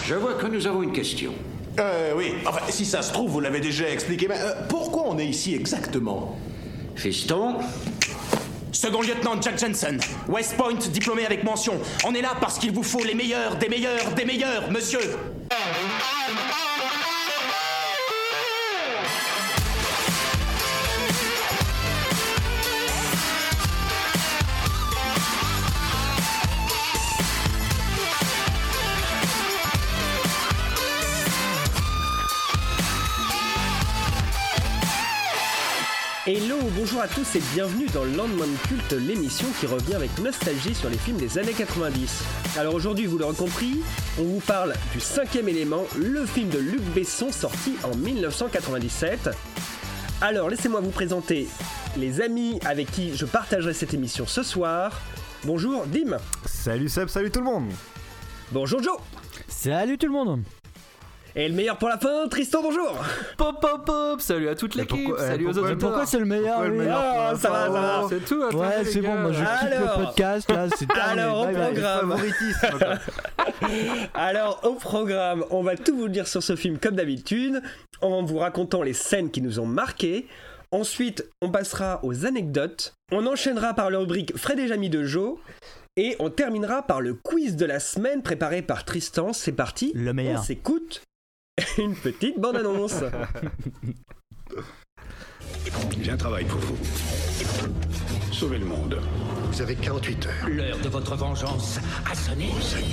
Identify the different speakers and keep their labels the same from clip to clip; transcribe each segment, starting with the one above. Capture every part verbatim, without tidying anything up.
Speaker 1: Je vois que nous avons une question.
Speaker 2: Euh, oui. Enfin, si ça se trouve, vous l'avez déjà expliqué, mais euh, pourquoi on est ici exactement?
Speaker 1: Fiston?
Speaker 3: Second lieutenant Jack Jensen, West Point, diplômé avec mention. On est là parce qu'il vous faut les meilleurs, des meilleurs, des meilleurs, monsieur.
Speaker 4: Hello, bonjour à tous et bienvenue dans Lendemain de Culte, l'émission qui revient avec nostalgie sur les films des années quatre-vingt-dix. Alors aujourd'hui, vous l'aurez compris, on vous parle du Cinquième élément, le film de Luc Besson sorti en dix-neuf cent quatre-vingt-dix-sept. Alors laissez-moi vous présenter les amis avec qui je partagerai cette émission ce soir. Bonjour Dim.
Speaker 5: Salut Seb, salut tout le monde.
Speaker 4: Bonjour Joe.
Speaker 6: Salut tout le monde.
Speaker 4: Et le meilleur pour la fin, Tristan, bonjour.
Speaker 7: Pop pop pop, salut à toute l'équipe,
Speaker 5: pourquoi,
Speaker 7: salut
Speaker 5: pourquoi,
Speaker 7: aux auditeurs.
Speaker 6: Pourquoi c'est le meilleur,
Speaker 5: Pourquoi
Speaker 6: oui.
Speaker 5: le meilleur
Speaker 4: Ah, ça va, ça va.
Speaker 7: C'est tout.
Speaker 6: Ouais,
Speaker 7: attendez,
Speaker 6: c'est
Speaker 7: les
Speaker 6: bon,
Speaker 7: gars.
Speaker 6: moi je quitte
Speaker 4: Alors.
Speaker 6: le podcast, là, c'est terminé.
Speaker 4: Alors, au
Speaker 6: Bye bye.
Speaker 4: programme.
Speaker 5: Favoritisme, quoi.
Speaker 4: Alors, au programme, on va tout vous dire sur ce film comme d'habitude, en vous racontant les scènes qui nous ont marqués. Ensuite, on passera aux anecdotes. On enchaînera par la rubrique Fred et Jamy de Joe. Et on terminera par le quiz de la semaine préparé par Tristan. C'est parti.
Speaker 6: Le meilleur.
Speaker 4: On s'écoute une petite bande-annonce.
Speaker 1: J'ai un travail pour vous. Sauvez le monde.
Speaker 8: Vous avez quarante-huit heures.
Speaker 3: L'heure de votre vengeance a sonné.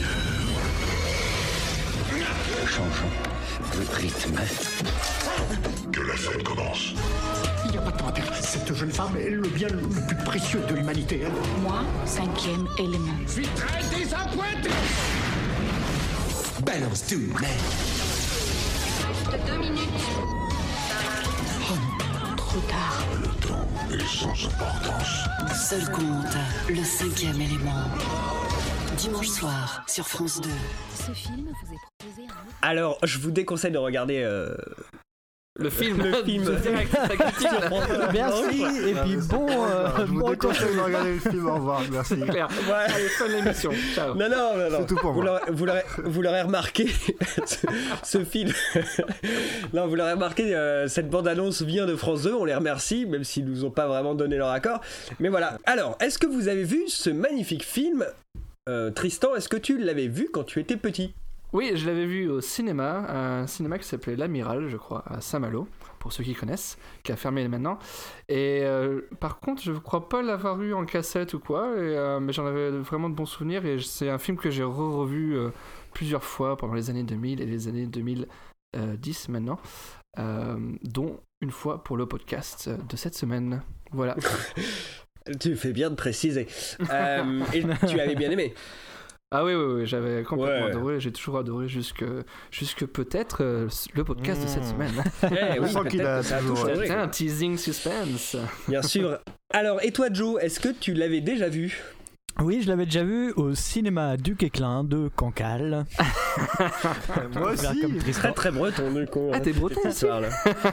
Speaker 1: Changeons le rythme.
Speaker 8: Que la scène commence.
Speaker 9: Il n'y a pas de temps à perdre. Cette jeune femme est le bien le plus précieux de l'humanité.
Speaker 10: Moi, cinquième élément.
Speaker 3: Balance tout, man.
Speaker 10: Reste deux minutes. Oh, trop tard.
Speaker 8: Le temps est sans importance.
Speaker 11: Seul compte, le cinquième élément. Dimanche soir sur France deux.
Speaker 10: Ce film vous est proposé un...
Speaker 4: Alors, je vous déconseille de regarder euh,
Speaker 7: Le film,
Speaker 4: le film.
Speaker 7: direct, ça critique.
Speaker 6: Merci, et puis bon, euh,
Speaker 5: Je vous
Speaker 6: bon
Speaker 5: déconseille de regarder le film, au revoir, merci.
Speaker 7: Clair.
Speaker 4: Ouais.
Speaker 7: Allez, fin de l'émission. Ciao.
Speaker 4: Non, non, non, non.
Speaker 5: C'est tout pour
Speaker 4: vous,
Speaker 5: moi.
Speaker 4: l'aurez, vous, l'aurez, vous l'aurez remarqué, ce, ce film. Non, vous l'aurez remarqué, euh, cette bande-annonce vient de France deux, on les remercie, même s'ils nous ont pas vraiment donné leur accord. Mais voilà. Alors, est-ce que vous avez vu ce magnifique film euh, Tristan, est-ce que tu l'avais vu quand tu étais petit ?
Speaker 7: Oui, je l'avais vu au cinéma, un cinéma qui s'appelait L'Amiral, je crois, à Saint-Malo, pour ceux qui connaissent, qui a fermé maintenant. Et euh, par contre, je ne crois pas l'avoir eu en cassette ou quoi, et, euh, mais j'en avais vraiment de bons souvenirs, et c'est un film que j'ai re-revu euh, plusieurs fois pendant les années deux mille et les années deux mille dix maintenant, euh, dont une fois pour le podcast de cette semaine. Voilà.
Speaker 4: Tu fais bien de préciser. Euh, et tu avais bien aimé.
Speaker 7: Ah oui, oui, oui, j'avais complètement
Speaker 4: Ouais.
Speaker 7: adoré, j'ai toujours adoré jusque, jusque peut-être euh, le podcast
Speaker 5: Mmh.
Speaker 7: de cette semaine.
Speaker 4: Eh
Speaker 5: On
Speaker 4: oui,
Speaker 5: sent qu'il
Speaker 4: peut-être
Speaker 5: a
Speaker 4: que ça a tout
Speaker 5: toujours-
Speaker 4: changé.
Speaker 7: C'était un teasing suspense.
Speaker 4: Bien sûr. Alors, et toi Joe, est-ce que tu l'avais déjà vu ?
Speaker 6: Oui, je l'avais déjà vu au cinéma Duc et Klein de Cancale.
Speaker 5: Moi
Speaker 6: Faire
Speaker 5: aussi.
Speaker 6: comme Tristan.
Speaker 4: Très très breton du coup.
Speaker 7: Ah, t'es breton
Speaker 4: cette
Speaker 7: aussi.
Speaker 4: histoire-là.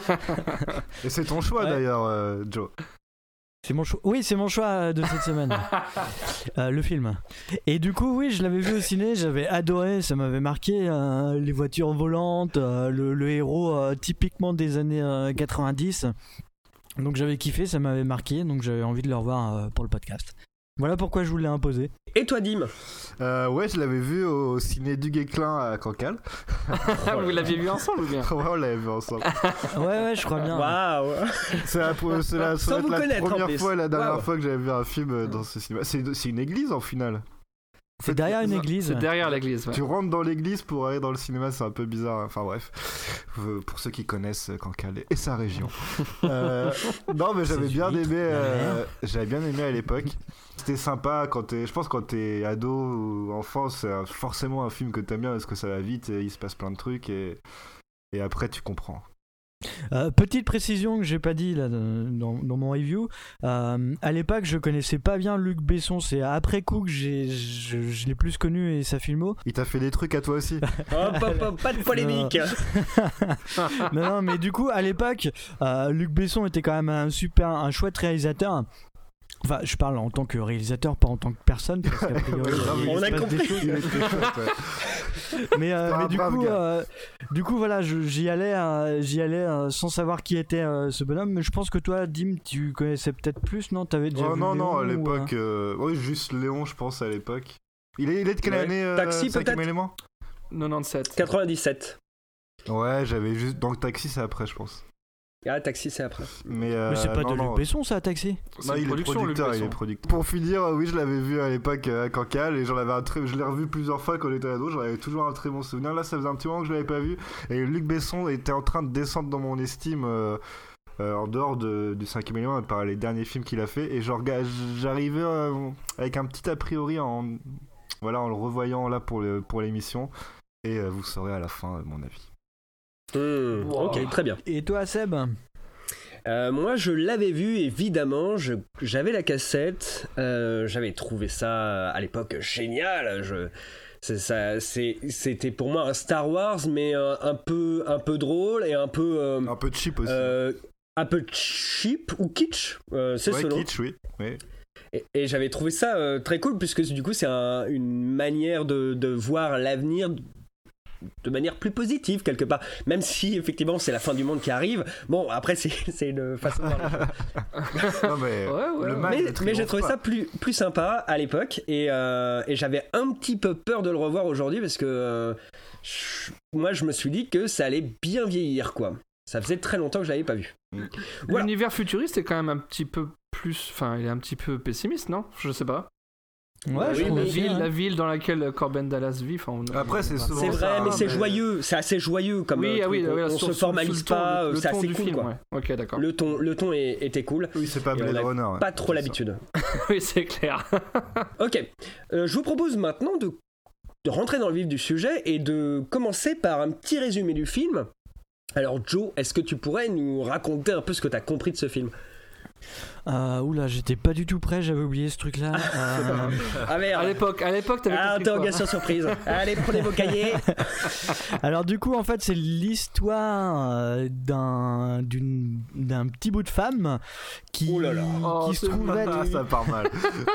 Speaker 5: Et c'est ton choix
Speaker 6: Ouais.
Speaker 5: d'ailleurs, euh, Joe.
Speaker 6: C'est mon choix. Oui, c'est mon choix de cette semaine. Euh, le film. Et du coup, oui, je l'avais vu au ciné, j'avais adoré, ça m'avait marqué. euh, les voitures volantes, euh, le, le héros euh, typiquement des années euh, quatre-vingt-dix. Donc j'avais kiffé, ça m'avait marqué, donc j'avais envie de le revoir euh, pour le podcast. Voilà pourquoi je vous l'ai imposé.
Speaker 4: Et toi Dim ?
Speaker 5: Euh, ouais, je l'avais vu au ciné du Guesclin à Cancale.
Speaker 7: Vous l'aviez vu ensemble ou bien?
Speaker 5: Ouais, on l'avait vu ensemble.
Speaker 6: Ouais, ouais, je crois bien.
Speaker 4: Waouh.
Speaker 5: C'est la, c'est la, ça
Speaker 4: Sans
Speaker 5: va être
Speaker 4: vous
Speaker 5: la
Speaker 4: connaître, en
Speaker 5: première
Speaker 4: plus.
Speaker 5: fois et la dernière
Speaker 4: Waouh.
Speaker 5: fois que j'avais vu un film dans ce cinéma. C'est, c'est une église en finale.
Speaker 6: C'est derrière une église.
Speaker 7: C'est derrière l'église, ouais.
Speaker 5: Tu rentres dans l'église pour aller dans le cinéma, c'est un peu bizarre. Enfin bref, Euh, pour ceux qui connaissent Cancale et sa région. Euh, non, mais j'avais
Speaker 6: C'est
Speaker 5: bien
Speaker 6: huîtres,
Speaker 5: aimé.
Speaker 6: la
Speaker 5: euh,
Speaker 6: mer.
Speaker 5: j'avais bien aimé à l'époque. C'était sympa quand t'es. Je pense quand t'es ado ou enfant, c'est un- forcément un film que t'aimes bien parce que ça va vite et il se passe plein de trucs et et après tu comprends.
Speaker 6: Euh, petite précision que j'ai pas dit là, dans, dans mon review. Euh, à l'époque, je connaissais pas bien Luc Besson. C'est après coup que j'ai, je, je l'ai plus connu et sa filmo.
Speaker 5: Il t'a fait des trucs à toi aussi.
Speaker 4: Hop, hop, hop, pas de polémique.
Speaker 6: non, non, mais du coup, à l'époque, euh, Luc Besson était quand même un super, un chouette réalisateur. Enfin, je parle en tant que réalisateur, pas en tant que personne, parce qu'a priori, il
Speaker 4: on
Speaker 6: se
Speaker 4: a
Speaker 6: passe
Speaker 4: compris.
Speaker 6: des choses.
Speaker 5: Il était chouette, ouais.
Speaker 6: Mais, euh,
Speaker 5: C'est
Speaker 6: mais
Speaker 5: un
Speaker 6: du,
Speaker 5: brave
Speaker 6: coup,
Speaker 5: gars.
Speaker 6: euh, du coup, voilà, je- j'y allais, euh, j'y allais euh, sans savoir qui était euh, ce bonhomme. Mais je pense que toi, Dim, tu connaissais peut-être plus, non? T'avais déjà
Speaker 5: Oh,
Speaker 6: vu
Speaker 5: non, non, à
Speaker 6: Léon, ou,
Speaker 5: l'époque. euh, Oui, juste Léon, je pense, à l'époque. Il est, il est de quelle
Speaker 4: Ouais.
Speaker 5: année euh,
Speaker 4: Taxi,
Speaker 5: Cinquième
Speaker 4: peut-être
Speaker 5: élément
Speaker 7: quatre-vingt-dix-sept.
Speaker 4: quatre-vingt-dix-sept.
Speaker 5: Ouais, j'avais juste. Donc, Taxi, c'est après, je pense.
Speaker 4: Ah, Taxi, c'est après.
Speaker 5: Mais, euh,
Speaker 6: Mais c'est pas
Speaker 5: non,
Speaker 6: de
Speaker 5: non.
Speaker 6: Luc Besson, ça, Taxi?
Speaker 7: C'est
Speaker 5: Non,
Speaker 7: une
Speaker 5: il est
Speaker 7: production,
Speaker 5: producteur,
Speaker 7: Luc
Speaker 5: il est
Speaker 7: Besson.
Speaker 5: producteur. Pour finir, euh, oui, je l'avais vu à l'époque euh, à Cancale et j'en avais un très... je l'ai revu plusieurs fois quand on était ado, j'en avais toujours un très bon souvenir. Là, ça faisait un petit moment que je l'avais pas vu et Luc Besson était en train de descendre dans mon estime euh, euh, en dehors de, du cinquième élément par les derniers films qu'il a fait et genre, j'arrivais euh, avec un petit a priori en, voilà, en le revoyant là pour, le, pour l'émission et euh, vous saurez à la fin mon avis.
Speaker 4: Mmh,
Speaker 7: Wow.
Speaker 4: Ok, très bien.
Speaker 6: Et toi, Seb?
Speaker 4: Euh, moi, je l'avais vu, évidemment. Je, j'avais la cassette. Euh, j'avais trouvé ça à l'époque génial. Je, c'est, ça, c'est, c'était pour moi un Star Wars, mais euh, un peu, un peu drôle et un peu, euh,
Speaker 5: Un peu cheap aussi.
Speaker 4: euh, un peu cheap ou kitsch. Euh, c'est
Speaker 5: ouais,
Speaker 4: selon.
Speaker 5: kitsch, oui. oui.
Speaker 4: Et, et j'avais trouvé ça euh, très cool puisque du coup, c'est un, une manière de, de voir l'avenir de manière plus positive quelque part, même si effectivement c'est la fin du monde qui arrive. Bon, après c'est, c'est une façon de voir les choses.
Speaker 5: Non, mais
Speaker 7: Ouais, ouais,
Speaker 5: le
Speaker 7: ouais.
Speaker 5: mal
Speaker 4: mais,
Speaker 5: ne
Speaker 4: mais
Speaker 5: triomphe
Speaker 4: j'ai trouvé
Speaker 5: pas.
Speaker 4: ça plus, plus sympa à l'époque et, euh, et j'avais un petit peu peur de le revoir aujourd'hui parce que euh, je- moi je me suis dit que ça allait bien vieillir quoi. Ça faisait très longtemps que je l'avais pas vu. Voilà.
Speaker 7: L'univers futuriste est quand même un petit peu plus. Enfin, il est un petit peu pessimiste, non? Je sais pas.
Speaker 6: Ouais,
Speaker 4: Oui,
Speaker 6: je trouve
Speaker 7: la,
Speaker 4: mais-
Speaker 6: aussi,
Speaker 7: ville,
Speaker 6: hein.
Speaker 7: la ville dans laquelle Corben Dallas vit. Enfin, on-
Speaker 5: Après, c'est
Speaker 7: on-
Speaker 5: souvent
Speaker 4: C'est
Speaker 5: ça,
Speaker 4: vrai, mais c'est
Speaker 5: mais-
Speaker 4: joyeux, c'est assez joyeux comme
Speaker 7: Oui,
Speaker 4: euh,
Speaker 7: ah oui,
Speaker 4: truc.
Speaker 7: oui,
Speaker 4: on,
Speaker 7: là,
Speaker 4: on
Speaker 7: sur-
Speaker 4: se
Speaker 7: sur-
Speaker 4: formalise
Speaker 7: sur le ton,
Speaker 4: pas,
Speaker 7: le-
Speaker 4: euh,
Speaker 7: le
Speaker 4: c'est
Speaker 7: ton
Speaker 4: assez
Speaker 7: du
Speaker 4: cool
Speaker 7: film,
Speaker 4: quoi.
Speaker 7: ouais. Ok, d'accord.
Speaker 4: Le ton, le ton est- était cool.
Speaker 5: Oui, c'est pas
Speaker 4: Et on
Speaker 5: Blade
Speaker 4: a
Speaker 5: Runner. ouais.
Speaker 4: Pas trop
Speaker 5: C'est
Speaker 4: l'habitude.
Speaker 7: Oui, c'est clair.
Speaker 4: Ok, Euh, je vous propose maintenant de, de rentrer dans le vif du sujet et de commencer par un petit résumé du film. Alors Joe, est-ce que tu pourrais nous raconter un peu ce que tu as compris de ce film?
Speaker 6: Euh, oula, j'étais pas du tout prêt, j'avais oublié ce truc-là. Euh,
Speaker 4: Ah merde.
Speaker 7: À l'époque, à l'époque, t'avais
Speaker 4: Ah,
Speaker 7: compris quoi?
Speaker 4: interrogation surprise. Allez, prenez vos cahiers.
Speaker 6: Alors du coup, en fait, c'est l'histoire euh, d'un d'une d'un petit bout de femme qui
Speaker 4: Oh là là.
Speaker 7: Oh,
Speaker 6: qui se
Speaker 7: c'est
Speaker 6: trouvait
Speaker 5: Ah, ça part mal.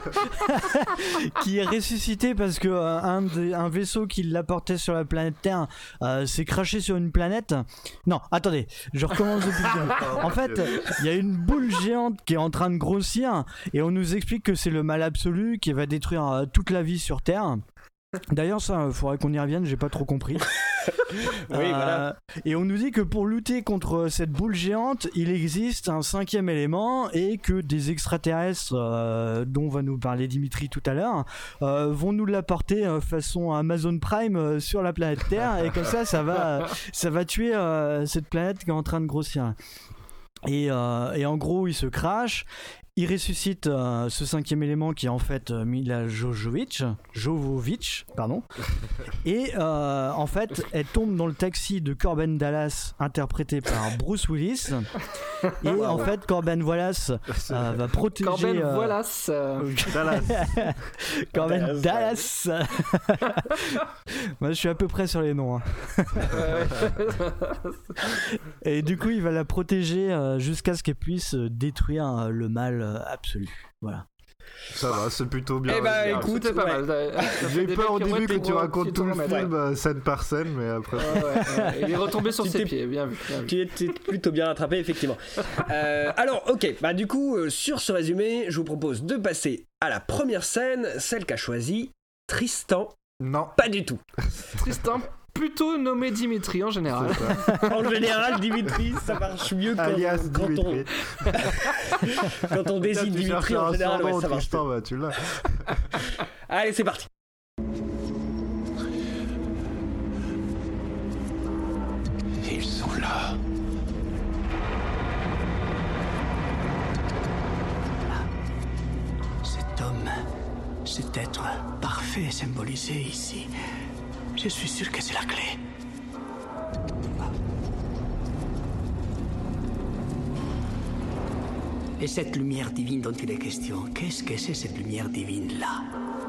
Speaker 6: qui est ressuscité parce que euh, un, des- un vaisseau qui l'apportait sur la planète Terre euh, s'est craché sur une planète. Non, attendez, je recommence depuis le début. En fait, il y a une boule géante qui est en train de grossir et on nous explique que c'est le mal absolu qui va détruire euh, toute la vie sur Terre. D'ailleurs, ça, il faudrait qu'on y revienne, j'ai pas trop compris.
Speaker 4: Oui, voilà.
Speaker 6: Et on nous dit que pour lutter contre cette boule géante, il existe un cinquième élément et que des extraterrestres, euh, dont va nous parler Dimitri tout à l'heure, euh, vont nous l'apporter euh, façon Amazon Prime euh, sur la planète Terre et comme ça, ça va, ça va tuer euh, cette planète qui est en train de grossir. Et, euh, et en gros, il se crache. Il ressuscite euh, ce cinquième élément qui est en fait euh, Mila Jovovich, Jovovich, pardon. Et euh, en fait, elle tombe dans le taxi de Corben Dallas, interprété par Bruce Willis. Et en fait, Corben Wallace euh, va protéger.
Speaker 7: Corben
Speaker 6: euh,
Speaker 7: Wallace. euh,
Speaker 5: Dallas.
Speaker 6: Corben Dallas. Moi, je suis à peu près sur les noms. hein. Et du coup, il va la protéger euh, jusqu'à ce qu'elle puisse euh, détruire euh, le mal euh, absolu. Voilà.
Speaker 5: Ça va, c'est plutôt bien.
Speaker 4: Eh bah,
Speaker 5: bien.
Speaker 4: écoute,
Speaker 7: C'était pas
Speaker 4: ouais.
Speaker 7: mal. T'as- t'as
Speaker 5: J'ai
Speaker 7: fait des
Speaker 5: peur au
Speaker 7: belles
Speaker 5: début
Speaker 7: pirouettes
Speaker 5: que tu
Speaker 7: pour-
Speaker 5: racontes
Speaker 7: pour
Speaker 5: tout le
Speaker 7: te remettre.
Speaker 5: film euh, scène par scène, mais après.
Speaker 7: Ouais, ouais, ouais. Il est retombé sur
Speaker 4: Tu
Speaker 7: ses
Speaker 4: t'es-
Speaker 7: pieds, bien vu. Bien vu.
Speaker 4: Tu étais plutôt bien rattrapé, effectivement. Euh, alors, ok, bah du coup, euh, sur ce résumé, je vous propose de passer à la première scène, celle qu'a choisie Tristan.
Speaker 5: Non.
Speaker 4: Pas du tout.
Speaker 7: Tristan, plutôt nommé Dimitri en général.
Speaker 5: C'est ça.
Speaker 4: En général, Dimitri, ça marche mieux quand,
Speaker 5: Alias
Speaker 4: quand on,
Speaker 5: Dimitri.
Speaker 4: quand on désigne
Speaker 5: Tu
Speaker 4: Dimitri.
Speaker 5: cherches
Speaker 4: En
Speaker 5: un
Speaker 4: général,
Speaker 5: surnom,
Speaker 4: ouais, ça marche
Speaker 5: Tristan,
Speaker 4: mieux.
Speaker 5: bah, tu l'as.
Speaker 4: Allez, c'est parti.
Speaker 8: Ils sont là.
Speaker 9: Cet homme, cet être parfait symbolisé ici, je suis sûr que c'est la clé. Et cette lumière divine dont il est question, qu'est-ce que c'est cette lumière divine-là?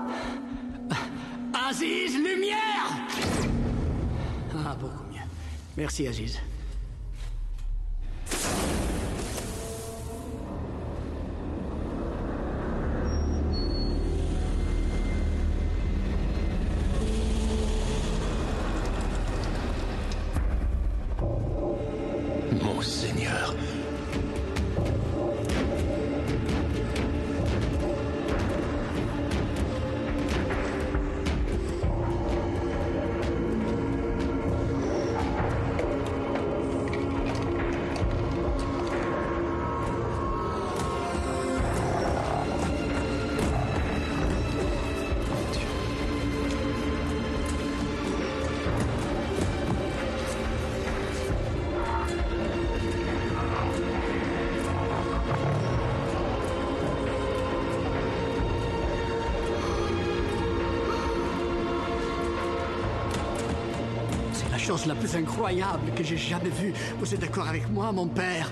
Speaker 9: Aziz, lumière! Ah, beaucoup mieux. Merci, Aziz.
Speaker 8: Ô Seigneur.
Speaker 9: Chose la plus incroyable que j'ai jamais vue. Vous êtes d'accord avec moi, mon père?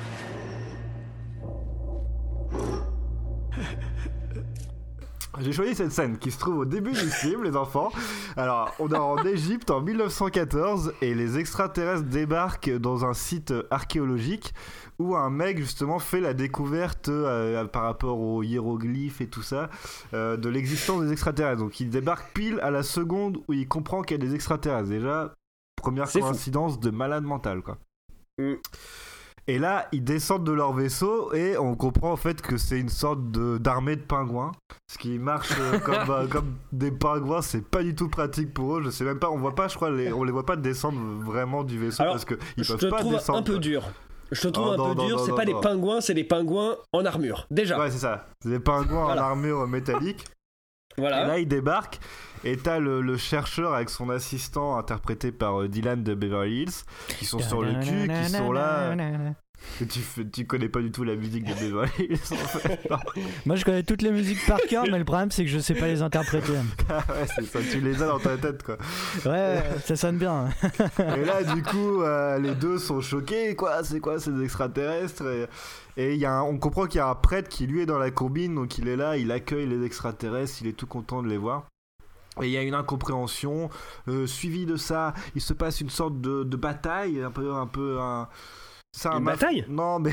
Speaker 5: J'ai choisi cette scène qui se trouve au début du film, les enfants. Alors, on est en Égypte en mille neuf cent quatorze et les extraterrestres débarquent dans un site archéologique où un mec justement fait la découverte euh, par rapport aux hiéroglyphes et tout ça euh, de l'existence des extraterrestres. Donc, il débarque pile à la seconde où il comprend qu'il y a des extraterrestres. Déjà, première c'est coïncidence fou. De malade mental, quoi. Mm. Et là, ils descendent de leur vaisseau et on comprend en fait que c'est une sorte de, d'armée de pingouins. Ce qui marche euh, comme, euh, comme des pingouins, c'est pas du tout pratique pour eux. Je sais même pas, on voit pas, je crois, les, on les voit pas descendre vraiment du vaisseau. Alors, parce que ils peuvent pas descendre.
Speaker 4: Je te trouve un peu dur. Je te trouve oh, un non, peu non, dur. Non, c'est non, pas non. des pingouins, c'est des pingouins en armure. Déjà.
Speaker 5: Ouais, c'est ça. C'est des pingouins voilà. en armure métallique. Voilà. Et là, ils débarquent. Et t'as le, le chercheur avec son assistant interprété par euh, Dylan de Beverly Hills qui sont sur le cul, qui sont là. Et tu, tu connais pas du tout la musique de Beverly Hills en fait.
Speaker 6: Moi je connais toutes les musiques par cœur, mais le problème c'est que je sais pas les interpréter.
Speaker 5: Ah ouais, c'est ça, tu les as dans ta tête quoi.
Speaker 6: Ouais, ça sonne bien.
Speaker 5: Et là du coup, euh, les deux sont choqués, quoi, c'est quoi ces extraterrestres et... Et y a un, on comprend qu'il y a un prêtre qui lui est dans la combine, donc il est là, il accueille les extraterrestres, il est tout content de les voir. Et il y a une incompréhension, euh, suivie de ça, il se passe une sorte de, de bataille, un peu, un peu, un.
Speaker 4: C'est un une ma... bataille
Speaker 5: Non mais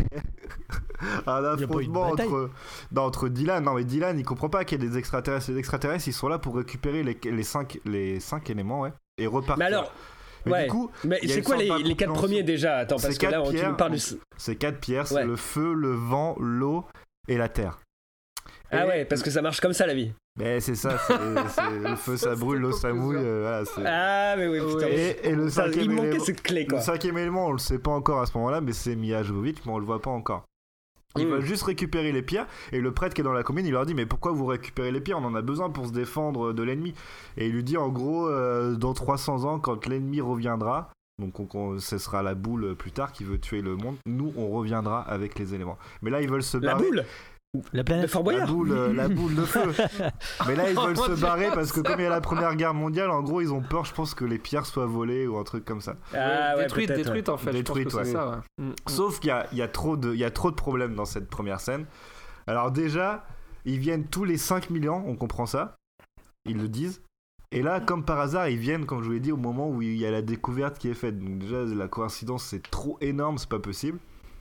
Speaker 5: un affrontement entre, non, entre Dylan, non mais Dylan il comprend pas qu'il y a des extraterrestres, les extraterrestres ils sont là pour récupérer les les cinq les cinq éléments ouais et repartir.
Speaker 4: Mais alors. Mais ouais. Du coup, mais c'est quoi les, les quatre premiers déjà? Attends, parce que là, pierres, tu nous parles du...
Speaker 5: C'est quatre pierres, c'est ouais. le feu, le vent, l'eau et la terre.
Speaker 4: Ah et... ouais, parce que ça marche comme ça la vie.
Speaker 5: Mais c'est ça, c'est, c'est, le feu ça brûle, l'eau ça mouille. Euh, voilà, c'est...
Speaker 4: Ah mais oui, putain.
Speaker 5: Et, et le cinquième
Speaker 4: il manquait
Speaker 5: élément,
Speaker 4: cette clé quoi.
Speaker 5: Le cinquième élément, on le sait pas encore à ce moment-là, mais c'est Milla Jovovich, mais on le voit pas encore. Ils mmh. veulent juste récupérer les pierres et le prêtre qui est dans la commune il leur dit mais pourquoi vous récupérez les pierres, on en a besoin pour se défendre de l'ennemi. Et il lui dit en gros euh, dans trois cents ans quand l'ennemi reviendra, donc on, on, ce sera la boule plus tard qui veut tuer le monde, nous on reviendra avec les éléments. Mais là ils veulent se barrer.
Speaker 4: La boule La planète de Fort Boyard.
Speaker 5: La boule, euh, la boule de feu. Mais là ils veulent se barrer parce que comme il y a la première guerre mondiale, en gros ils ont peur je pense que les pierres soient volées ou un truc comme ça.
Speaker 7: Ah, ouais, détruites, détruites en fait.
Speaker 5: Détruites, ouais.
Speaker 7: C'est ça, ouais.
Speaker 5: Sauf qu'il y a, il y a trop de, il y a trop de problèmes dans cette première scène. Alors déjà, ils viennent tous les cinq mille ans, on comprend ça. Ils le disent. Et là, comme par hasard, ils viennent, comme je vous l'ai dit, au moment où il y a la découverte qui est faite. Donc déjà, la coïncidence, c'est trop énorme, c'est pas possible.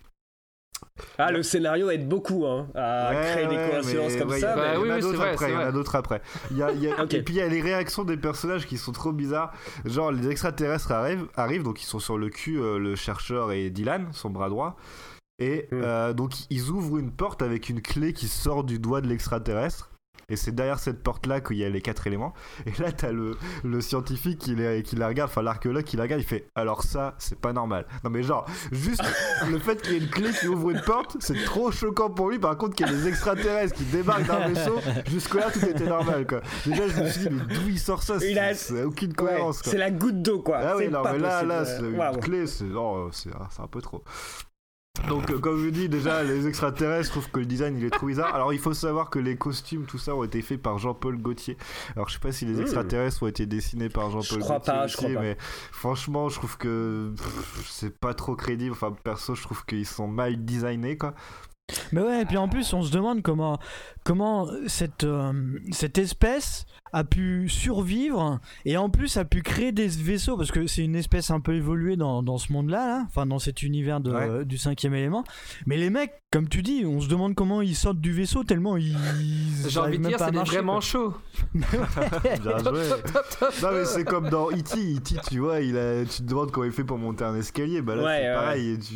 Speaker 4: Ah, le scénario aide beaucoup hein, à ouais, créer ouais, des coïncidences comme ouais, ça.
Speaker 5: Il y en a d'autres après, il y en a d'autres après. Il y a, il y a, okay. Et puis il y a les réactions des personnages qui sont trop bizarres. Genre, les extraterrestres arrivent, arrivent donc ils sont sur le cul, euh, le chercheur et Dylan, son bras droit. Et mm. euh, donc ils ouvrent une porte avec une clé qui sort du doigt de l'extraterrestre. Et c'est derrière cette porte-là qu'il y a les quatre éléments. Et là, t'as le, le scientifique qui, les, qui la regarde, enfin l'archéologue qui la regarde, il fait « Alors ça, c'est pas normal. » Non mais genre, juste le fait qu'il y ait une clé qui ouvre une porte, c'est trop choquant pour lui. Par contre, qu'il y ait des extraterrestres qui débarquent d'un vaisseau, jusque-là, tout était normal, quoi. Déjà, je me suis dit, mais d'où il sort ça? C'est, a... c'est aucune cohérence, ouais, quoi.
Speaker 4: C'est la goutte d'eau, quoi.
Speaker 5: Ah oui,
Speaker 4: c'est
Speaker 5: non, mais là, là, c'est
Speaker 4: une
Speaker 5: wow. clé, c'est, oh, c'est, c'est un peu trop. Donc euh, comme je vous dis déjà les extraterrestres, je trouve que le design il est trop bizarre. Alors il faut savoir que les costumes tout ça ont été faits par Jean-Paul Gaultier. Alors je sais pas si les extraterrestres ont été dessinés par Jean-Paul Gaultier.
Speaker 4: Je crois pas, je crois pas.
Speaker 5: Mais franchement je trouve que pff, c'est pas trop crédible. Enfin perso je trouve qu'ils sont mal designés quoi.
Speaker 6: Mais ouais, et puis en plus, on se demande comment, comment cette, euh, cette espèce a pu survivre et en plus a pu créer des vaisseaux, parce que c'est une espèce un peu évoluée dans, dans ce monde-là, là, enfin dans cet univers de,
Speaker 5: Ouais.
Speaker 6: euh, du cinquième élément. Mais les mecs, comme tu dis, on se demande comment ils sortent du vaisseau tellement ils.
Speaker 7: J'ai envie de dire, c'est des vrais manchots.
Speaker 5: Bien joué. Non mais c'est comme dans E T E T, tu vois, il a, tu te demandes comment il fait pour monter un escalier. Bah là
Speaker 4: Ouais,
Speaker 5: c'est
Speaker 4: ouais,
Speaker 5: pareil. Et tu...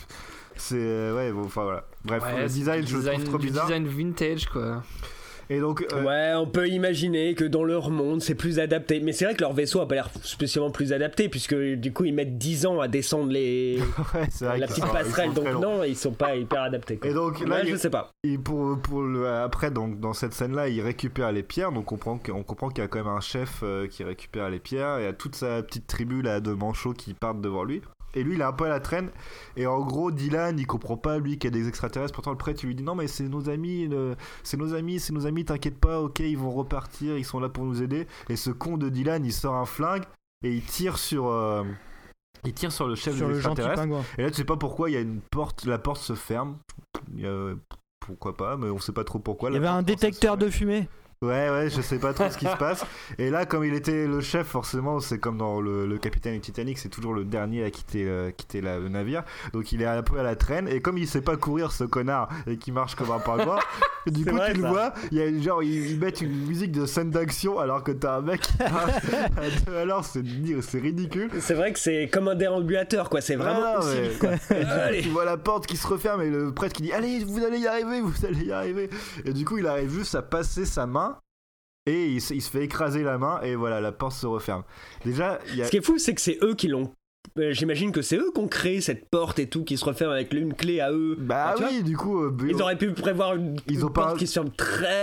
Speaker 5: C'est euh, ouais, bon, enfin voilà. Bref,
Speaker 7: Ouais,
Speaker 5: le
Speaker 7: c'est
Speaker 5: design,
Speaker 7: du
Speaker 5: je le trouve
Speaker 7: design-
Speaker 5: trop
Speaker 7: du
Speaker 5: bizarre.
Speaker 7: design vintage, quoi.
Speaker 5: Et donc, euh,
Speaker 4: Ouais, on peut imaginer que dans leur monde, c'est plus adapté. Mais c'est vrai que leur vaisseau a pas l'air spécialement plus adapté, puisque du coup, ils mettent dix ans à descendre les...
Speaker 5: ouais, c'est vrai
Speaker 4: la
Speaker 5: que
Speaker 4: petite
Speaker 5: ça-
Speaker 4: passerelle.
Speaker 5: ils sont très
Speaker 4: Donc
Speaker 5: longs.
Speaker 4: non, ils sont pas hyper adaptés. Quoi.
Speaker 5: Et donc là,
Speaker 4: Là,
Speaker 5: il-
Speaker 4: je sais pas.
Speaker 5: Et pour, pour le, après, donc, dans cette scène-là, il récupère les pierres. Donc on comprend, qu'- on comprend qu'il y a quand même un chef euh, qui récupère les pierres. Et il y a toute sa petite tribu là, de manchots qui partent devant lui. Et lui, il est un peu à la traîne. Et en gros, Dylan, il comprend pas, lui, qu'il y a des extraterrestres. Pourtant, le prêtre, il lui dit non, mais c'est nos amis, le- c'est nos amis, c'est nos amis, t'inquiète pas, ok, ils vont repartir, ils sont là pour nous aider. Et ce con de Dylan, il sort un flingue et il tire sur. euh, Il tire sur le chef
Speaker 6: Sur
Speaker 5: des
Speaker 6: le gentil
Speaker 5: extraterrestres.
Speaker 6: pingouin.
Speaker 5: Et là, tu sais pas pourquoi, il y a une porte, la porte se ferme. Il y a- Pourquoi pas, mais on sait pas trop pourquoi.
Speaker 6: Il y
Speaker 5: La
Speaker 6: avait
Speaker 5: porte
Speaker 6: un
Speaker 5: commence à se
Speaker 6: détecteur
Speaker 5: fermer.
Speaker 6: de fumée.
Speaker 5: Ouais, ouais, je sais pas trop ce qui se passe. Et là, comme il était le chef, forcément, c'est comme dans le, le capitaine du Titanic, c'est toujours le dernier à quitter, euh, quitter la- le navire. Donc il est un peu à la traîne. Et comme il sait pas courir, ce connard, et qu'il marche comme un pingouin, du
Speaker 4: C'est
Speaker 5: coup,
Speaker 4: vrai,
Speaker 5: tu le
Speaker 4: ça.
Speaker 5: vois, il y a genre, ils, ils mettent une musique de scène d'action alors que t'as un mec qui marche à deux à l'heure, c'est c'est ridicule.
Speaker 4: C'est vrai que c'est comme un déambulateur, quoi. C'est vraiment
Speaker 5: Ah,
Speaker 4: aussi
Speaker 5: ouais.
Speaker 4: vite, quoi.
Speaker 5: Et du coup,
Speaker 4: Allez.
Speaker 5: tu vois la porte qui se referme et le prêtre qui dit allez, vous allez y arriver, vous allez y arriver. Et du coup, il arrive juste à passer sa main et il, se- il se fait écraser la main et voilà, la porte se referme. Déjà, il y a
Speaker 4: Ce qui est fou, c'est que c'est eux qui l'ont. euh, J'imagine que c'est eux qui ont créé cette porte et tout, qui se referme avec une clé à eux.
Speaker 5: bah
Speaker 4: tu
Speaker 5: oui, du coup, euh,
Speaker 4: Ils auraient pu prévoir une,
Speaker 5: Ils
Speaker 4: une
Speaker 5: ont pas
Speaker 4: porte
Speaker 5: un-
Speaker 4: qui se ferme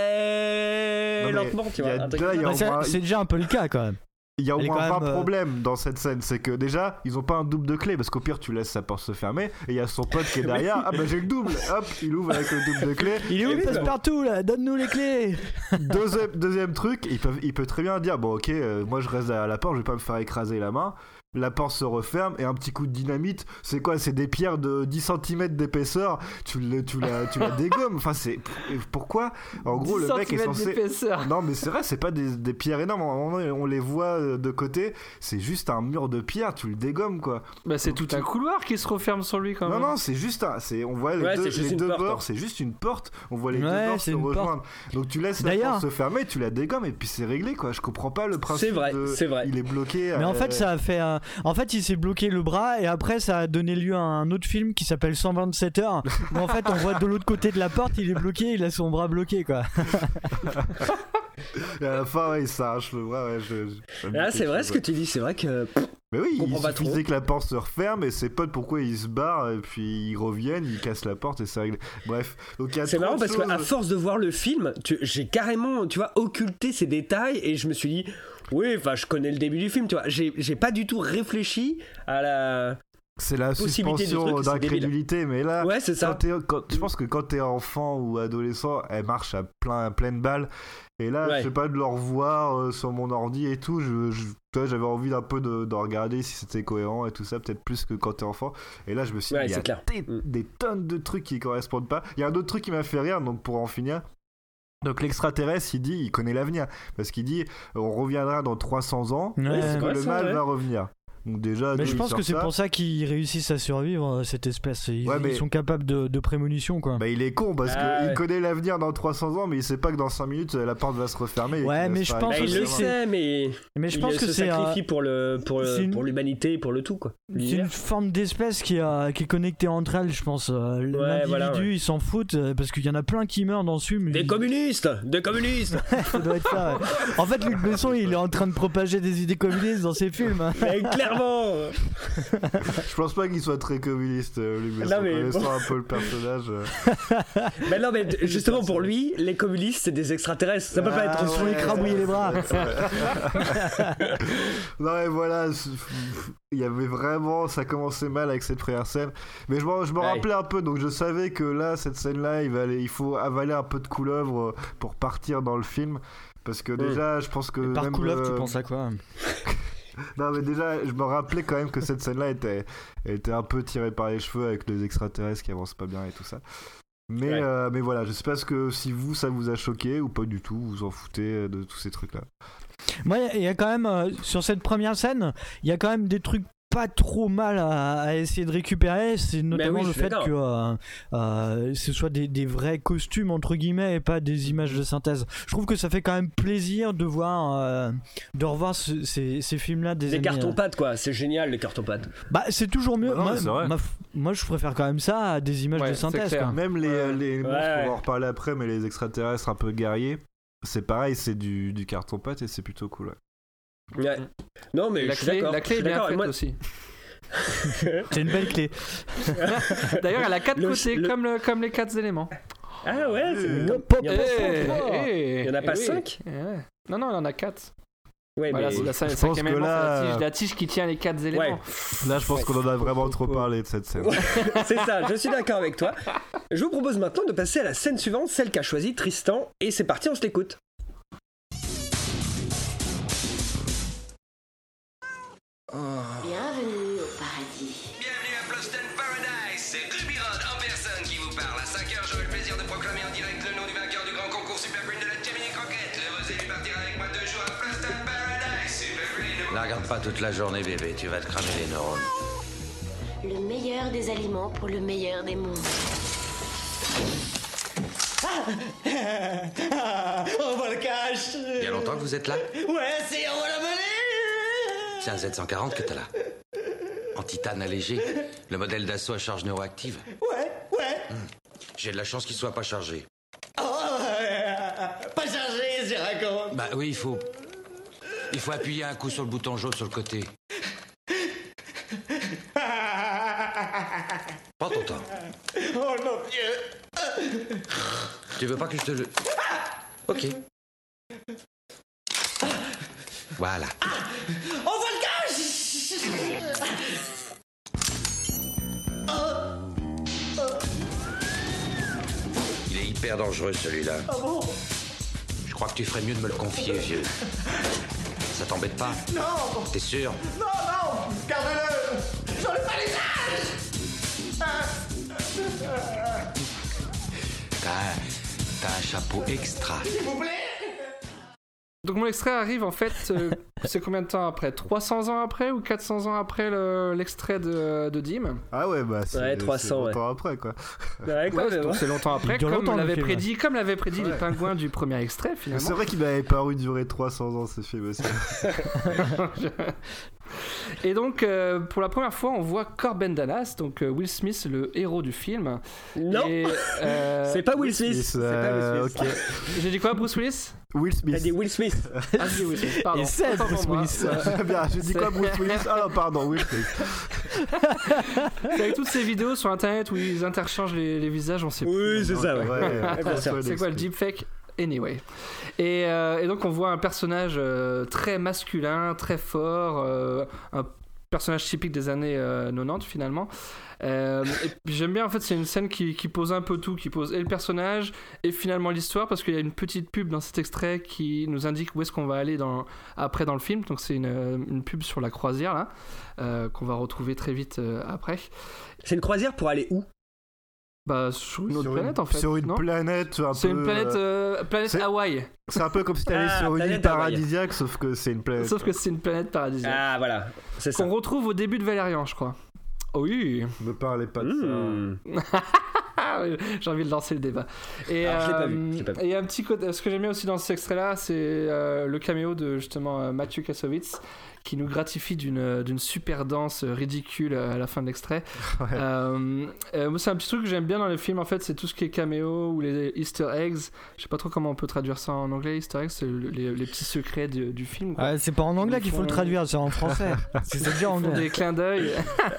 Speaker 4: très
Speaker 5: Non, mais
Speaker 4: lentement, tu
Speaker 5: il y
Speaker 4: vois.
Speaker 5: a
Speaker 4: un truc
Speaker 5: déjà-
Speaker 4: comme
Speaker 5: il y a
Speaker 4: ça.
Speaker 6: Bah,
Speaker 5: au moins-
Speaker 6: c'est c'est déjà un peu le cas quand même.
Speaker 5: Il y a au
Speaker 6: Elle est
Speaker 5: moins
Speaker 6: quand
Speaker 5: vingt
Speaker 6: même, euh,
Speaker 5: problèmes dans cette scène, c'est que déjà, ils ont pas un double de clé parce qu'au pire, tu laisses sa porte se fermer et il y a son pote qui est derrière. Ah bah j'ai le double, hop, il ouvre avec le double de clé.
Speaker 6: Il est où
Speaker 5: Et
Speaker 6: le
Speaker 5: puis,
Speaker 6: passe-partout là? Donne-nous les clés.
Speaker 5: Deuxième, deuxième truc, il peut, il peut très bien dire bon ok, euh, moi je reste derrière la porte, je vais pas me faire écraser la main. La porte se referme et un petit coup de dynamite, c'est quoi? C'est des pierres de dix centimètres d'épaisseur, tu, le, tu, la, tu la dégommes. Enfin, c'est. Pourquoi? En gros, le mec est
Speaker 7: centimètres
Speaker 5: censé.
Speaker 7: d'épaisseur.
Speaker 5: Non, mais c'est vrai, c'est pas des, des pierres énormes. À un moment, on les voit euh, de côté, c'est juste un mur de pierre, tu le dégommes quoi.
Speaker 7: Bah, c'est
Speaker 5: Donc,
Speaker 7: tout un
Speaker 5: tu-
Speaker 7: couloir qui se referme sur lui quand
Speaker 5: Non,
Speaker 7: même.
Speaker 5: non, c'est juste un. C'est, on voit les
Speaker 4: Ouais,
Speaker 5: deux,
Speaker 4: c'est juste
Speaker 5: les
Speaker 4: une
Speaker 5: deux
Speaker 4: porte,
Speaker 5: bords,
Speaker 4: hein.
Speaker 5: c'est juste une porte. On voit les
Speaker 6: Ouais,
Speaker 5: deux bords
Speaker 6: c'est
Speaker 5: se
Speaker 6: une porte.
Speaker 5: rejoindre. Donc tu laisses la
Speaker 6: D'ailleurs-
Speaker 5: porte se fermer, tu la dégommes et puis c'est réglé quoi. Je comprends pas le principe.
Speaker 4: C'est vrai,
Speaker 5: de-
Speaker 4: c'est vrai.
Speaker 5: Il est bloqué.
Speaker 6: Mais en
Speaker 5: euh,
Speaker 6: fait, ça a fait. un- En fait, il s'est bloqué le bras et après, ça a donné lieu à un autre film qui s'appelle cent vingt-sept heures. Où en fait, on voit de l'autre côté de la porte, il est bloqué, il a son bras bloqué quoi.
Speaker 5: Et à la fin, ouais, il s'arrache le bras. Ouais, je, je- ça me dit
Speaker 4: Ah,
Speaker 5: quelque
Speaker 4: c'est vrai
Speaker 5: chose,
Speaker 4: ce
Speaker 5: ouais.
Speaker 4: que tu dis, c'est vrai que.
Speaker 5: Mais oui,
Speaker 4: Je
Speaker 5: il
Speaker 4: comprends pas
Speaker 5: suffisait
Speaker 4: trop.
Speaker 5: que la porte se referme et ses potes, pourquoi ils se barrent et puis ils reviennent, ils cassent la porte et c'est réglé. Bref, donc il y a
Speaker 4: C'est
Speaker 5: trop
Speaker 4: marrant
Speaker 5: de
Speaker 4: parce
Speaker 5: choses.
Speaker 4: qu'à force de voir le film, tu- j'ai carrément, tu vois, occulté ces détails et je me suis dit, oui, enfin, je connais le début du film, tu vois. J'ai j'ai pas du tout réfléchi à la.
Speaker 5: C'est la
Speaker 4: possibilité du
Speaker 5: suspension
Speaker 4: truc, c'est débile.
Speaker 5: d'incrédulité, mais là,
Speaker 4: Ouais, c'est ça.
Speaker 5: quand t'es- quand- je pense que quand t'es enfant ou adolescent, elle marche à plein, à pleine balle. Et là,
Speaker 4: Ouais.
Speaker 5: je sais pas, de le revoir euh, sur mon ordi et tout, je, je- tu vois, j'avais envie d'un peu de, de regarder si c'était cohérent et tout ça, peut-être plus que quand t'es enfant. Et là, je me suis dit,
Speaker 4: Ouais,
Speaker 5: il y a
Speaker 4: c'est clair.
Speaker 5: des, des tonnes de trucs qui correspondent pas. Il y a un autre truc qui m'a fait rire, donc pour en finir. Donc l'extraterrestre, il dit, il connaît l'avenir, parce qu'il dit, on reviendra dans trois cents ans,
Speaker 6: Ouais.
Speaker 5: parce que
Speaker 4: Ouais,
Speaker 5: le
Speaker 4: ça,
Speaker 5: mal
Speaker 4: ouais.
Speaker 5: va revenir. Donc déjà,
Speaker 6: Mais
Speaker 5: d'où
Speaker 6: je
Speaker 5: il
Speaker 6: pense
Speaker 5: sort
Speaker 6: que c'est
Speaker 5: ça.
Speaker 6: pour ça qu'ils réussissent à survivre, euh, cette espèce. Ils,
Speaker 5: Ouais, mais-
Speaker 6: ils sont capables de, de prémonition quoi.
Speaker 5: Bah il est con parce
Speaker 4: Ah,
Speaker 5: qu'il
Speaker 4: ouais.
Speaker 5: connaît l'avenir dans trois cents ans mais il sait pas que dans cinq minutes la porte va se refermer. et
Speaker 6: Ouais,
Speaker 5: qu'il va
Speaker 6: mais
Speaker 5: se
Speaker 6: je
Speaker 5: faire
Speaker 6: pense
Speaker 4: Bah,
Speaker 5: écraser
Speaker 4: il le
Speaker 5: la main.
Speaker 4: sait, mais.
Speaker 6: Mais je
Speaker 4: il
Speaker 6: pense que
Speaker 4: se
Speaker 6: c'est un-
Speaker 4: sacrifie pour le pour
Speaker 6: c'est
Speaker 4: le
Speaker 6: une-
Speaker 4: pour l'humanité, pour le tout quoi.
Speaker 6: C'est
Speaker 4: L'univers.
Speaker 6: une forme d'espèce qui, a, qui est connectée entre elles, je pense. Euh, L'individu,
Speaker 4: voilà, ouais.
Speaker 6: ils s'en foutent euh, parce qu'il y en a plein qui meurent dans ce film.
Speaker 4: Des
Speaker 6: Ils-
Speaker 4: communistes, des communistes.
Speaker 6: Ça doit être ça. Ouais. En fait, Luc Besson, il est en train de propager des idées communistes dans ses films. hein.
Speaker 4: Mais clairement.
Speaker 5: Je pense pas qu'il soit très communiste, euh, Luc Besson,
Speaker 4: Non, mais
Speaker 5: connaissant
Speaker 4: bon.
Speaker 5: un peu le personnage. euh.
Speaker 4: Mais non, mais d- justement pour lui, les communistes c'est des extraterrestres. Ça peut pas
Speaker 5: Ah,
Speaker 4: être.
Speaker 6: Ils se font
Speaker 5: ouais.
Speaker 6: écrabouiller les bras.
Speaker 5: Non mais voilà, c'est- il y avait vraiment, ça commençait mal avec cette première scène. Mais je me, je me
Speaker 4: Ouais.
Speaker 5: rappelais un peu, donc je savais que là, cette scène-là, il, va aller- il faut avaler un peu de couleuvre euh, pour partir dans le film. Parce que déjà, je pense que...
Speaker 6: Par
Speaker 5: même,
Speaker 6: couleuvre, tu
Speaker 5: euh,
Speaker 6: penses à quoi?
Speaker 5: Non mais déjà, je me rappelais quand même que cette scène-là était, était un peu tirée par les cheveux avec les extraterrestres qui avancent pas bien et tout ça. Mais,
Speaker 12: Ouais.
Speaker 5: euh, mais voilà, je sais pas ce que, si vous, ça vous a choqué ou pas du tout, vous vous en foutez de tous ces trucs-là.
Speaker 6: Moi, il y a quand même, euh, sur cette première scène, il y a quand même des trucs pas trop mal à, à essayer de récupérer. C'est notamment
Speaker 12: oui, je
Speaker 6: le
Speaker 12: suis
Speaker 6: fait
Speaker 12: d'accord.
Speaker 6: que euh, euh, ce soit des, des vrais costumes, entre guillemets, et pas des images de synthèse. Je trouve que ça fait quand même plaisir de voir, euh, de revoir ce- ces, ces films-là des
Speaker 12: Des
Speaker 6: années,
Speaker 12: cartons-pâtes, quoi. C'est génial, les cartons-pâtes.
Speaker 6: Bah, c'est toujours mieux.
Speaker 5: Bah non,
Speaker 6: moi,
Speaker 5: mais c'est vrai.
Speaker 6: ma- moi, je préfère quand même ça à des images
Speaker 7: Ouais,
Speaker 6: de
Speaker 7: c'est
Speaker 6: synthèse.
Speaker 7: clair.
Speaker 6: quoi.
Speaker 5: Même les, les monstres,
Speaker 12: Ouais.
Speaker 5: on va en reparler après, mais les extraterrestres un peu guerriers, c'est pareil, c'est du, du carton-pâte et c'est plutôt cool. Ouais.
Speaker 12: Ouais. Non, mais
Speaker 7: la
Speaker 12: je suis
Speaker 7: clé,
Speaker 12: d'accord.
Speaker 7: la clé
Speaker 12: je
Speaker 7: est
Speaker 12: suis
Speaker 7: bien
Speaker 12: d'accord.
Speaker 7: faite
Speaker 12: Moi-
Speaker 7: aussi.
Speaker 6: C'est une belle clé.
Speaker 7: D'ailleurs, elle a quatre
Speaker 12: Le-
Speaker 7: côtés,
Speaker 12: le-
Speaker 7: comme, le, comme les quatre éléments.
Speaker 12: Ah ouais, c'est
Speaker 5: Euh,
Speaker 12: comme
Speaker 6: pop,
Speaker 12: Il y en a,
Speaker 6: pop,
Speaker 7: Eh,
Speaker 12: Il y en a
Speaker 7: eh
Speaker 12: pas
Speaker 7: oui.
Speaker 12: cinq
Speaker 7: Eh ouais. Non, non, il y en a quatre.
Speaker 12: Ouais,
Speaker 7: Voilà,
Speaker 12: mais
Speaker 7: c'est la cin-
Speaker 5: je
Speaker 7: cinquième
Speaker 5: pense que
Speaker 7: élément, c'est
Speaker 5: là-
Speaker 7: la tige, la tige qui tient les quatre éléments.
Speaker 5: Là, je pense qu'on en a vraiment trop parlé de cette scène.
Speaker 12: c'est ça, je suis d'accord avec toi. Je vous propose maintenant de passer à la scène suivante, celle qu'a choisie Tristan. Et c'est parti, on se l'écoute.
Speaker 10: Bienvenue au paradis.
Speaker 13: Bienvenue à Bluffston Paradise, c'est Ruby Rod en personne qui vous parle. À cinq heures, j'aurai le plaisir de proclamer en direct le nom du vainqueur du grand concours Super Green de la Gemini Croquette. Le vos élus partira avec moi deux jours à Bluffston Paradise. Super Green.
Speaker 8: La regarde pas toute la journée, bébé, tu vas te cramer les neurones.
Speaker 10: Le meilleur des aliments pour le meilleur des mondes.
Speaker 3: On voit le cash.
Speaker 8: Il y a longtemps que vous êtes là?
Speaker 3: Ouais, c'est on va la voler.
Speaker 8: C'est un Z cent quarante que t'as là. En titane allégé, le modèle d'assaut à charge neuroactive.
Speaker 3: Ouais, ouais.
Speaker 8: J'ai de la chance qu'il soit pas chargé.
Speaker 3: Oh, euh, pas chargé, je raconte.
Speaker 8: Bah oui, il faut... Il faut appuyer un coup sur le bouton jaune sur le côté. Prends ton temps.
Speaker 3: Oh mon Dieu.
Speaker 8: Tu veux pas que je te le... Ok. Voilà.
Speaker 3: On voit le cash.
Speaker 8: Il est hyper dangereux celui-là.
Speaker 3: Ah bon?
Speaker 8: Je crois que tu ferais mieux de me le confier, vieux. Ça t'embête pas?
Speaker 3: Non.
Speaker 8: T'es sûr?
Speaker 3: Non, non. Garde-le. J'en ai pas les âges.
Speaker 8: T'as un... T'as un chapeau extra.
Speaker 3: S'il vous plaît.
Speaker 7: Donc mon extrait arrive en fait, euh, c'est combien de temps après? trois cents ans après ou quatre cents ans après le- l'extrait de, de Dim?
Speaker 5: Ah ouais, bah c'est
Speaker 12: Ouais, trois cents,
Speaker 5: c'est longtemps
Speaker 12: ouais.
Speaker 5: après, quoi.
Speaker 12: Ouais, quand
Speaker 7: Ouais,
Speaker 12: même,
Speaker 7: donc
Speaker 12: hein.
Speaker 7: c'est longtemps après,
Speaker 6: Il dure
Speaker 7: comme
Speaker 6: longtemps, le
Speaker 7: l'avait
Speaker 6: film.
Speaker 7: prédit, comme l'avait prédit les
Speaker 5: Ouais.
Speaker 7: pingouins du premier extrait
Speaker 5: Mais
Speaker 7: finalement.
Speaker 5: c'est vrai qu'il avait paru durer trois cents ans, ce film aussi.
Speaker 7: Et donc, euh, pour la première fois, on voit Corbin Dallas, donc euh, Will Smith, le héros du film.
Speaker 12: Non,
Speaker 7: Et, euh,
Speaker 12: c'est pas Will Smith. C'est
Speaker 5: euh,
Speaker 12: pas Will Smith.
Speaker 5: ok.
Speaker 7: J'ai dit quoi, Bruce Willis?
Speaker 5: Will
Speaker 12: T'as
Speaker 5: Smith.
Speaker 12: dit Will Smith.
Speaker 7: Ah, j'ai dit Will Smith, pardon.
Speaker 6: Et c'est
Speaker 7: Autant pour
Speaker 6: Bruce
Speaker 7: moi.
Speaker 6: Willis.
Speaker 7: Ouais.
Speaker 5: Très bien, j'ai dit quoi, Bruce Willis? Ah non, pardon, Will Smith.
Speaker 7: C'est avec toutes ces vidéos sur internet où ils interchangent les, les visages, on sait plus.
Speaker 12: Oui, c'est ça, ouais.
Speaker 5: Ouais,
Speaker 12: bien sûr.
Speaker 7: C'est quoi le deepfake? Anyway. Et, euh, et donc on voit un personnage euh, très masculin, très fort, euh, un personnage typique des années euh, quatre-vingt-dix finalement. Euh, et puis j'aime bien en fait, c'est une scène qui, qui pose un peu tout, qui pose et le personnage et finalement l'histoire, parce qu'il y a une petite pub dans cet extrait qui nous indique où est-ce qu'on va aller dans, après dans le film. Donc c'est une, une pub sur la croisière là, euh, qu'on va retrouver très vite euh, après.
Speaker 12: C'est une croisière pour aller où?
Speaker 7: Bah sur une autre
Speaker 5: Sur
Speaker 7: planète
Speaker 5: une-
Speaker 7: en fait.
Speaker 5: Sur une
Speaker 7: non
Speaker 5: planète un
Speaker 7: C'est
Speaker 5: peu.
Speaker 7: une planète,
Speaker 5: euh,
Speaker 7: euh, planète
Speaker 5: c'est-
Speaker 7: Hawaï.
Speaker 5: C'est un peu comme si t'allais
Speaker 12: Ah,
Speaker 5: sur une
Speaker 12: planète
Speaker 5: île
Speaker 12: Hawaï.
Speaker 5: paradisiaque, sauf que c'est une planète.
Speaker 7: Sauf que c'est une planète paradisiaque.
Speaker 12: Ah, voilà, c'est ça.
Speaker 7: Qu'on retrouve au début de Valérian, je crois. Oh oui.
Speaker 5: Me parlez pas de
Speaker 12: Mmh.
Speaker 7: Ah oui, j'ai envie de lancer le débat. Et
Speaker 12: Alors, je l'ai pas
Speaker 7: euh,
Speaker 12: vu, je l'ai pas vu.
Speaker 7: et il y a un petit côté. Ce que j'aime bien aussi dans cet extrait-là, c'est euh, le caméo de justement euh, Mathieu Kassovitz, qui nous gratifie d'une d'une super danse ridicule à la fin de l'extrait.
Speaker 5: Ouais.
Speaker 7: Euh, euh, moi, c'est un petit truc que j'aime bien dans les films. En fait, c'est tout ce qui est caméo ou les Easter eggs. Je sais pas trop comment on peut traduire ça en anglais. Easter eggs, c'est le- les, les petits secrets du, du film. quoi.
Speaker 6: Ouais, c'est pas en anglais
Speaker 7: Ils
Speaker 6: qu'il faut le
Speaker 7: font-
Speaker 6: traduire, c'est en français. C'est ça dire en
Speaker 7: Ils font
Speaker 6: anglais.
Speaker 7: des clins d'œil.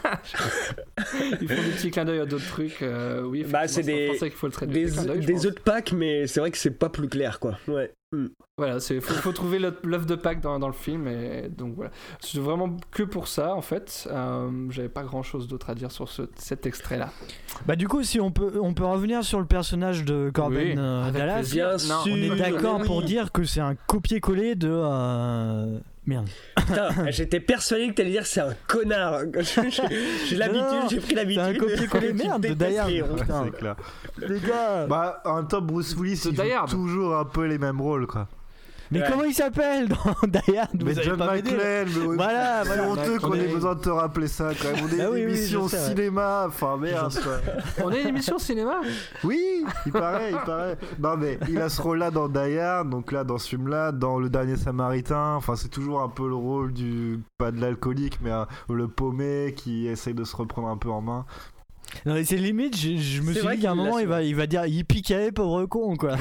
Speaker 7: Ils font des petits clins d'œil à d'autres trucs. Euh, oui,
Speaker 12: Bah, c'est
Speaker 7: effectivement,
Speaker 12: des-
Speaker 7: en français qu'il faut le traduire.
Speaker 12: Des,
Speaker 7: clins d'œil, je
Speaker 12: des
Speaker 7: pense.
Speaker 12: œufs de Pâques, mais c'est vrai que c'est pas plus clair, quoi. Ouais. Mm.
Speaker 7: Voilà, il faut, faut trouver le- l'œuf de Pâques dans, dans le film. Et donc voilà. C'est vraiment que pour ça, en fait. Euh, J'avais pas grand chose d'autre à dire sur ce, cet extrait-là.
Speaker 6: Bah du coup, si on peut, on peut revenir sur le personnage de Corbin
Speaker 7: Oui,
Speaker 6: euh,
Speaker 7: avec
Speaker 6: Dallas.
Speaker 7: plaisir.
Speaker 12: Bien
Speaker 7: Non,
Speaker 12: sûr.
Speaker 6: On est d'accord
Speaker 12: mais
Speaker 6: pour
Speaker 12: oui.
Speaker 6: dire que c'est un copier-coller de euh, Merde.
Speaker 12: Putain, j'étais persuadé que t'allais dire c'est un connard. J'ai l'habitude, j'ai pris l'habitude.
Speaker 6: C'est un copier-coller merde de Die Hard.
Speaker 5: C'est clair. Les gars. Bah, en même temps, Bruce Willis, il joue toujours un peu les mêmes rôles, quoi.
Speaker 6: Mais ouais. Comment il s'appelle dans Die Hard?
Speaker 5: Mais John McClane, mais
Speaker 6: voilà,
Speaker 5: c'est
Speaker 6: voilà.
Speaker 5: honteux qu'on ait besoin de te rappeler ça quand même. On est
Speaker 6: ah
Speaker 5: une
Speaker 6: oui,
Speaker 5: émission
Speaker 6: oui, sais,
Speaker 5: cinéma, enfin merde quoi.
Speaker 7: On est une émission cinéma?
Speaker 5: Oui, il paraît, il paraît. Non mais il a ce rôle-là dans Die Hard, donc là dans ce film-là, dans Le Dernier Samaritain, enfin c'est toujours un peu le rôle du, pas de l'alcoolique, mais euh, le paumé qui essaye de se reprendre un peu en main.
Speaker 6: Non mais c'est limite, je, je me
Speaker 12: c'est
Speaker 6: suis dit qu'à un moment il va, il va dire yippee pauvre con quoi.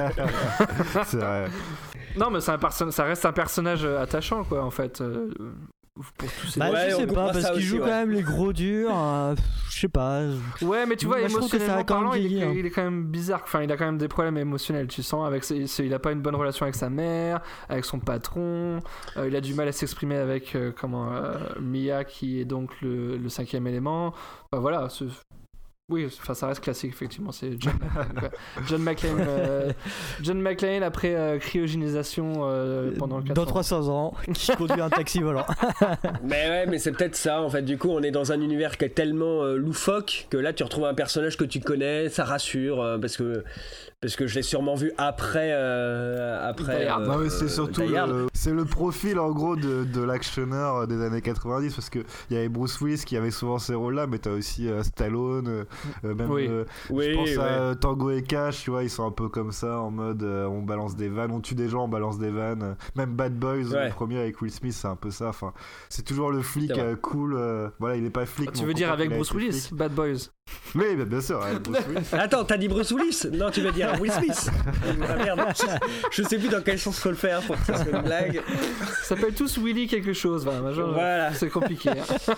Speaker 5: C'est vrai.
Speaker 7: Non mais c'est un perso- ça reste un personnage attachant quoi en fait. Euh, pour tous ces
Speaker 6: bah
Speaker 7: ouais,
Speaker 6: je sais pas parce qu'il joue ouais. quand même les gros durs, euh, je sais pas.
Speaker 7: Ouais mais tu vois,
Speaker 6: moi,
Speaker 7: émotionnellement parlant il est,
Speaker 6: hein.
Speaker 7: il est quand même bizarre, enfin il a quand même des problèmes émotionnels, tu sens, avec ses, ses, il a pas une bonne relation avec sa mère, avec son patron, euh, il a du mal à s'exprimer avec euh, comment euh, Mia qui est donc le, le cinquième élément, bah voilà ce... Oui, enfin ça reste classique effectivement, c'est John McClane. John McClane, euh, John McClane après euh, cryogénisation euh, pendant quatre
Speaker 6: dans
Speaker 7: ans.
Speaker 6: trois cents ans, qui conduit un taxi volant.
Speaker 12: Mais ouais, mais c'est peut-être ça en fait. Du coup, on est dans un univers qui est tellement euh, loufoque que là, tu retrouves un personnage que tu connais, ça rassure euh, parce que parce que je l'ai sûrement vu après euh, après. Euh,
Speaker 5: non mais c'est surtout le, c'est le profil en gros de, de l'actionneur des années quatre-vingt-dix parce que il y avait Bruce Willis qui avait souvent ces rôles-là, mais t'as aussi euh, Stallone. Euh, Euh, même
Speaker 12: oui.
Speaker 5: euh,
Speaker 12: oui,
Speaker 5: je pense
Speaker 12: ouais.
Speaker 5: à Tango et Cash, tu vois, ils sont un peu comme ça en mode euh, on balance des vannes, on tue des gens, on balance des vannes. Même Bad Boys, ouais. Le premier avec Will Smith, c'est un peu ça. Enfin, c'est toujours le flic euh, cool. Euh, voilà, il est pas flic.
Speaker 7: Tu veux dire avec Bruce Willis, Bad Boys?
Speaker 5: Oui, bah, bien sûr. Ouais, Bruce Willis.
Speaker 12: Attends, t'as dit Bruce Willis? Non, tu veux dire Will Smith? Ah, merde. Je sais plus dans quel sens faut le faire pour faire une blague.
Speaker 7: Ils s'appellent tous Willy quelque chose. Voilà, genre, voilà. C'est compliqué. Hein.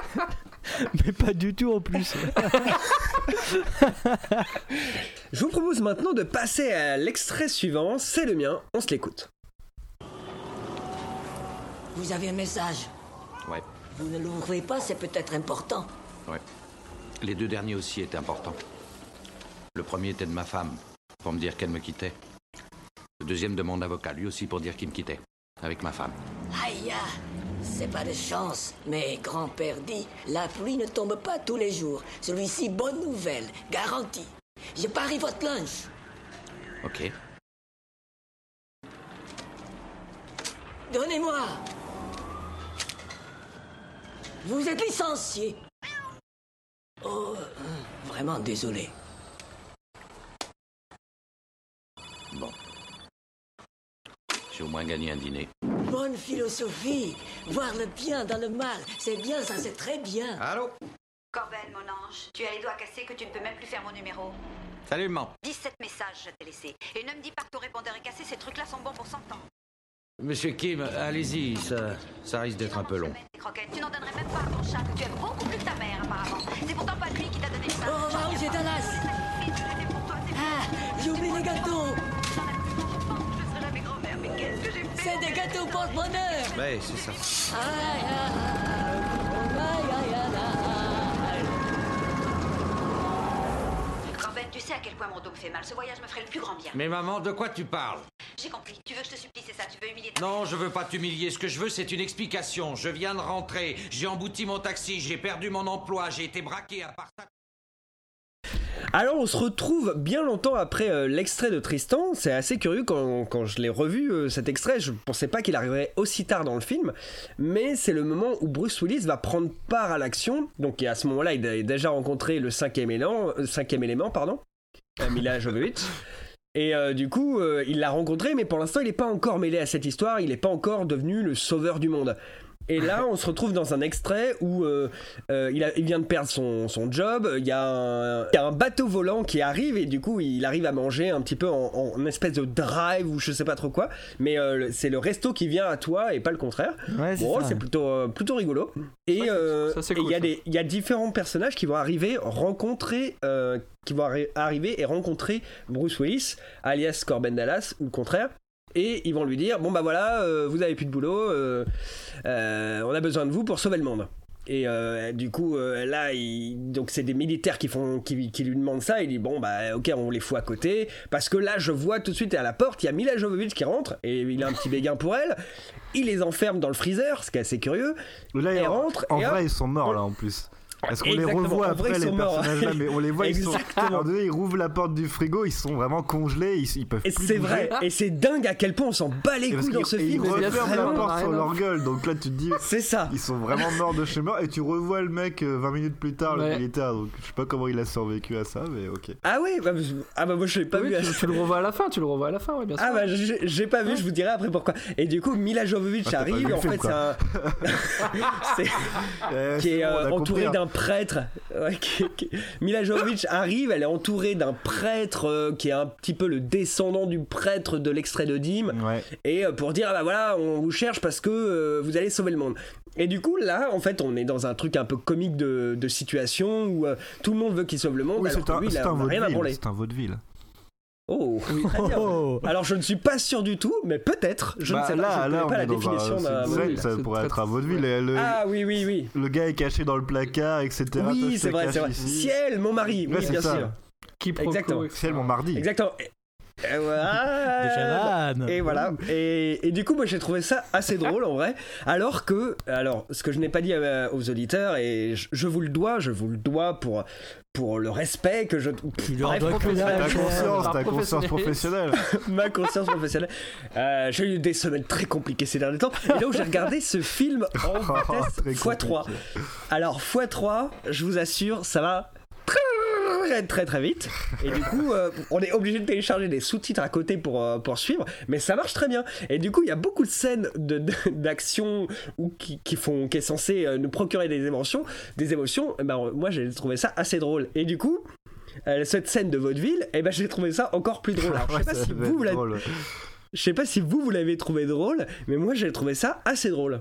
Speaker 6: Mais pas du tout en plus.
Speaker 12: Je vous propose maintenant de passer à l'extrait suivant. C'est le mien, on se l'écoute.
Speaker 14: Vous avez un message?
Speaker 8: Ouais.
Speaker 14: Vous ne l'ouvrez pas, c'est peut-être important.
Speaker 8: Ouais. Les deux derniers aussi étaient importants. Le premier était de ma femme, pour me dire qu'elle me quittait. Le deuxième de mon avocat, lui aussi pour dire qu'il me quittait, avec ma femme.
Speaker 14: Aïe, c'est pas de chance, mais grand-père dit, la pluie ne tombe pas tous les jours. Celui-ci, bonne nouvelle, garantie. Je parie votre lunch.
Speaker 8: Ok.
Speaker 14: Donnez-moi. Vous êtes licencié. Oh, vraiment désolé.
Speaker 8: Bon. J'ai au moins gagné un dîner.
Speaker 14: Bonne philosophie. Voir le bien dans le mal. C'est bien, ça, c'est très bien.
Speaker 8: Allô?
Speaker 15: Corben, mon ange, tu as les doigts cassés que tu ne peux même plus faire mon numéro.
Speaker 8: Salut, maman.
Speaker 15: dix-sept messages, je t'ai laissé. Et ne me dis pas que ton répondeur est cassé, ces trucs-là sont bons pour cent ans.
Speaker 8: Monsieur Kim, allez-y, ça, ça risque d'être un peu long.
Speaker 15: Tu n'en donnerais même pas à ton chat, que tu aimes beaucoup plus que ta mère, apparemment. C'est pourtant pas lui qui t'a donné ça.
Speaker 14: Oh, Marie, j'ai Dallas. Ah, j'oublie les gâteaux. C'est des gâteaux porte-bonheur.
Speaker 8: Ouais, c'est ça.
Speaker 14: Aïe, aïe, aïe, aïe, aïe.
Speaker 15: Corben, tu sais à quel point mon dos me fait mal. Ce voyage me ferait le plus grand bien.
Speaker 8: Mais maman, de quoi tu parles?
Speaker 15: J'ai compris. Tu veux que je te supplie, c'est ça? Tu veux humilier ta...
Speaker 8: Non, je veux pas t'humilier. Ce que je veux, c'est une explication. Je viens de rentrer. J'ai embouti mon taxi. J'ai perdu mon emploi. J'ai été braqué à part ça.
Speaker 12: Alors on se retrouve bien longtemps après euh, l'extrait de Tristan. C'est assez curieux quand, quand je l'ai revu euh, cet extrait. Je pensais pas qu'il arriverait aussi tard dans le film, mais c'est le moment où Bruce Willis va prendre part à l'action. Donc à ce moment-là, il a déjà rencontré le cinquième élément, euh, cinquième élément pardon, Milla Jovovich. Et euh, du coup, euh, il l'a rencontré, mais pour l'instant, il n'est pas encore mêlé à cette histoire. Il n'est pas encore devenu le sauveur du monde. Et là, on se retrouve dans un extrait où euh, euh, il, a, il vient de perdre son, son job. Il y, a un, il y a un bateau volant qui arrive et du coup, il arrive à manger un petit peu en, en espèce de drive ou je sais pas trop quoi. Mais euh, c'est le resto qui vient à toi et pas le contraire.
Speaker 6: Ouais, c'est
Speaker 12: bon,
Speaker 6: ça.
Speaker 12: c'est plutôt, euh, plutôt rigolo. Et euh,
Speaker 7: ça, c'est
Speaker 12: et il
Speaker 7: cool,
Speaker 12: y a
Speaker 7: ça.
Speaker 12: des, il y a différents personnages qui vont arriver rencontrer, euh, qui vont arri- arriver et rencontrer Bruce Willis, alias Corben Dallas ou le contraire. Et ils vont lui dire bon bah voilà, euh, vous avez plus de boulot, euh, euh, on a besoin de vous pour sauver le monde. et euh, du coup euh, là il... donc c'est des militaires qui font qui, qui lui demandent ça. Il dit bon bah ok, on les fout à côté parce que là je vois tout de suite à la porte il y a Mila Jovovich qui rentre et il a un petit béguin pour elle. Il les enferme dans le freezer, ce qui est assez curieux.
Speaker 5: Là,
Speaker 12: elle
Speaker 5: en,
Speaker 12: rentre
Speaker 5: en
Speaker 12: et
Speaker 5: vrai
Speaker 12: hop,
Speaker 5: ils sont morts
Speaker 12: on...
Speaker 5: là en plus. Parce qu'on
Speaker 12: Exactement.
Speaker 5: les revoit
Speaker 12: En vrai,
Speaker 5: après
Speaker 12: ils
Speaker 5: les
Speaker 12: sont morts.
Speaker 5: personnages là, mais on les voit, ils sont. À un moment donné, ils rouvrent la porte du frigo, ils sont vraiment congelés, ils, ils peuvent
Speaker 12: et
Speaker 5: plus
Speaker 12: c'est
Speaker 5: bouger.
Speaker 12: vrai, et c'est dingue à quel point on s'en bat les couilles dans ce
Speaker 5: et
Speaker 12: film.
Speaker 5: Ils
Speaker 12: C'est
Speaker 5: referment la
Speaker 12: vraiment-
Speaker 5: porte sur leur gueule, donc là tu te dis.
Speaker 12: C'est ça.
Speaker 5: Ils sont vraiment morts de chez mort, et tu revois le mec euh, vingt minutes plus tard,
Speaker 7: Ouais.
Speaker 5: le militaire, donc je sais pas comment il a survécu à ça, mais ok.
Speaker 12: Ah oui, bah, ah bah moi je l'ai pas
Speaker 7: Oui,
Speaker 12: vu.
Speaker 7: tu, tu le revois à la fin, tu le revois à la fin, ouais, bien sûr.
Speaker 12: Ah bah j'ai j'ai pas vu, je vous dirai après pourquoi. Et du coup Mila Jovovich
Speaker 5: Ah, t'as pas vu
Speaker 12: arrive,
Speaker 5: le
Speaker 12: en
Speaker 5: film,
Speaker 12: fait
Speaker 5: quoi.
Speaker 12: c'est un... c'est...
Speaker 5: Eh,
Speaker 12: qui est
Speaker 5: c'est bon, on
Speaker 12: euh,
Speaker 5: a
Speaker 12: entouré
Speaker 5: compris, hein.
Speaker 12: d'un prêtre. Ouais, qui- qui- Mila Jovovich arrive, elle est entourée d'un prêtre euh, qui est un petit peu le descendant du prêtre de l'extrait de Dîmes.
Speaker 5: Ouais.
Speaker 12: Et euh, pour dire ah bah voilà, on vous cherche parce que euh, vous allez sauver le monde. Et du coup là en fait on est dans un truc un peu comique de, de situation où euh, tout le monde veut qu'il sauve le monde
Speaker 5: Oui,
Speaker 12: alors
Speaker 5: c'est
Speaker 12: que
Speaker 5: un,
Speaker 12: lui il
Speaker 5: c'est
Speaker 12: a,
Speaker 5: un
Speaker 12: on a rien à
Speaker 5: vaudeville.
Speaker 12: branler.
Speaker 5: C'est un vaudeville.
Speaker 12: Oh, très bien. Alors je ne suis pas sûr du tout, mais peut-être. Je
Speaker 5: Bah,
Speaker 12: ne sais
Speaker 5: là,
Speaker 12: pas. Je ne
Speaker 5: là,
Speaker 12: connais
Speaker 5: on
Speaker 12: pas la
Speaker 5: est dans
Speaker 12: définition
Speaker 5: un,
Speaker 12: d'un
Speaker 5: c'est une scène,
Speaker 12: vaudeville.
Speaker 5: ça
Speaker 7: C'est
Speaker 5: pourrait
Speaker 7: très,
Speaker 5: être un
Speaker 7: très-
Speaker 5: vaudeville. et le,
Speaker 12: Ah oui oui oui.
Speaker 5: le gars est caché dans le placard, et cetera. Toi,
Speaker 12: Oui
Speaker 5: je
Speaker 12: c'est
Speaker 5: te
Speaker 12: vrai
Speaker 5: cache
Speaker 12: c'est vrai.
Speaker 5: ici.
Speaker 12: Ciel mon mari.
Speaker 5: Ouais,
Speaker 12: Oui
Speaker 5: c'est
Speaker 12: bien
Speaker 5: ça.
Speaker 12: sûr.
Speaker 7: Quiproquo,
Speaker 12: Exactement.
Speaker 7: et cetera.
Speaker 5: C'est mon mardi.
Speaker 12: Exactement. Et, et voilà.
Speaker 6: Déjà vanne.
Speaker 12: Et voilà. Et, et du coup, moi, j'ai trouvé ça assez drôle en vrai. Alors que, alors, ce que je n'ai pas dit euh, aux auditeurs, et je, je vous le dois, je vous le dois pour pour le respect que je.
Speaker 6: Tu leur
Speaker 12: Bref,
Speaker 6: dois que
Speaker 5: Ta
Speaker 6: dalle.
Speaker 5: conscience, ta
Speaker 7: Par
Speaker 5: conscience professionnelle.
Speaker 12: ma conscience professionnelle. Euh, j'ai eu des semaines très compliquées ces derniers temps. Et donc j'ai regardé ce film en vitesse
Speaker 5: Très
Speaker 12: fois trois.
Speaker 5: compliqué.
Speaker 12: Alors fois trois, je vous assure, ça va très très très vite. Et du coup, euh, on est obligé de télécharger des sous-titres à côté pour, euh, pour suivre, mais ça marche très bien. Et du coup, il y a beaucoup de scènes de, de- d'action ou qui, qui font qui est censé euh, nous procurer des émotions, des émotions. Et ben moi, j'ai trouvé ça assez drôle. Et du coup. Euh, cette scène de vaudeville, et ben j'ai trouvé ça encore plus drôle. Alors, je sais
Speaker 5: Ouais,
Speaker 12: pas
Speaker 5: ça
Speaker 12: si
Speaker 5: devait
Speaker 12: vous,
Speaker 5: être
Speaker 12: vous l'avez,
Speaker 5: drôle.
Speaker 12: je sais pas si vous vous l'avez trouvé drôle, mais moi j'ai trouvé ça assez drôle.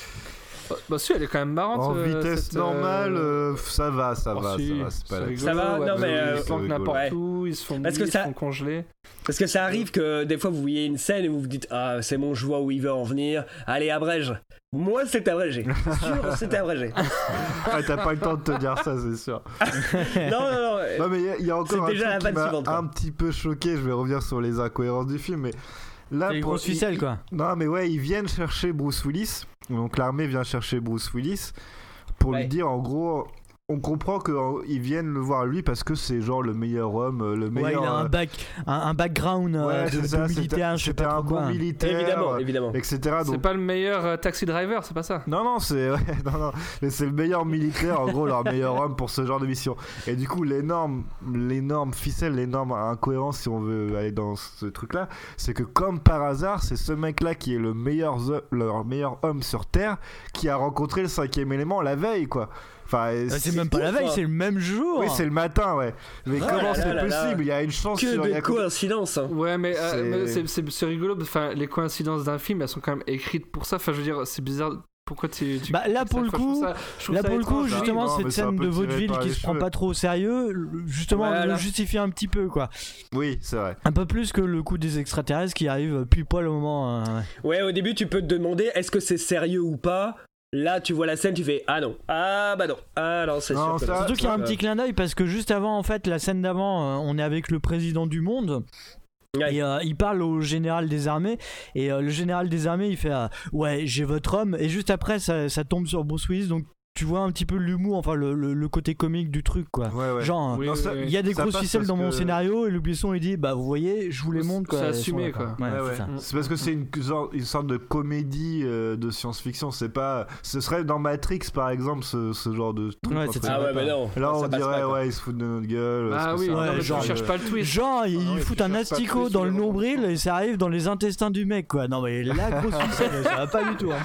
Speaker 7: Bah si, elle est quand même marrante.
Speaker 5: En
Speaker 7: euh,
Speaker 5: vitesse
Speaker 7: cette,
Speaker 5: normale,
Speaker 7: euh,
Speaker 5: euh, ça va, ça
Speaker 7: oh,
Speaker 5: va,
Speaker 7: si,
Speaker 5: ça va, c'est pas la
Speaker 7: rigolo,
Speaker 12: Ça va,
Speaker 7: ouais,
Speaker 12: non,
Speaker 7: parce
Speaker 12: mais,
Speaker 7: qu'ils
Speaker 12: euh,
Speaker 7: se planquent
Speaker 5: c'est
Speaker 7: n'importe
Speaker 12: rigolo.
Speaker 7: où, ils se font
Speaker 12: Parce que
Speaker 7: mouiller,
Speaker 12: ça-
Speaker 7: ils se font congeler.
Speaker 12: Parce que ça arrive que des fois vous voyez une scène et vous vous dites ah c'est bon, je vois où il veut en venir, allez abrège. Moi c'est abrégé, sûr c'était abrégé.
Speaker 5: Ah, t'as pas le temps de te dire ça, c'est sûr.
Speaker 12: non non non.
Speaker 5: Non, mais il y a- il y, a encore
Speaker 12: C'est
Speaker 5: un
Speaker 12: déjà
Speaker 5: truc
Speaker 12: la
Speaker 5: qui
Speaker 12: vanne
Speaker 5: m'a
Speaker 12: suivante, quoi.
Speaker 5: un petit peu choqué. Je vais revenir sur les incohérences du film, mais là,
Speaker 6: C'est les
Speaker 5: pour-
Speaker 6: grosses
Speaker 5: ils-
Speaker 6: ficelles,
Speaker 5: ils-
Speaker 6: quoi.
Speaker 5: Non, mais ouais, ils viennent chercher Bruce Willis. Donc l'armée vient chercher Bruce Willis pour
Speaker 12: Ouais.
Speaker 5: lui dire, en gros, on comprend qu'ils viennent le voir lui parce que c'est genre le meilleur homme, euh, le
Speaker 6: Ouais,
Speaker 5: meilleur.
Speaker 6: il a un,
Speaker 5: euh,
Speaker 6: back, un, un background euh,
Speaker 5: ouais,
Speaker 6: de,
Speaker 5: c'est
Speaker 6: de
Speaker 5: ça,
Speaker 6: militaire, je sais
Speaker 5: c'était
Speaker 6: pas
Speaker 5: un
Speaker 6: trop
Speaker 5: bon
Speaker 6: quoi.
Speaker 5: militaire,
Speaker 12: Évidemment, évidemment.
Speaker 5: et cetera.
Speaker 7: C'est
Speaker 5: Donc
Speaker 7: pas le meilleur euh, taxi driver, c'est pas ça.
Speaker 5: non, non, c'est ouais, non, non, mais c'est le meilleur militaire, en gros, leur meilleur homme pour ce genre de mission. Et du coup, l'énorme, l'énorme ficelle, l'énorme incohérence, si on veut aller dans ce truc-là, c'est que comme par hasard, c'est ce mec-là qui est le meilleur, zo- leur meilleur homme sur Terre, qui a rencontré le cinquième élément la veille, quoi. Enfin,
Speaker 6: Euh, c'est même pas la veille, c'est le même jour.
Speaker 5: Oui, c'est le matin, ouais. Mais
Speaker 12: Oh
Speaker 5: comment
Speaker 12: là
Speaker 5: c'est
Speaker 12: là là
Speaker 5: possible?
Speaker 12: là.
Speaker 5: Il y a une chance sur
Speaker 12: Que
Speaker 5: il y a
Speaker 12: de coïncidences. Hein.
Speaker 7: Ouais, mais euh,
Speaker 5: C'est-
Speaker 7: mais c'est, c'est, c'est rigolo. Enfin, les coïncidences d'un film, elles sont quand même écrites pour ça. Enfin, je veux dire, c'est bizarre. Pourquoi tu. tu
Speaker 6: Bah là
Speaker 7: ça,
Speaker 6: pour le
Speaker 7: enfin, je trouve
Speaker 6: coup,
Speaker 7: ça- je trouve
Speaker 6: là
Speaker 7: ça
Speaker 6: pour le coup,
Speaker 7: étrange, hein.
Speaker 6: justement
Speaker 5: non, mais
Speaker 6: cette
Speaker 5: c'est un
Speaker 6: scène
Speaker 5: peu
Speaker 6: de
Speaker 5: tiré
Speaker 6: vaudeville
Speaker 5: par
Speaker 6: qui
Speaker 5: les
Speaker 6: se prend
Speaker 5: cheveux.
Speaker 6: pas trop au sérieux, le- justement
Speaker 12: Voilà.
Speaker 6: le justifie un petit peu quoi.
Speaker 5: Oui, c'est vrai.
Speaker 6: Un peu plus que le coup des extraterrestres qui arrivent pile poil au moment. euh,
Speaker 12: Ouais, au début tu peux te demander est-ce que c'est sérieux ou pas. Là tu vois la scène, tu fais ah non, ah bah non, ah non c'est
Speaker 5: Non,
Speaker 12: sûr. que
Speaker 5: ça-
Speaker 12: non.
Speaker 6: Surtout qu'il y a un
Speaker 12: Euh,
Speaker 6: petit clin d'œil parce que juste avant en fait la scène d'avant, euh, on est avec le président du monde.
Speaker 12: Ouais.
Speaker 6: Et euh, il parle au général des armées et euh, le général des armées il fait euh, ouais j'ai votre homme et juste après ça, ça tombe sur Bruce Willis donc tu vois un petit peu l'humour, enfin le, le, le côté comique du truc quoi.
Speaker 5: Ouais, ouais.
Speaker 6: Genre
Speaker 7: Oui,
Speaker 5: Non,
Speaker 7: oui,
Speaker 5: ça-
Speaker 7: oui.
Speaker 6: il y a des
Speaker 5: ça
Speaker 6: grosses
Speaker 5: passe
Speaker 6: ficelles
Speaker 5: parce
Speaker 6: dans mon
Speaker 5: que-
Speaker 6: scénario et le buisson il dit bah vous voyez je vous les montre quoi.
Speaker 7: C'est
Speaker 6: elles sont
Speaker 7: assumé,
Speaker 6: là,
Speaker 7: quoi.
Speaker 6: Ouais,
Speaker 5: Ouais,
Speaker 6: c'est
Speaker 5: ouais.
Speaker 6: ça.
Speaker 5: C'est parce que c'est une, genre- une sorte de comédie euh, de science-fiction. C'est pas. Ce serait dans Matrix par exemple ce, ce genre de truc.
Speaker 6: Ouais,
Speaker 5: entre
Speaker 6: c'est
Speaker 5: les
Speaker 12: Ah
Speaker 5: deux.
Speaker 12: ouais, mais non.
Speaker 5: Là
Speaker 12: ça
Speaker 5: on
Speaker 12: passe
Speaker 5: dirait
Speaker 12: pas, quoi.
Speaker 5: ouais ils se foutent de notre gueule.
Speaker 7: Ah
Speaker 5: parce que
Speaker 7: oui,
Speaker 5: c'est un
Speaker 7: non,
Speaker 6: ouais,
Speaker 7: mais
Speaker 5: peu
Speaker 6: genre,
Speaker 7: tu cherches pas le twist.
Speaker 6: Genre, ils
Speaker 5: Ah ouais,
Speaker 6: foutent
Speaker 5: tu
Speaker 6: un
Speaker 5: cherches pas de
Speaker 6: asticot
Speaker 5: twist,
Speaker 6: dans
Speaker 5: tu
Speaker 6: le
Speaker 5: les
Speaker 6: nombril et ça arrive dans les intestins du mec, quoi. Non, mais la grosse ficelle, ça va pas du tout.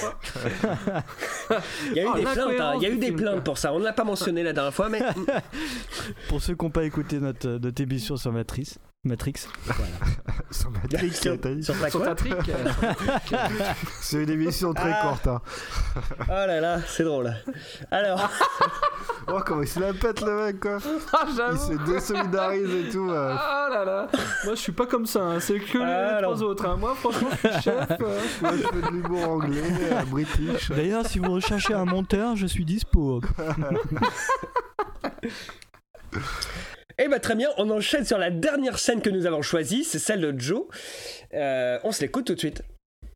Speaker 6: Hein.
Speaker 12: Il y a eu
Speaker 7: Oh,
Speaker 12: des plaintes, hein,
Speaker 7: l'incohérence
Speaker 12: il y a eu
Speaker 7: du
Speaker 12: des
Speaker 7: film,
Speaker 12: plaintes
Speaker 7: quoi.
Speaker 12: pour ça. On ne l'a pas mentionné la dernière fois, mais
Speaker 6: Pour ceux qui n'ont pas écouté notre, notre émission sur Matrice. Matrix.
Speaker 5: Voilà. Sur Matrix,
Speaker 12: sur,
Speaker 5: t'as dit
Speaker 12: sur ta quoi
Speaker 5: C'est une émission très
Speaker 12: ah.
Speaker 5: courte. Hein.
Speaker 12: Oh là là, c'est drôle. Alors.
Speaker 5: Oh, comment il se la pète le mec, quoi.
Speaker 7: Ah,
Speaker 5: il se désolidarise et tout. Euh.
Speaker 7: Ah là là. Moi, je suis pas comme ça. Hein. C'est que les
Speaker 12: ah,
Speaker 7: trois autres. Hein. Moi, franchement, je suis chef. Euh.
Speaker 5: Moi, je fais de l'humour anglais, euh, british.
Speaker 6: D'ailleurs, si vous recherchez un monteur, je suis dispo.
Speaker 12: Eh bah très bien, on enchaîne sur la dernière scène que nous avons choisie, c'est celle de Joe. Euh, on se l'écoute tout de suite.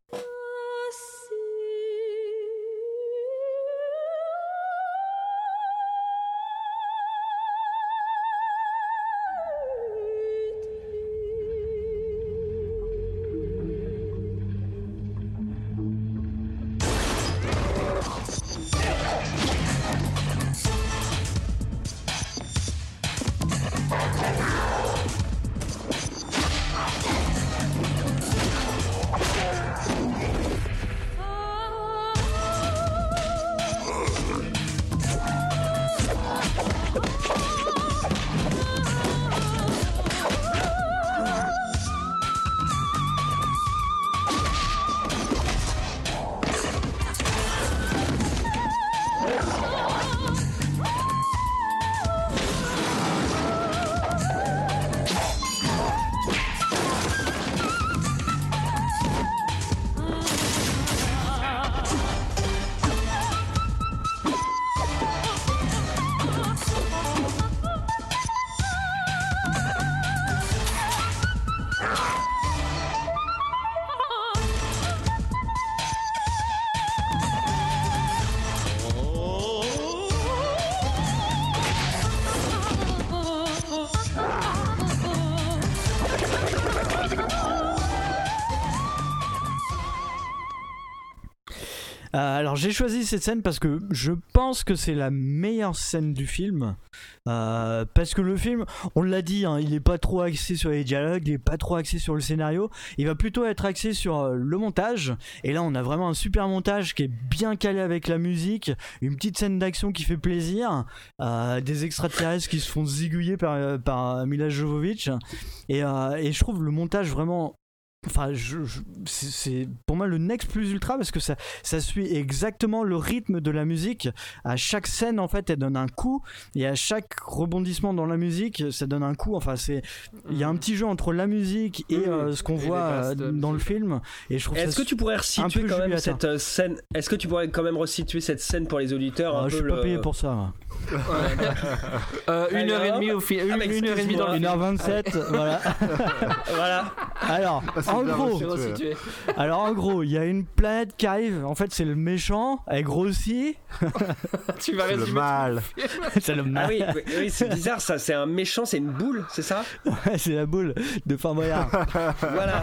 Speaker 6: Euh, alors j'ai choisi cette scène parce que je pense que c'est la meilleure scène du film. Euh, parce que le film, on l'a dit, hein, il est pas trop axé sur les dialogues, il est pas trop axé sur le scénario, il va plutôt être axé sur euh, le montage. Et là on a vraiment un super montage qui est bien calé avec la musique, une petite scène d'action qui fait plaisir, euh, des extraterrestres qui se font zigouiller par, par Mila Jovovich. Et, euh, et je trouve le montage vraiment... Enfin, je, je, c'est, c'est pour moi le next plus ultra parce que ça, ça suit exactement le rythme de la musique. À chaque scène, en fait, elle donne un coup, et à chaque rebondissement dans la musique, ça donne un coup. Enfin, c'est, il y a un petit jeu entre la musique et euh, ce qu'on et voit euh, dans le film. Et je trouve
Speaker 12: est-ce
Speaker 6: ça
Speaker 12: que tu pourrais resituer quand même cette euh, scène Est-ce que tu pourrais quand même resituer cette scène pour les auditeurs
Speaker 6: euh,
Speaker 12: un
Speaker 6: Je
Speaker 12: peu
Speaker 6: suis pas
Speaker 12: le...
Speaker 6: payé pour ça.
Speaker 7: euh, une heure et demie au film, une, une heure et demie dans
Speaker 6: une heure vingt-sept, voilà.
Speaker 12: Voilà.
Speaker 6: Alors,
Speaker 5: ah,
Speaker 6: en gros, alors en gros, il y a une planète qui arrive. En fait, c'est le méchant. Elle grossit.
Speaker 7: Tu vas
Speaker 5: c'est le mal.
Speaker 6: C'est le mal.
Speaker 12: Ah oui, oui, oui, c'est bizarre ça. C'est un méchant, c'est une boule, c'est ça?
Speaker 6: Ouais, c'est la boule de Fort Boyard.
Speaker 12: Voilà.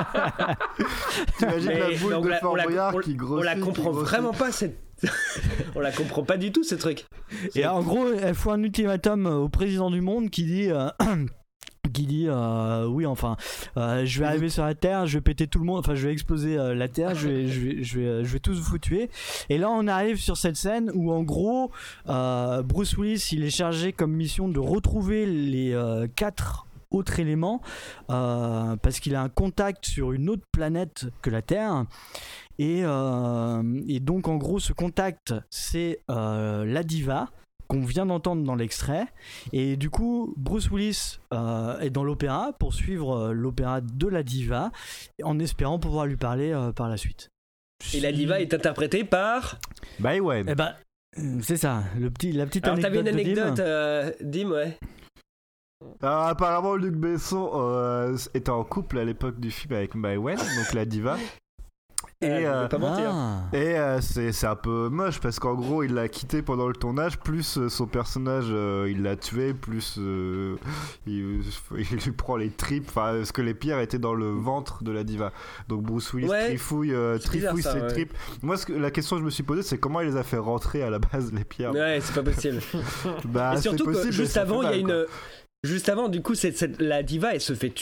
Speaker 5: T'imagines la boule de Fort Boyard qui grossit.
Speaker 12: On la comprend vraiment pas cette. On la comprend pas du tout ce truc.
Speaker 6: Et c'est... en gros, elle fout un ultimatum au président du monde qui dit. Euh... qui dit euh, oui enfin euh, je vais arriver sur la Terre, je vais péter tout le monde, enfin je vais exploser euh, la Terre, je vais, je, vais, je, vais, je vais tous vous tuer. Et là on arrive sur cette scène où en gros euh, Bruce Willis il est chargé comme mission de retrouver les euh, quatre autres éléments euh, parce qu'il a un contact sur une autre planète que la Terre. Et, euh, et donc en gros ce contact c'est euh, la diva qu'on vient d'entendre dans l'extrait, et du coup Bruce Willis euh, est dans l'opéra pour suivre euh, l'opéra de la diva en espérant pouvoir lui parler euh, par la suite.
Speaker 12: Et la diva est interprétée par
Speaker 5: Bai Wen.
Speaker 6: Eh ben c'est ça, le petit, la petite
Speaker 12: alors,
Speaker 6: anecdote.
Speaker 12: Alors t'avais une
Speaker 6: de
Speaker 12: anecdote
Speaker 6: Dim,
Speaker 12: euh, Dim ouais.
Speaker 5: Alors, apparemment Luc Besson euh, était en couple à l'époque du film avec Bai Wen, donc la diva. Et, euh,
Speaker 12: pas mentir.
Speaker 6: Ah.
Speaker 5: et euh, c'est, c'est un peu moche parce qu'en gros il l'a quitté pendant le tournage, plus euh, son personnage euh, il l'a tué, plus euh, il, il lui prend les tripes, enfin parce que les pierres étaient dans le ventre de la diva, donc Bruce Willis ouais, trifouille, euh, trifouille bizarre, ça, ses ouais. tripes. Moi ce que, la question que je me suis posée c'est comment il les a fait rentrer à la base les pierres.
Speaker 12: Ouais c'est pas possible.
Speaker 5: Bah,
Speaker 12: et surtout
Speaker 5: c'est possible,
Speaker 12: que juste avant il y a
Speaker 5: mal,
Speaker 12: une
Speaker 5: quoi.
Speaker 12: Juste avant, du coup, c'est, c'est, la diva, elle se fait tuer.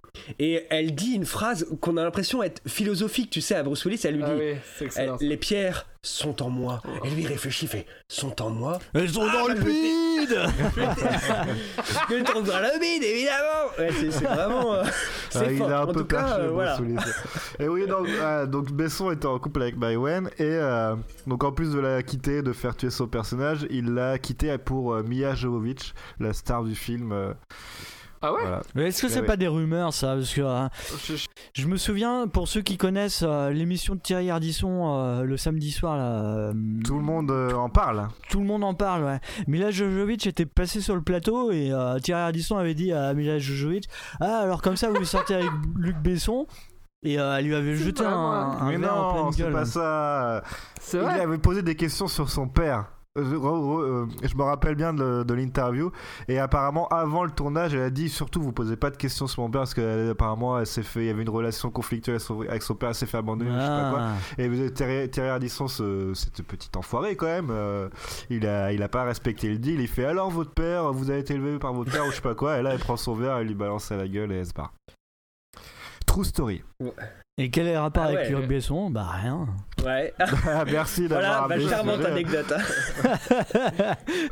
Speaker 12: Et elle dit une phrase qu'on a l'impression être philosophique, tu sais, à Bruce Willis. Elle lui dit
Speaker 7: Ah oui, c'est excellent,
Speaker 12: elle, les pierres sont en moi. Et lui réfléchit, fait sont en moi.
Speaker 6: Elles sont
Speaker 12: ah,
Speaker 6: dans
Speaker 12: bah,
Speaker 6: le bide.
Speaker 12: Je trouve dans le bide, évidemment. Ouais, c'est, c'est vraiment. Euh, c'est
Speaker 5: ah, il
Speaker 12: fort.
Speaker 5: est un
Speaker 12: en
Speaker 5: peu
Speaker 12: tout cas,
Speaker 5: perché,
Speaker 12: euh, voilà.
Speaker 5: Et oui, donc, euh, donc Besson était en couple avec Maïwenn et euh, donc en plus de la quitter, de faire tuer son personnage, il l'a quitté pour euh, Milla Jovovich, la star du film. Euh,
Speaker 7: Ah ouais
Speaker 5: voilà.
Speaker 6: Mais est-ce que c'est
Speaker 5: ouais.
Speaker 6: pas des rumeurs ça? Parce que euh, je, je me souviens, pour ceux qui connaissent euh, l'émission de Thierry Ardisson euh, le samedi soir là, euh,
Speaker 5: tout le monde euh, en parle.
Speaker 6: Tout le monde en parle, ouais. Milla Jovovich était passé sur le plateau et euh, Thierry Ardisson avait dit à Milla Jovovich: ah, alors comme ça vous sortez avec Luc Besson. Et euh, elle lui avait jeté un, un
Speaker 5: Mais
Speaker 6: verre
Speaker 5: non,
Speaker 6: en pleine
Speaker 5: c'est
Speaker 6: gueule.
Speaker 5: pas ça.
Speaker 7: C'est
Speaker 5: il
Speaker 7: vrai
Speaker 5: avait posé des questions sur son père. Je, euh, je me rappelle bien de, de l'interview et apparemment avant le tournage elle a dit surtout vous posez pas de questions sur mon père parce qu'apparemment elle s'est fait, il y avait une relation conflictuelle avec son, avec son père, elle s'est fait abandonner, ah. je sais pas quoi. Et Thierry, Thierry Ardisson, ce, cette petite enfoiré quand même, euh, il a il a pas respecté le deal, il fait alors votre père, vous avez été élevé par votre père ou je sais pas quoi, et là elle prend son verre, elle lui balance à la gueule et elle se barre. True story.
Speaker 6: Ouais. Et quel est le rapport
Speaker 12: ah
Speaker 6: avec
Speaker 12: ouais.
Speaker 6: Luc Besson? Bah rien.
Speaker 12: Ouais.
Speaker 5: Merci d'avoir
Speaker 12: voilà, bah, charmante anecdote. Hein.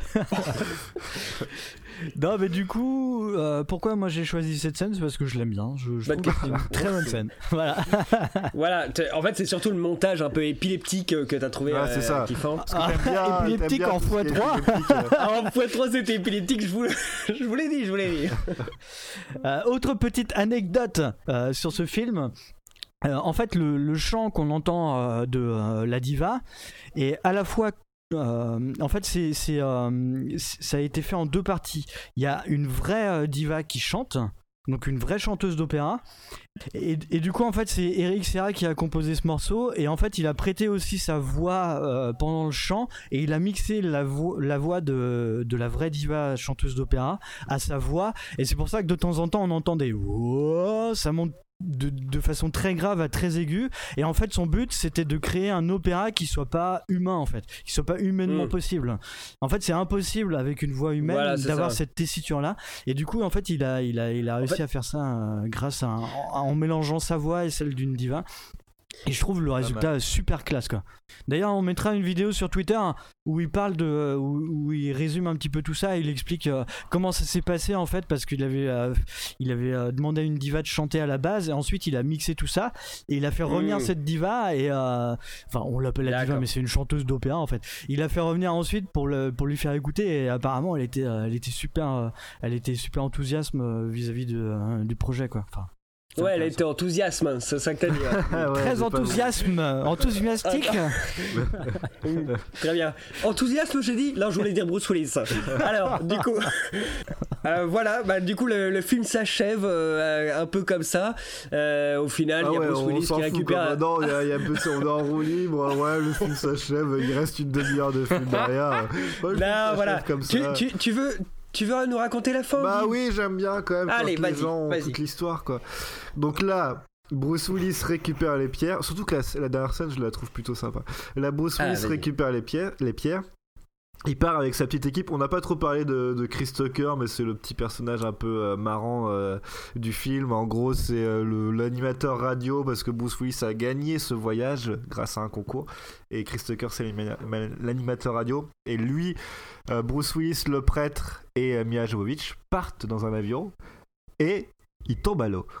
Speaker 6: Non mais du coup, euh, pourquoi moi j'ai choisi cette scène? C'est parce que je l'aime bien. Je, je
Speaker 12: bah,
Speaker 6: trouve que c'est une très bonne scène. Voilà.
Speaker 12: Voilà. En fait, c'est surtout le montage un peu épileptique que t'as trouvé
Speaker 5: ah, c'est
Speaker 12: euh,
Speaker 5: ça.
Speaker 12: kiffant.
Speaker 6: Ah, bien, épileptique en fois trois.
Speaker 12: En fois trois, c'était épileptique. Je vous, je vous l'ai dit, je vous l'ai dit.
Speaker 6: euh, autre petite anecdote euh, sur ce film. Euh, en fait, le, le chant qu'on entend euh, de euh, la diva est à la fois Euh, en fait, c'est, c'est, euh, ça a été fait en deux parties. Il y a une vraie euh, diva qui chante, donc une vraie chanteuse d'opéra. Et, et du coup, en fait, c'est Eric Serra qui a composé ce morceau. Et en fait, il a prêté aussi sa voix euh, pendant le chant. Et il a mixé la, vo- la voix de, de la vraie diva chanteuse d'opéra à sa voix. Et c'est pour ça que de temps en temps, on entend des oh, ça monte De, de façon très grave à très aiguë, et en fait son but c'était de créer un opéra qui soit pas humain, en fait qui soit pas humainement mmh. possible. En fait c'est impossible avec une voix humaine voilà, d'avoir ça. Cette tessiture là, et du coup en fait il a, il a, il a réussi en fait... à faire ça euh, grâce à un, en, en mélangeant sa voix et celle d'une diva. Et je trouve le résultat super classe quoi. D'ailleurs on mettra une vidéo sur Twitter où il parle de où, où il résume un petit peu tout ça et il explique euh, comment ça s'est passé en fait, parce qu'il avait euh, il avait euh, demandé à une diva de chanter à la base et ensuite il a mixé tout ça et il a fait revenir mmh. cette diva et euh, enfin on l'appelle la D'accord. diva mais c'est une chanteuse d'opéra en fait. Il a fait revenir ensuite pour le pour lui faire écouter et apparemment elle était euh, elle était super euh, elle était super enthousiaste euh, vis-à-vis de, euh, du projet quoi. Enfin
Speaker 12: ouais, elle était enthousiasme, c'est ça que t'as dit. Ouais.
Speaker 6: ouais, très enthousiasme, enthousiastique.
Speaker 12: Très bien. Enthousiasme, j'ai dit. Là, je voulais dire Bruce Willis. Alors, du coup, euh, voilà, bah, du coup, le, le film s'achève euh, un peu comme ça. Euh, au final, il ah y a ouais, Bruce Willis qui récupère.
Speaker 5: Non, il y a, y a peu, on est en roue libre. Ouais, le film s'achève. Il reste une demi-heure de film derrière. Ouais,
Speaker 12: là, voilà. Comme tu, ça. Tu, tu veux. Tu veux nous raconter la fin?
Speaker 5: Bah oui, j'aime bien quand même.
Speaker 12: Allez,
Speaker 5: quand
Speaker 12: vas-y,
Speaker 5: les gens
Speaker 12: vas-y.
Speaker 5: ont toute l'histoire quoi. Donc là, Bruce Willis récupère les pierres. Surtout que la, la dernière scène, je la trouve plutôt sympa. Là, Bruce Willis ah, récupère les pierres, les pierres. Il part avec sa petite équipe. On n'a pas trop parlé de, de Chris Tucker, mais c'est le petit personnage un peu euh, marrant euh, du film. En gros, c'est euh, le, l'animateur radio parce que Bruce Willis a gagné ce voyage grâce à un concours. Et Chris Tucker, c'est l'animateur radio. Et lui, euh, Bruce Willis, le prêtre et euh, Milla Jovovich partent dans un avion et ils tombent à l'eau.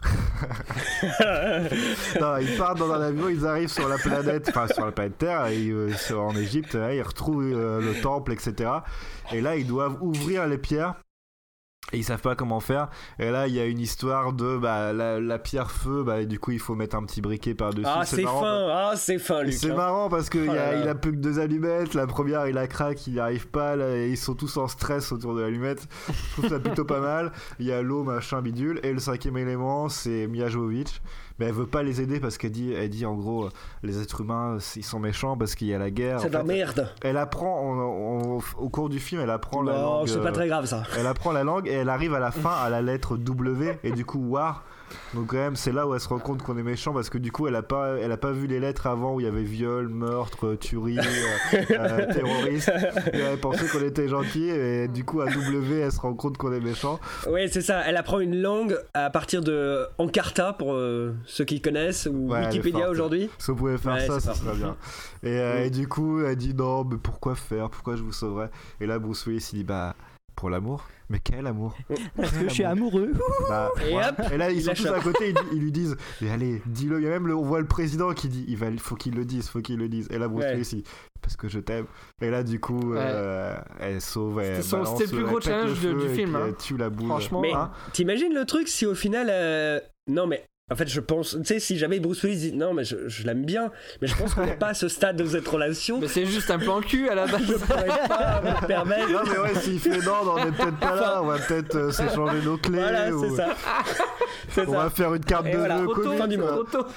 Speaker 5: Non, ils partent dans un avion, ils arrivent sur la planète, enfin sur la planète Terre, et, euh, en Égypte, là, ils retrouvent euh, le temple, et cetera. Et là, ils doivent ouvrir les pierres. Et ils savent pas comment faire. Et là, il y a une histoire de bah, la, la pierre feu. Bah, et du coup, il faut mettre un petit briquet par-dessus.
Speaker 12: Ah, c'est, c'est
Speaker 5: marrant,
Speaker 12: fin.
Speaker 5: bah...
Speaker 12: Ah, c'est fin, Luc.
Speaker 5: C'est
Speaker 12: hein.
Speaker 5: marrant parce qu'il
Speaker 12: oh
Speaker 5: a, il a plus que deux allumettes. La première, il a craque, il n'y arrive pas. Là, et ils sont tous en stress autour de l'allumette. Je trouve ça plutôt pas mal. Il y a l'eau, machin, bidule. Et le cinquième élément, c'est Milla Jovovich. Mais elle veut pas les aider parce qu'elle dit, elle dit en gros, les êtres humains, ils sont méchants parce qu'il y a la guerre.
Speaker 12: C'est de la merde.
Speaker 5: Elle apprend, on, on, au cours du film, elle apprend
Speaker 12: non,
Speaker 5: la langue.
Speaker 12: Non, c'est pas très grave ça.
Speaker 5: Elle apprend la langue et elle arrive à la fin à la lettre W et du coup, war. Donc quand même, c'est là où elle se rend compte qu'on est méchant parce que du coup, elle a pas, elle a pas vu les lettres avant où il y avait viol, meurtre, tuerie, euh, euh, terroriste. Et elle pensait qu'on était gentil et du coup à W, elle se rend compte qu'on est méchant.
Speaker 12: Oui, c'est ça. Elle apprend une langue à partir de Encarta pour euh, ceux qui connaissent ou
Speaker 5: Ouais,
Speaker 12: Wikipédia aujourd'hui.
Speaker 5: Si vous pouvez faire
Speaker 12: Ouais,
Speaker 5: ça,
Speaker 12: c'est
Speaker 5: ça
Speaker 12: fort.
Speaker 5: serait bien. Et, euh,
Speaker 12: Oui.
Speaker 5: et du coup, elle dit non, mais pourquoi faire? Pourquoi je vous sauverais? Et là, Bruce Willis, il dit bah pour l'amour. Mais quel amour?
Speaker 6: Parce que je suis amoureux.
Speaker 5: Bah,
Speaker 12: Et
Speaker 5: ouais.
Speaker 12: hop,
Speaker 5: Et là, ils
Speaker 12: il
Speaker 5: sont
Speaker 12: la
Speaker 5: tous
Speaker 12: chope.
Speaker 5: à côté, ils, ils lui disent mais allez, dis-le. Il y a même le, on voit le président qui dit il va, faut qu'il le dise, faut qu'il le dise. Et là, Bruce
Speaker 12: Ouais.
Speaker 5: Willis, il parce que je t'aime. Et là, du coup,
Speaker 7: Ouais.
Speaker 5: euh, elle sauve. Elle
Speaker 7: C'était son-
Speaker 5: balance,
Speaker 7: c'était le plus
Speaker 5: elle
Speaker 7: gros
Speaker 5: pète le
Speaker 7: challenge de-
Speaker 5: feu
Speaker 7: du
Speaker 5: et
Speaker 7: film,
Speaker 5: puis
Speaker 7: hein.
Speaker 5: Elle tue la boule.
Speaker 7: Franchement,
Speaker 12: Mais
Speaker 5: Hein
Speaker 12: t'imagines le truc si au final. euh, Non, mais. En fait, je pense, tu sais, si jamais Bruce Willis dit non, mais je, je l'aime bien, mais je pense qu'on n'est pas à ce stade de cette relation.
Speaker 7: Mais c'est juste un plan cul à la base.
Speaker 12: Je pourrais pas me le permettre.
Speaker 5: Non, mais ouais, s'il fait non, on est peut-être pas là. On va peut-être euh, s'échanger nos clés.
Speaker 12: Voilà,
Speaker 5: ou-
Speaker 12: c'est ça. C'est
Speaker 5: On
Speaker 12: ça.
Speaker 5: va faire une carte
Speaker 12: Et
Speaker 5: de
Speaker 12: voilà,
Speaker 5: vœux
Speaker 12: trop tôt,
Speaker 5: commune.
Speaker 12: fin du monde.
Speaker 7: Trop tôt.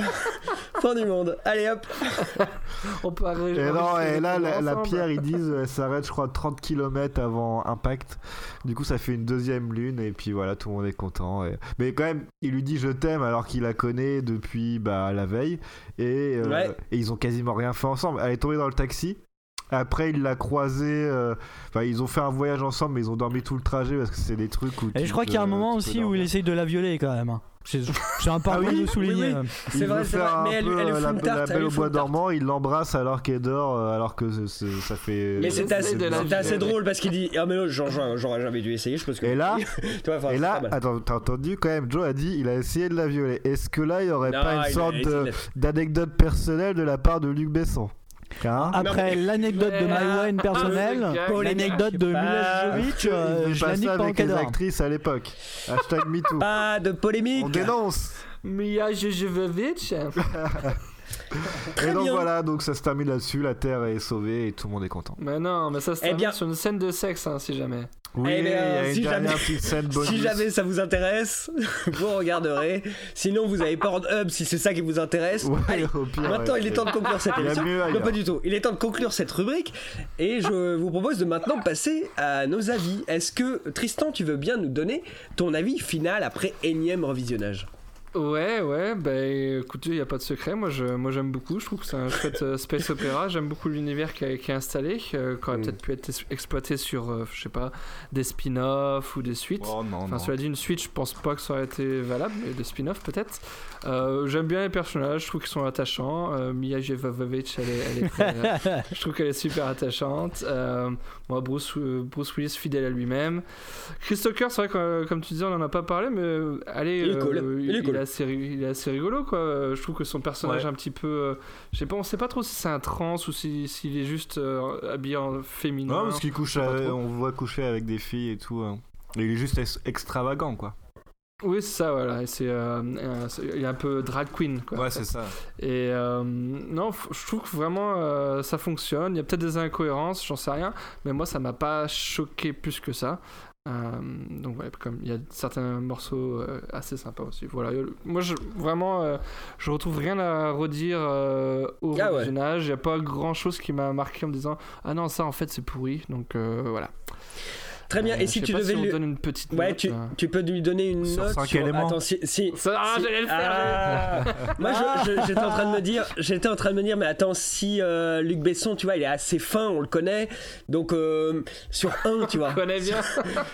Speaker 12: Fin du monde. Allez hop.
Speaker 7: On peut arrêter.
Speaker 5: Et non, et là, la, la
Speaker 7: ensemble.
Speaker 5: pierre, ils disent, elle s'arrête, je crois, trente kilomètres avant Impact. Du coup, ça fait une deuxième lune, et puis voilà, tout le monde est content. Et... Mais quand même, il lui dit je t'aime alors qu'il la connaît depuis bah, la veille. Et, euh,
Speaker 12: Ouais.
Speaker 5: et ils ont quasiment rien fait ensemble. Elle est tombée dans le taxi. Après, il l'a croisée. euh, Enfin, ils ont fait un voyage ensemble, mais ils ont dormi tout le trajet parce que c'est des trucs où.
Speaker 6: Et
Speaker 5: tu
Speaker 6: je crois
Speaker 5: peux-
Speaker 6: qu'il y a un moment
Speaker 5: tu peux
Speaker 6: aussi où
Speaker 5: dormir.
Speaker 6: il essaye de la violer quand même. hein. C'est c'est important
Speaker 5: Ah oui,
Speaker 6: de le souligner.
Speaker 12: oui, oui.
Speaker 6: euh.
Speaker 12: C'est
Speaker 5: Il
Speaker 12: vrai,
Speaker 5: veut
Speaker 12: c'est
Speaker 5: faire
Speaker 12: vrai.
Speaker 5: un
Speaker 12: Mais elle,
Speaker 5: peu,
Speaker 12: elle lui
Speaker 5: euh,
Speaker 12: fout
Speaker 5: la,
Speaker 12: une
Speaker 5: la
Speaker 12: tarte. elle
Speaker 5: belle
Speaker 12: lui
Speaker 5: au
Speaker 12: fout
Speaker 5: bois
Speaker 12: une tarte.
Speaker 5: dormant, il l'embrasse alors qu'elle dort, euh, alors que c'est- c'est- ça fait.
Speaker 12: Mais
Speaker 7: c'est
Speaker 12: c'était assez,
Speaker 7: de la
Speaker 12: c'était assez
Speaker 7: violer.
Speaker 12: drôle parce qu'il dit ah mais non, genre, genre, j'aurais jamais dû essayer, je pense que.
Speaker 5: Et là,
Speaker 12: tu vois, enfin,
Speaker 5: et là,
Speaker 12: c'est pas mal.
Speaker 5: attends, t'as entendu quand même, Joe a dit il a essayé de la violer. Est-ce que là, il y aurait
Speaker 12: Non,
Speaker 5: pas
Speaker 12: il a
Speaker 5: une sorte
Speaker 12: essayé
Speaker 5: de-
Speaker 12: de-
Speaker 5: d'anecdote personnelle de la part de Luc Besson? Hein
Speaker 6: Après l'anecdote de My Wine personnelle,
Speaker 7: Ah,
Speaker 6: l'anecdote de
Speaker 12: pas-
Speaker 6: Milosevic,
Speaker 5: Il
Speaker 6: euh,
Speaker 5: fait
Speaker 6: je
Speaker 5: pas
Speaker 6: la nique
Speaker 5: ça
Speaker 6: pas en
Speaker 5: avec les
Speaker 6: cadre.
Speaker 5: actrices à l'époque. Hashtag MeToo.
Speaker 12: Pas de polémique.
Speaker 5: On dénonce.
Speaker 7: Mia Jejevich.
Speaker 12: Très
Speaker 5: Et donc
Speaker 12: bien.
Speaker 5: voilà, donc ça se termine là-dessus, la Terre est sauvée et tout le monde est content.
Speaker 7: Mais non, mais ça se
Speaker 12: Eh
Speaker 7: termine
Speaker 12: bien-
Speaker 7: sur une scène de sexe, hein, si jamais.
Speaker 5: Oui,
Speaker 12: Eh
Speaker 5: il
Speaker 12: bien,
Speaker 5: y a une
Speaker 12: si
Speaker 5: dernière
Speaker 12: jamais-
Speaker 5: petite scène bonus.
Speaker 12: Si jamais ça vous intéresse, vous regarderez. Sinon, vous avez Pornhub si c'est ça qui vous intéresse.
Speaker 5: Ouais,
Speaker 12: Allez,
Speaker 5: au pire,
Speaker 12: maintenant,
Speaker 5: ouais.
Speaker 12: il est temps de conclure cette
Speaker 5: Il y a
Speaker 12: émission.
Speaker 5: mieux
Speaker 12: Non,
Speaker 5: ailleurs.
Speaker 12: pas du tout. Il est temps de conclure cette rubrique. Et je vous propose de maintenant passer à nos avis. Est-ce que, Tristan, tu veux bien nous donner ton avis final après énième revisionnage?
Speaker 7: Ouais, ouais, bah écoutez, il n'y a pas de secret. Moi, je, moi j'aime beaucoup. Je trouve que c'est un chouette euh, space opéra. J'aime beaucoup l'univers qui, a- qui est installé, euh, qui aurait
Speaker 12: Mm.
Speaker 7: peut-être pu être es- exploité sur, euh, je sais pas, des spin-offs ou des suites.
Speaker 5: Oh non,
Speaker 7: Enfin,
Speaker 5: non.
Speaker 7: cela dit, une suite, je pense pas que ça aurait été valable, mais des spin-offs peut-être. Euh, j'aime bien les personnages, je trouve qu'ils sont attachants. Euh, Mia Jovovich, elle est, elle est très, euh, je trouve qu'elle est super attachante. Euh, moi, Bruce, euh, Bruce Willis, fidèle à lui-même. Chris Tucker, c'est vrai que, euh, comme tu disais, on en a pas parlé, mais euh, allez,
Speaker 12: Il est cool.
Speaker 7: euh,
Speaker 12: Il est cool.
Speaker 7: assez, ri- il est assez rigolo, quoi. Euh, Je trouve que son personnage
Speaker 5: Ouais.
Speaker 7: un petit peu, euh, je sais pas, on sait pas trop si c'est un trans ou si- s'il est juste euh, habillé en féminin.
Speaker 5: Non, parce qu'il couche,
Speaker 7: Je sais pas
Speaker 5: avec-
Speaker 7: trop.
Speaker 5: on le voit coucher avec des filles et tout. hein. Et il est juste ex- extravagant, quoi.
Speaker 7: Oui, c'est ça, voilà. Et c'est, euh, un- c'est- il est un peu drag queen, quoi.
Speaker 5: Ouais, c'est ça.
Speaker 7: Et euh, non, f- je trouve que vraiment euh, ça fonctionne. Il y a peut-être des incohérences, j'en sais rien, mais moi ça m'a pas choqué plus que ça. Euh, donc ouais, comme il y a certains morceaux euh, assez sympas aussi. Voilà, Euh, moi je, vraiment euh, je retrouve rien à redire euh, au
Speaker 12: Ah ouais.
Speaker 7: visionnage. Il y a pas grand chose qui m'a marqué en me disant ah non ça en fait c'est pourri. Donc euh, voilà.
Speaker 12: Très bien.
Speaker 7: Euh,
Speaker 12: Et si
Speaker 7: je sais
Speaker 12: tu
Speaker 7: pas
Speaker 12: devais
Speaker 7: si on
Speaker 12: lui-
Speaker 7: donne une petite
Speaker 12: Ouais,
Speaker 7: note,
Speaker 12: tu,
Speaker 7: euh.
Speaker 12: tu peux lui donner une
Speaker 5: Sur
Speaker 12: note
Speaker 5: cinq
Speaker 12: sur...
Speaker 5: éléments.
Speaker 12: Attends, si... si,
Speaker 7: Ça, ah,
Speaker 12: si-
Speaker 7: j'allais le faire,
Speaker 12: Ah. Moi, je- je- j'étais en train de me dire... J'étais en train de me dire, mais attends, si euh, Luc Besson, tu vois, il est assez fin, on le connaît, donc euh, sur un, tu vois.
Speaker 7: Je connais bien.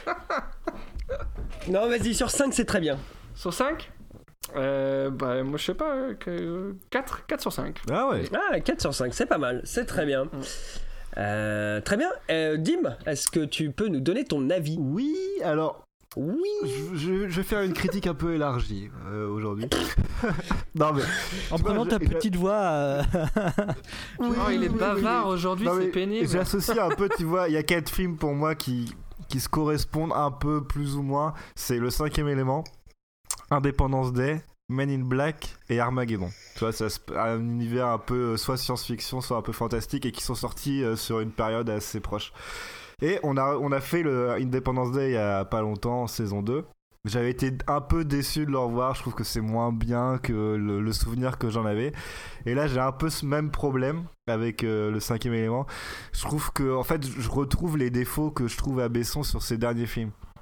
Speaker 12: Non, vas-y, sur cinq, c'est très bien.
Speaker 7: Sur cinq euh, bah, moi je sais pas, euh, quatre sur cinq.
Speaker 5: Ah ouais.
Speaker 12: Ah, quatre sur cinq, c'est pas mal, c'est très bien. Euh, très bien. Euh, Dim, est-ce que tu peux nous donner ton avis?
Speaker 5: Oui, alors.
Speaker 12: Oui.
Speaker 5: Je, je- je vais faire une critique un peu élargie euh, aujourd'hui. non mais.
Speaker 6: En
Speaker 5: tu vois,
Speaker 6: prenant
Speaker 5: je-
Speaker 6: ta
Speaker 5: je-
Speaker 6: petite voix. euh,
Speaker 7: Oh, il est bavard aujourd'hui,
Speaker 5: Non,
Speaker 7: c'est
Speaker 5: mais
Speaker 7: pénible.
Speaker 5: J'associe un peu, tu vois, il y a quatre films pour moi qui, qui se correspondent un peu plus ou moins. C'est Le Cinquième Élément, Independence Day, Men in Black et Armageddon. Tu vois, c'est un univers un peu euh, soit science-fiction, soit un peu fantastique et qui sont sortis euh, sur une période assez proche. Et on a, on a fait le Independence Day il y a pas longtemps, en saison deux. J'avais été un peu déçu de le revoir, je trouve que c'est moins bien que le, le souvenir que j'en avais. Et là j'ai un peu ce même problème avec euh, le Cinquième Élément. Je trouve que, en fait, je retrouve les défauts que je trouve à Besson sur ses derniers films.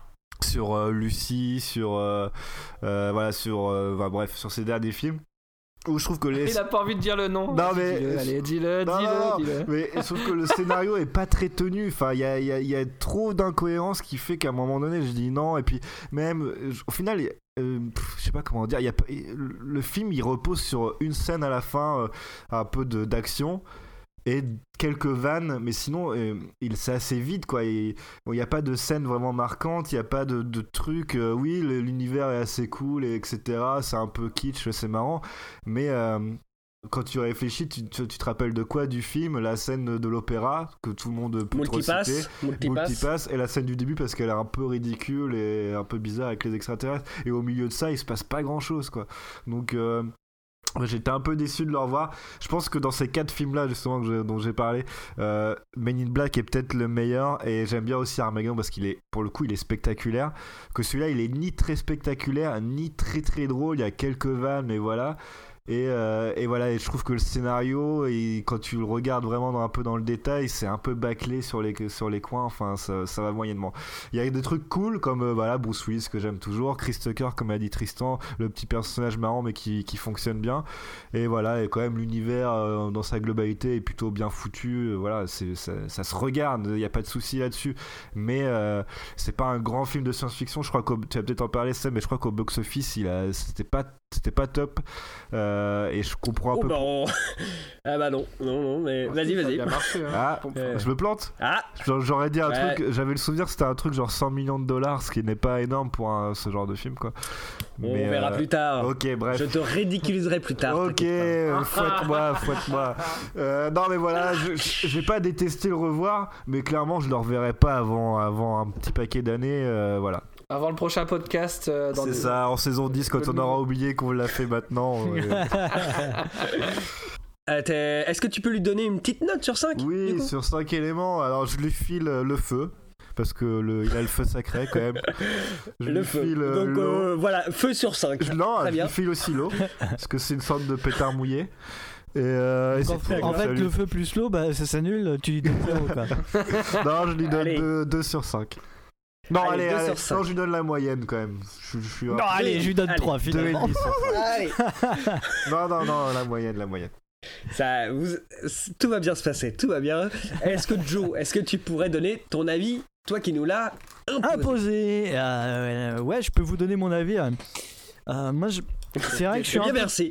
Speaker 5: sur euh, Lucie, sur euh, euh, voilà, sur euh, bah, bref, sur ses derniers films. Où je trouve que les...
Speaker 7: Il a pas envie de dire le nom.
Speaker 5: Non mais
Speaker 7: dis-le, allez, dis-le,
Speaker 5: non,
Speaker 7: dis-le,
Speaker 5: non,
Speaker 7: dis-le.
Speaker 5: Mais je trouve que le scénario est pas très tenu. Enfin, il y a, y, a, y a trop d'incohérences qui fait qu'à un moment donné, je dis non. Et puis même, au final, euh, pff, je sais pas comment dire. Y a, le film, il repose sur une scène à la fin, euh, un peu de, d'action. Et quelques vannes, mais sinon, euh, il, c'est assez vide, quoi. Il n'y a pas de scène vraiment marquante, il n'y a pas de, de trucs. Euh, oui, le, l'univers est assez cool, et etc. C'est un peu kitsch, c'est marrant. Mais euh, quand tu réfléchis, tu, tu, tu te rappelles de quoi du film? La scène de l'opéra, que tout le monde peut
Speaker 12: Multipass,
Speaker 5: reciter.
Speaker 12: Multipass.
Speaker 5: Multipass. Et la scène du début, parce qu'elle est un peu ridicule et un peu bizarre avec les extraterrestres. Et au milieu de ça, il se passe pas grand-chose, quoi. Donc... Euh, j'étais un peu déçu de le revoir. Je pense que dans ces quatre films-là, justement, que je, dont j'ai parlé, euh, Men in Black est peut-être le meilleur. Et j'aime bien aussi Armageddon parce qu'il est, pour le coup, il est spectaculaire. Que celui-là, il est ni très spectaculaire, ni très très drôle. Il y a quelques vannes, mais voilà. Et, euh, et voilà, et je trouve que le scénario, et quand tu le regardes vraiment dans, un peu dans le détail, c'est un peu bâclé sur les, sur les coins, enfin ça, ça va moyennement. Il y a des trucs cool comme euh, voilà, Bruce Willis que j'aime toujours, Chris Tucker comme a dit Tristan, le petit personnage marrant mais qui, qui fonctionne bien. Et voilà, et quand même l'univers euh, dans sa globalité est plutôt bien foutu, euh, voilà, c'est, ça, ça se regarde, il n'y a pas de souci là-dessus. Mais euh, c'est pas un grand film de science-fiction, je crois que tu vas peut-être en parler Sam, mais je crois qu'au box-office, il a, c'était pas c'était pas top euh, et je comprends un
Speaker 12: oh
Speaker 5: peu
Speaker 12: bah on... ah bah non non non mais vas-y vas-y
Speaker 5: marché, hein. Ah euh... je me plante
Speaker 12: ah
Speaker 5: j'aurais dit un
Speaker 12: ouais.
Speaker 5: truc, j'avais le souvenir que c'était un truc genre cent millions de dollars, ce qui n'est pas énorme pour un, ce genre de film quoi.
Speaker 12: On
Speaker 5: mais
Speaker 12: verra euh... plus tard.
Speaker 5: Ok bref.
Speaker 12: Je te ridiculiserai plus tard.
Speaker 5: Ok euh, fouette-moi fouette-moi euh, non mais voilà je, je vais pas détester le revoir mais clairement je le reverrai pas avant, avant un petit paquet d'années euh, voilà.
Speaker 7: Avant le prochain podcast. Euh, dans
Speaker 5: c'est
Speaker 7: des...
Speaker 5: ça, en saison dix, quand on aura oublié qu'on l'a fait maintenant. Euh...
Speaker 12: euh, Est-ce que tu peux lui donner une petite note sur cinq?
Speaker 5: Oui, sur cinq éléments. Alors, je lui file le feu. Parce que le, il a le feu sacré quand même. Je
Speaker 12: le
Speaker 5: lui
Speaker 12: feu.
Speaker 5: File
Speaker 12: Donc euh, voilà, feu sur cinq.
Speaker 5: Non,
Speaker 12: Très
Speaker 5: je
Speaker 12: bien.
Speaker 5: lui file aussi l'eau. Parce que c'est une sorte de pétard mouillé. Et euh, et
Speaker 6: en fait, en fait le feu plus l'eau, bah, ça s'annule, tu lui donnes zéro quoi.
Speaker 5: Non, je lui donne deux sur cinq. Non, allez, allez, allez non, je lui donne la moyenne quand même. Je, je suis
Speaker 6: non, un... allez, je lui donne trois finalement.
Speaker 12: Allez.
Speaker 5: Non, non, non, la moyenne, la moyenne.
Speaker 12: Ça, vous, tout va bien se passer, tout va bien. Est-ce que Joe, est-ce que tu pourrais donner ton avis, toi qui nous l'as imposé,
Speaker 6: imposé. Euh, ouais, je peux vous donner mon avis. Euh, moi, je... c'est vrai que je suis
Speaker 12: bien
Speaker 6: un peu...
Speaker 12: merci.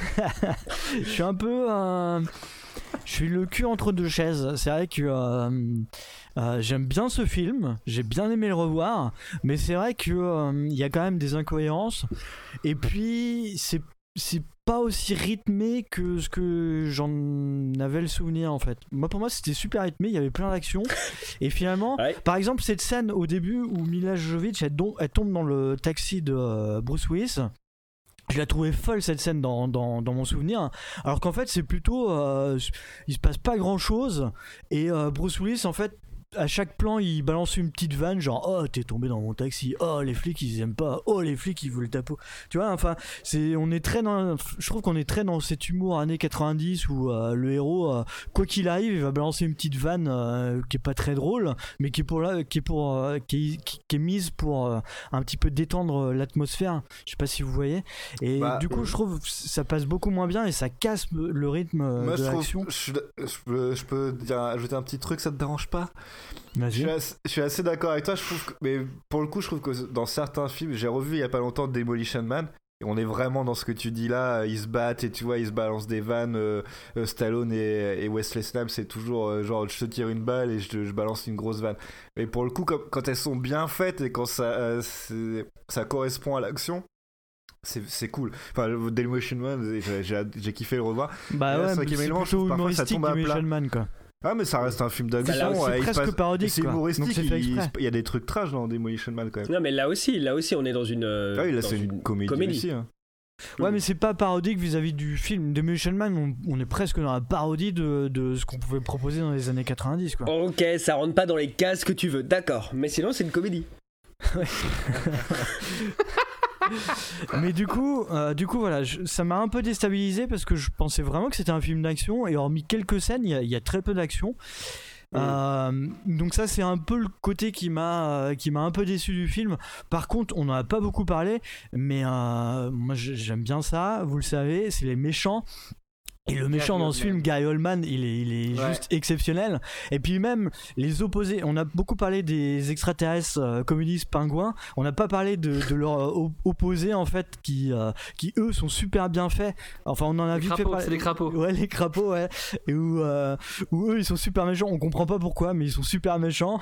Speaker 6: Je suis un peu, euh... je suis le cul entre deux chaises. C'est vrai que. Euh... Euh, j'aime bien ce film, j'ai bien aimé le revoir, mais c'est vrai qu'il euh, y a quand même des incohérences. Et puis, c'est, c'est pas aussi rythmé que ce que j'en avais le souvenir en fait. Moi, pour moi, c'était super rythmé, il y avait plein d'actions. Et finalement, ouais. Par exemple, cette scène au début où Mila Jovovich elle, don- elle tombe dans le taxi de euh, Bruce Willis. Je la trouvais folle cette scène dans, dans, dans mon souvenir, alors qu'en fait c'est plutôt euh, il se passe pas grand chose et euh, Bruce Willis en fait à chaque plan il balance une petite vanne genre oh t'es tombé dans mon taxi, oh les flics ils aiment pas, oh les flics ils veulent ta peau, tu vois, enfin c'est, on est très dans, je trouve qu'on est très dans cet humour années quatre-vingt-dix où euh, le héros euh, quoi qu'il arrive il va balancer une petite vanne euh, qui est pas très drôle mais qui est pour là, qui est pour euh, qui, est, qui, qui est mise pour euh, un petit peu détendre l'atmosphère, je sais pas si vous voyez, et bah, du coup euh... je trouve ça passe beaucoup moins bien et ça casse le rythme
Speaker 5: Moi,
Speaker 6: de
Speaker 5: je
Speaker 6: l'action.
Speaker 5: Trouve, je, je peux, je peux dire, ajouter un petit truc, ça te dérange pas? Je suis, assez, je suis assez d'accord avec toi, je trouve que, mais pour le coup je trouve que dans certains films, j'ai revu il y a pas longtemps Demolition Man, et on est vraiment dans ce que tu dis là, ils se battent et tu vois ils se balancent des vannes, euh, euh, Stallone et, et Wesley Snipes c'est toujours euh, genre je te tire une balle et je, je balance une grosse vanne, mais pour le coup quand, quand elles sont bien faites et quand ça, euh, ça correspond à l'action, C'est, c'est cool. Enfin, le Demolition Man, j'ai, j'ai, j'ai kiffé le revoir.
Speaker 6: Bah ouais, mais c'est plutôt humoristique Demolition Man quoi.
Speaker 5: Ah mais ça reste un film d'action,
Speaker 6: c'est ouais, presque passe... parodique
Speaker 5: c'est
Speaker 6: quoi.
Speaker 5: humoristique,
Speaker 6: c'est
Speaker 5: il... il y a des trucs trash dans Demolition Man quand même.
Speaker 12: Non mais là aussi, là aussi on est dans une
Speaker 5: ah oui, là c'est une, une comédie, comédie. Aussi, hein.
Speaker 6: Ouais mais c'est pas parodique vis-à-vis du film Demolition Man, on, on est presque dans la parodie de, de ce qu'on pouvait proposer dans les années quatre-vingt-dix quoi.
Speaker 12: Ok, ça rentre pas dans les cases que tu veux, d'accord, mais sinon c'est une comédie.
Speaker 6: Mais du coup, euh, du coup voilà, je, ça m'a un peu déstabilisé parce que je pensais vraiment que c'était un film d'action et hormis quelques scènes, il y, y a très peu d'action. Euh, donc ça c'est un peu le côté qui m'a euh, qui m'a un peu déçu du film. Par contre on n'en a pas beaucoup parlé, mais euh, moi j'aime bien ça, vous le savez, c'est les méchants. Et le méchant Gary dans ce film, Gary Oldman, il est, il est ouais. juste exceptionnel. Et puis même les opposés, on a beaucoup parlé des extraterrestres euh, communistes pingouins, on n'a pas parlé de, de leurs euh, opposés en fait, qui, euh, qui eux sont super bien faits. Enfin on en a
Speaker 7: les
Speaker 6: vite
Speaker 7: crapauds,
Speaker 6: fait parler.
Speaker 7: C'est les crapauds.
Speaker 6: Ouais, les crapauds, ouais. Et où, euh, où eux ils sont super méchants, on comprend pas pourquoi, mais ils sont super méchants.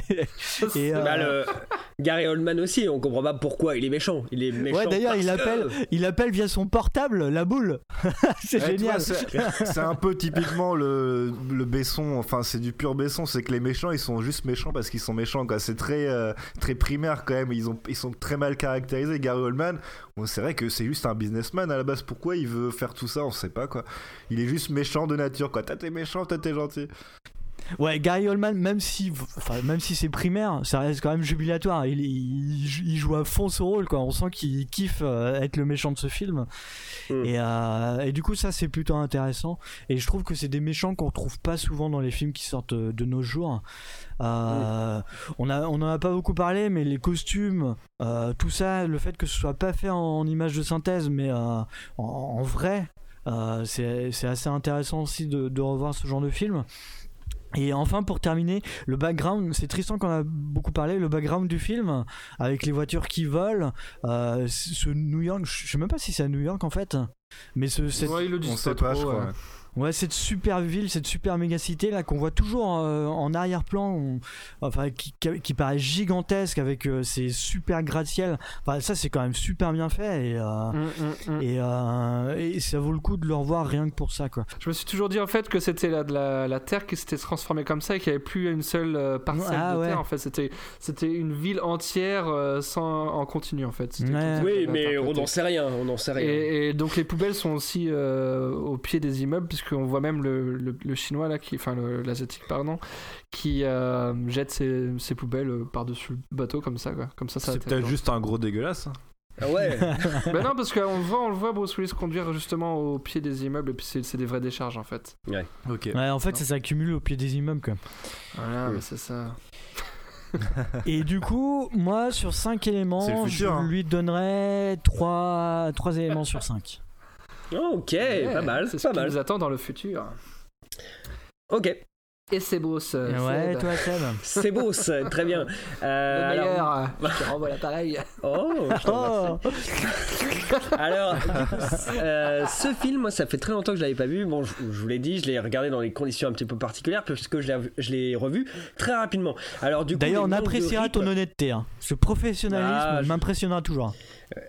Speaker 12: Et euh... bah, le... Gary Oldman aussi, on comprend pas pourquoi il est méchant. Il est méchant.
Speaker 6: Ouais, d'ailleurs il appelle,
Speaker 12: que...
Speaker 6: il appelle via son portable la boule. C'est ouais, génial.
Speaker 5: C'est un peu typiquement le, le Besson, enfin c'est du pur Besson, c'est que les méchants ils sont juste méchants parce qu'ils sont méchants quoi. C'est très, euh, très primaire quand même, ils, ont, ils sont très mal caractérisés. Gary Oldman, bon, c'est vrai que c'est juste un businessman à la base, pourquoi il veut faire tout ça on sait pas quoi. Il est juste méchant de nature quoi, toi t'es méchant, toi t'es gentil.
Speaker 6: Ouais, Gary Oldman, même si, enfin, même si c'est primaire, ça reste quand même jubilatoire. Il, il, il joue à fond ce rôle, quoi. On sent qu'il kiffe euh, être le méchant de ce film. Mm. Et, euh, et du coup, ça, c'est plutôt intéressant. Et je trouve que c'est des méchants qu'on retrouve pas souvent dans les films qui sortent de nos jours. Euh, mm. On a, on en a pas beaucoup parlé, mais les costumes, euh, tout ça, le fait que ce soit pas fait en, en image de synthèse, mais euh, en, en vrai, euh, c'est, c'est assez intéressant aussi de, de revoir ce genre de film. Et enfin pour terminer, le background, c'est Tristan qu'on a beaucoup parlé, le background du film avec les voitures qui volent, euh, ce New York, je sais même pas si c'est à New York en fait, mais ce, cette...
Speaker 7: ouais, il le dit
Speaker 5: on
Speaker 7: pas
Speaker 5: sait
Speaker 7: trop,
Speaker 5: pas, je crois.
Speaker 7: Ouais.
Speaker 6: Ouais, cette super ville, cette super mégacité là qu'on voit toujours euh, en arrière-plan, on... enfin qui, qui paraît gigantesque avec euh, ces super gratte-ciel. Enfin ça c'est quand même super bien fait et, euh, mm, mm, mm. Et, euh, et ça vaut le coup de le revoir rien que pour ça quoi.
Speaker 7: Je me suis toujours dit en fait que c'était la, la, la terre qui s'était transformée comme ça et qu'il n'y avait plus une seule euh, parcelle ah, de ouais. terre en fait. C'était, c'était une ville entière euh, sans, en continu en fait.
Speaker 12: Ouais. Oui mais on n'en sait rien, on n'en sait rien.
Speaker 7: Et, et donc les poubelles sont aussi euh, au pied des immeubles. Qu'on voit même le, le, le chinois là, qui, enfin le, l'asiatique pardon, qui euh, jette ses, ses poubelles par-dessus le bateau comme ça quoi. Comme ça, ça
Speaker 5: c'est peut-être juste un gros dégueulasse. Hein.
Speaker 12: Ah ouais.
Speaker 7: Ben non parce qu'on le voit, on le voit Bruce Willis conduire justement au pied des immeubles et puis c'est, c'est des vraies décharges en fait.
Speaker 12: Ouais.
Speaker 6: Ok. Ouais, en fait non. Ça s'accumule au pied des immeubles quoi.
Speaker 7: Voilà, oui. Mais c'est ça.
Speaker 6: Et du coup, moi sur cinq éléments, futur, je hein. lui donnerais trois éléments sur cinq.
Speaker 12: Oh, ok, ouais, pas mal,
Speaker 7: c'est
Speaker 12: pas
Speaker 7: ce
Speaker 12: mal.
Speaker 7: qui nous attend dans le futur.
Speaker 12: Ok.
Speaker 7: Et c'est beau ce
Speaker 6: ouais,
Speaker 7: Seb.
Speaker 6: toi Seb.
Speaker 12: C'est beau ce, très bien.
Speaker 7: Euh, le meilleur, alors... je te renvoie l'appareil.
Speaker 12: Oh, je t'en remercie. Alors, euh, ce film, moi, ça fait très longtemps que je l'avais pas vu. Bon, je, je vous l'ai dit, je l'ai regardé dans des conditions un petit peu particulières puisque je l'ai, je l'ai revu très rapidement. Alors, du coup,
Speaker 6: d'ailleurs, on appréciera ton honnêteté. Hein. Ce professionnalisme ah, m'impressionnera je... toujours. Euh...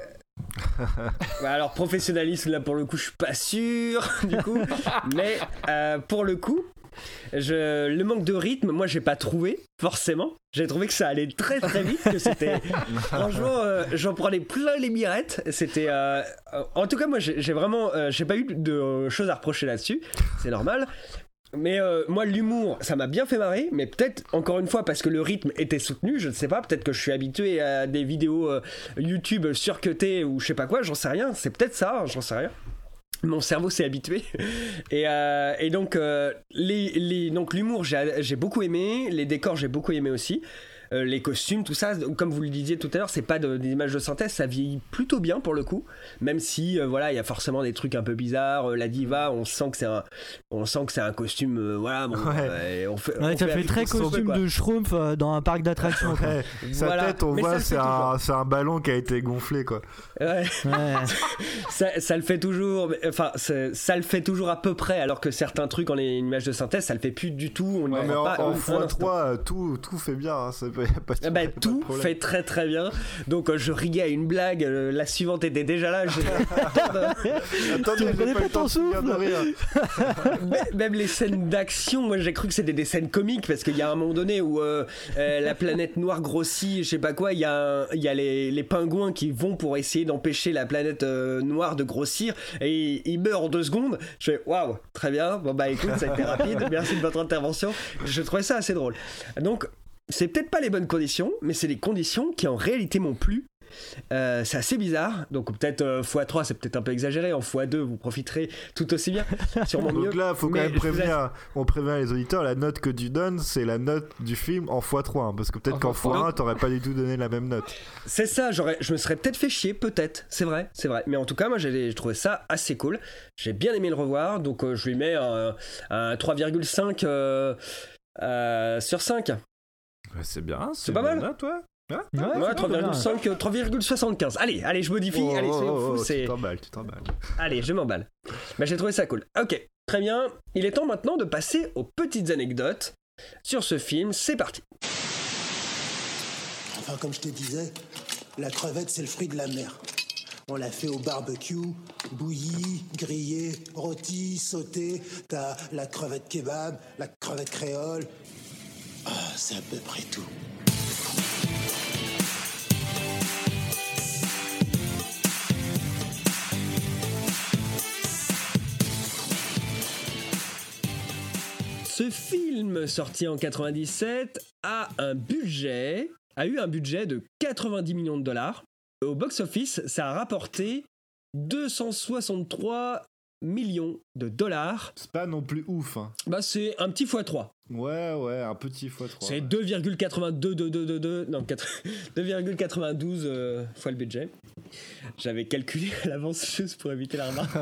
Speaker 12: Alors professionnalisme là pour le coup je suis pas sûr du coup mais euh, pour le coup je, le manque de rythme moi j'ai pas trouvé forcément, j'ai trouvé que ça allait très très vite, que c'était franchement euh, j'en prenais plein les mirettes, c'était euh, en tout cas moi j'ai, j'ai vraiment euh, j'ai pas eu de choses à reprocher là-dessus, c'est normal. Mais euh, moi l'humour ça m'a bien fait marrer, mais peut-être encore une fois parce que le rythme était soutenu, je ne sais pas, peut-être que je suis habitué à des vidéos euh, YouTube surcutées ou je sais pas quoi, j'en sais rien, c'est peut-être ça, j'en sais rien. Mon cerveau s'est habitué et, euh, et donc, euh, les, les, donc l'humour j'ai, j'ai beaucoup aimé, les décors j'ai beaucoup aimé aussi. Euh, les costumes, tout ça, comme vous le disiez tout à l'heure, c'est pas de, des images de synthèse, ça vieillit plutôt bien pour le coup, même si euh, voilà, il y a forcément des trucs un peu bizarres. Euh, la diva, on sent que c'est un, on sent que c'est un costume, euh, voilà. Bon,
Speaker 6: ouais.
Speaker 12: euh, on fait,
Speaker 6: ouais,
Speaker 12: on
Speaker 6: ça
Speaker 12: fait,
Speaker 6: fait très costume sauver, de Schtroumpf euh, dans un parc d'attractions.
Speaker 5: Ouais. Sa voilà. tête, on mais voit, c'est un, c'est un ballon qui a été gonflé, quoi.
Speaker 12: Ouais. ouais. ça, ça le fait toujours, mais, enfin, ça le fait toujours à peu près, alors que certains trucs en images de synthèse, ça le fait plus du tout. On
Speaker 5: ouais, mais
Speaker 12: en,
Speaker 5: pas, en fois trois, tout, tout fait bien. Hein, ça peut, pas de,
Speaker 12: bah, tout fait très très bien. Donc euh, je riguais à une blague, euh, la suivante était déjà là. J'ai...
Speaker 5: Attendez, j'ai pas le temps de rire.
Speaker 12: Même les scènes d'action, moi j'ai cru que c'était des scènes comiques parce qu'il y a un moment donné où euh, euh, la planète noire grossit, je sais pas quoi, il y a, un, il y a les, les pingouins qui vont pour essayer d'empêcher la planète euh, noire de grossir et ils meurent en deux secondes. Je fais waouh, très bien, bon bah écoute, ça a été rapide, merci de votre intervention. Je trouvais ça assez drôle. Donc c'est peut-être pas les bonnes conditions, mais c'est les conditions qui en réalité m'ont plu Euh, c'est assez bizarre, donc peut-être euh, fois trois c'est peut-être un peu exagéré, en fois deux vous profiterez tout aussi bien, sûrement mieux.
Speaker 5: Donc là, faut quand
Speaker 12: Mais
Speaker 5: même
Speaker 12: je vous
Speaker 5: prévenir, on prévient les auditeurs, la note que tu donnes, c'est la note du film en fois trois, hein, parce que peut-être
Speaker 12: En
Speaker 5: qu'en
Speaker 12: fois
Speaker 5: fois un, t'aurais pas du tout donné la même note.
Speaker 12: C'est ça, j'aurais, je me serais peut-être fait chier, peut-être, c'est vrai, c'est vrai. Mais en tout cas, moi j'ai, j'ai trouvé ça assez cool. J'ai bien aimé le revoir, donc euh, je lui mets un, un trois virgule cinq euh, euh, sur cinq.
Speaker 5: Ouais, c'est bien, c'est,
Speaker 12: c'est pas mal.
Speaker 5: Note, toi. Hein
Speaker 12: Ouais, ouais trois virgule cinq, euh, trois virgule soixante-quinze. Allez, allez, je modifie.
Speaker 5: Oh,
Speaker 12: allez,
Speaker 5: oh,
Speaker 12: soyons
Speaker 5: oh,
Speaker 12: fous,
Speaker 5: oh,
Speaker 12: c'est...
Speaker 5: Tu t'emballes, tu t'emballes.
Speaker 12: Allez, je m'emballe. Bah, j'ai trouvé ça cool. Ok, très bien. Il est temps maintenant de passer aux petites anecdotes sur ce film. C'est parti.
Speaker 16: Enfin, comme je te disais, la crevette, c'est le fruit de la mer. On l'a fait au barbecue, bouillie, grillée, rôtie, sautée. T'as la crevette kebab, la crevette créole. Ah, c'est à peu près tout.
Speaker 12: Ce film, sorti en quatre-vingt-dix-sept, a un budget, a eu un budget de quatre-vingt-dix millions de dollars. Au box-office, ça a rapporté deux cent soixante-trois millions de dollars.
Speaker 5: C'est pas non plus ouf. Hein.
Speaker 12: Bah, c'est un petit fois trois.
Speaker 5: Ouais, ouais, un petit fois trois.
Speaker 12: C'est
Speaker 5: ouais.
Speaker 12: deux virgule quatre-vingt-deux, deux, deux, deux, deux, non, deux virgule quatre-vingt-douze euh, fois le budget. J'avais calculé à l'avance juste pour éviter la remarque.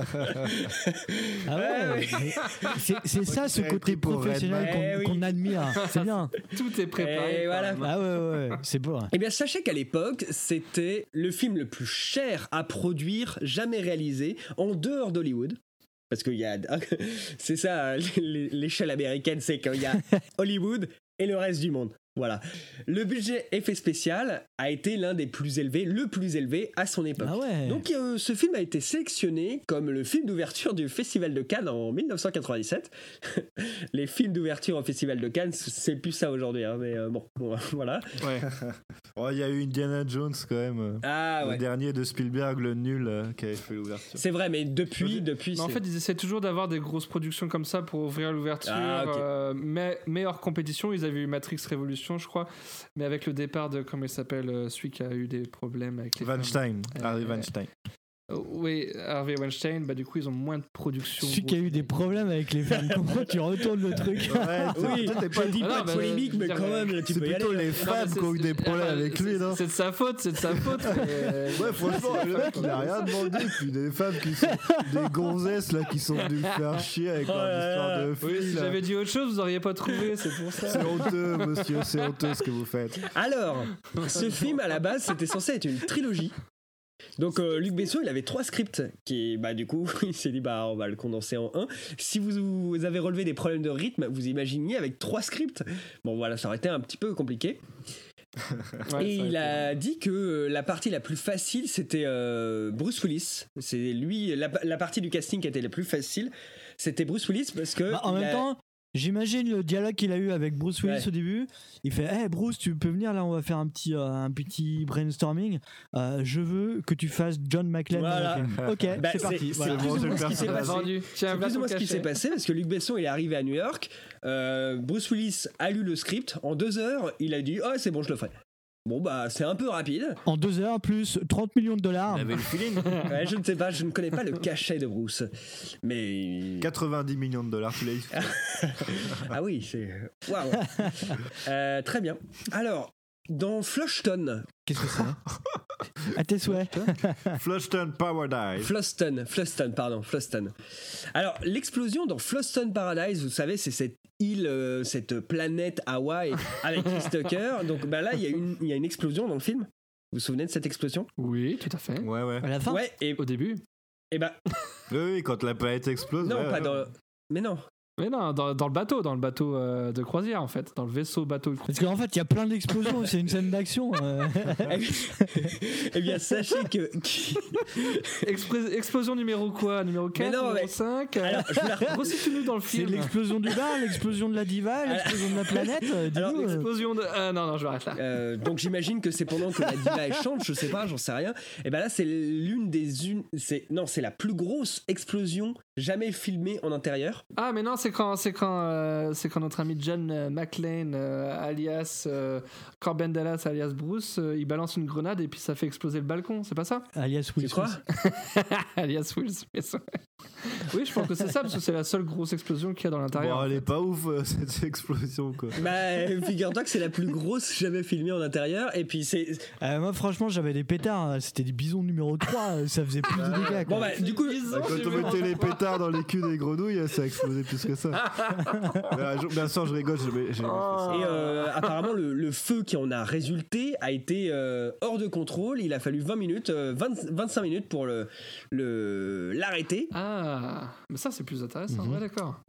Speaker 6: Ah ouais, ouais. C'est, c'est ça ce côté professionnel qu'on,
Speaker 12: eh oui.
Speaker 6: qu'on admire. C'est bien.
Speaker 7: Tout est préparé.
Speaker 12: Et voilà.
Speaker 6: Ah ouais, ouais, ouais. C'est beau. Hein.
Speaker 12: Eh bien, sachez qu'à l'époque, c'était le film le plus cher à produire, jamais réalisé, en dehors d'Hollywood. Parce qu'il y a. C'est ça, l'échelle américaine, c'est qu'il y a Hollywood et le reste du monde. Voilà. Le budget effet spécial a été l'un des plus élevés, le plus élevé à son époque.
Speaker 6: Ah ouais.
Speaker 12: Donc euh, ce film a été sélectionné comme le film d'ouverture du Festival de Cannes en dix-neuf cent quatre-vingt-dix-sept. Les films d'ouverture au Festival de Cannes, c'est plus ça aujourd'hui, hein, mais euh, bon, bon, voilà.
Speaker 5: Ouais. Oh, il y a eu Indiana Jones quand même. euh,
Speaker 12: Ah
Speaker 5: le
Speaker 12: ouais.
Speaker 5: dernier de Spielberg, le nul, euh, qui avait fait l'ouverture.
Speaker 12: C'est vrai, mais depuis, depuis.
Speaker 7: Mais en
Speaker 12: c'est-
Speaker 7: fait, ils essaient toujours d'avoir des grosses productions comme ça pour ouvrir l'ouverture.
Speaker 12: Ah, ok.
Speaker 7: euh, mais, meilleure compétition, ils avaient eu Matrix Révolution, je crois. Mais avec le départ de, comment il s'appelle, euh, celui qui a eu des problèmes avec les
Speaker 5: Weinstein,
Speaker 7: femmes.
Speaker 5: Harvey
Speaker 7: Euh,
Speaker 5: Weinstein.
Speaker 7: euh, oui, Harvey Weinstein, bah du coup, ils ont moins de production.
Speaker 6: Celui qui a eu des problèmes avec les femmes. Comment tu retournes le truc?
Speaker 12: Oui,
Speaker 5: Toi, t'es pas-
Speaker 12: je dis
Speaker 7: Ah
Speaker 12: pas
Speaker 7: non,
Speaker 12: de
Speaker 7: bah,
Speaker 12: polémique,
Speaker 7: je veux
Speaker 12: mais
Speaker 7: dire,
Speaker 12: quand
Speaker 7: euh,
Speaker 12: même, tu
Speaker 5: C'est
Speaker 12: peux y aller.
Speaker 5: plutôt les
Speaker 7: Non, mais
Speaker 5: femmes
Speaker 7: c'est-
Speaker 5: qui ont eu des
Speaker 7: c'est-
Speaker 5: problèmes
Speaker 7: ah,
Speaker 5: avec lui,
Speaker 7: c'est-
Speaker 5: non?
Speaker 7: C'est de sa faute, c'est de sa faute. mais-
Speaker 5: Ouais, franchement, le mec, il a rien demandé. Puis des femmes qui sont des gonzesses là qui sont venues le faire chier avec leur
Speaker 12: Oh là
Speaker 5: histoire
Speaker 12: là.
Speaker 5: de
Speaker 7: Oui,
Speaker 5: filles.
Speaker 7: si
Speaker 5: là.
Speaker 7: j'avais dit autre chose, vous auriez pas trouvé, c'est pour ça.
Speaker 5: C'est honteux, monsieur, c'est honteux ce que vous faites.
Speaker 12: Alors, ce film à la base, c'était censé être une trilogie. Donc euh, Luc Besson, il avait trois scripts qui, bah du coup, il s'est dit bah on va le condenser en un. Si vous, vous avez relevé des problèmes de rythme, vous imaginiez avec trois scripts. Bon voilà, ça aurait été un petit peu compliqué.
Speaker 7: Ouais,
Speaker 12: Et
Speaker 7: ça
Speaker 12: il
Speaker 7: a
Speaker 12: a dit que euh, la partie la plus facile, c'était euh, Bruce Willis. C'est lui, la, la partie du casting qui était la plus facile, c'était Bruce Willis parce que.
Speaker 6: Bah, en
Speaker 12: il
Speaker 6: même
Speaker 12: a-
Speaker 6: temps, j'imagine le dialogue qu'il a eu avec Bruce Willis
Speaker 12: Ouais.
Speaker 6: au début. Il fait hey Bruce, tu peux venir là, on va faire un petit, euh, un petit brainstorming. Euh, je veux que tu fasses John McClane.
Speaker 12: Voilà.
Speaker 6: dans le film. Ok,
Speaker 12: Bah,
Speaker 6: c'est parti.
Speaker 12: c'est
Speaker 6: Voilà.
Speaker 12: plus ou moins ce qui s'est
Speaker 7: été
Speaker 12: passé.
Speaker 7: vendu. Tiens,
Speaker 12: C'est
Speaker 7: voilà
Speaker 12: plus ou
Speaker 7: ton
Speaker 12: moins ce qui
Speaker 7: cachet.
Speaker 12: s'est passé parce que Luc Besson il est arrivé à New York. euh, Bruce Willis a lu le script en deux heures. Il a dit oh c'est bon je le ferai. Bon bah c'est un peu rapide.
Speaker 6: En deux heures plus trente millions de dollars.
Speaker 5: Il avait le feeling.
Speaker 12: Ouais, je ne sais pas, je ne connais pas le cachet de Bruce, mais
Speaker 5: quatre-vingt-dix millions de dollars, tu l'as dit.
Speaker 12: ah oui c'est waouh. Euh, très bien. Alors dans Flushton.
Speaker 6: Qu'est-ce que c'est? À tes souhaits.
Speaker 5: Flushton Paradise.
Speaker 12: Fluston, Fluston, pardon, Fluston. Alors, l'explosion dans Fluston Paradise, vous savez, c'est cette île, euh, cette planète Hawaï avec Chris Tucker. Donc, bah là, il y, a une- il y a une explosion dans le film. Vous vous souvenez de cette explosion?
Speaker 7: Oui, tout à fait.
Speaker 5: Ouais, ouais.
Speaker 6: À la fin.
Speaker 12: Ouais, et,
Speaker 7: Au début.
Speaker 12: et bah,
Speaker 5: Oui, oui, quand la planète explose.
Speaker 12: non,
Speaker 5: ouais,
Speaker 12: pas
Speaker 5: ouais.
Speaker 12: dans. Mais non.
Speaker 7: Mais non, dans, dans le bateau, dans le bateau euh, de croisière en fait, dans le vaisseau bateau de croisière.
Speaker 6: Parce qu'en fait, il y a plein d'explosions. C'est une scène d'action. euh.
Speaker 12: Eh bien, sachez que.
Speaker 7: Expré- explosion numéro quoi? Numéro quatre,
Speaker 12: non,
Speaker 7: numéro
Speaker 12: mais-
Speaker 7: cinq
Speaker 12: Alors, je vous la-
Speaker 7: Resitue-nous dans le
Speaker 6: C'est
Speaker 7: film.
Speaker 6: l'explosion du bar, l'explosion de la diva, l'explosion de la planète. euh,
Speaker 12: Alors,
Speaker 6: dis-nous, euh.
Speaker 7: Explosion de... Ah non, non, je vais arrêter là.
Speaker 12: Euh, donc j'imagine que c'est pendant que la diva elle chante, je sais pas, j'en sais rien. Et ben là c'est l'une des une, c'est non c'est la plus grosse explosion jamais filmé en intérieur.
Speaker 7: Ah, mais non, c'est quand, c'est quand, euh, c'est quand notre ami John euh, McClane, euh, alias euh, Corbin Dallas, alias Bruce, euh, il balance une grenade et puis ça fait exploser le balcon, c'est pas ça?
Speaker 6: Alias Will
Speaker 12: quoi
Speaker 7: Alias Will Smith. Oui, je pense que c'est ça, parce que c'est la seule grosse explosion qu'il y a dans l'intérieur.
Speaker 5: Bon, elle est pas ouf, euh, cette explosion, quoi.
Speaker 12: Bah, figure-toi que c'est la plus grosse jamais filmée en intérieur, et puis c'est...
Speaker 6: Euh, moi, franchement, j'avais des pétards, c'était des bisons numéro trois, ça faisait plus de dégâts. Quoi.
Speaker 12: Bon, bah, du coup,
Speaker 5: bah, quand on mettait les pétards dans les culs des grenouilles, ça a explosé plus que ça. Bien sûr, je rigole, j'ai j'ai
Speaker 12: Oh. Et euh, apparemment, le, le feu qui en a résulté a été euh, hors de contrôle. Il a fallu vingt minutes, euh, vingt, vingt-cinq minutes pour le, le, l'arrêter.
Speaker 7: Ah, mais ça, c'est plus intéressant.
Speaker 12: Mm-hmm.
Speaker 7: Ouais, d'accord.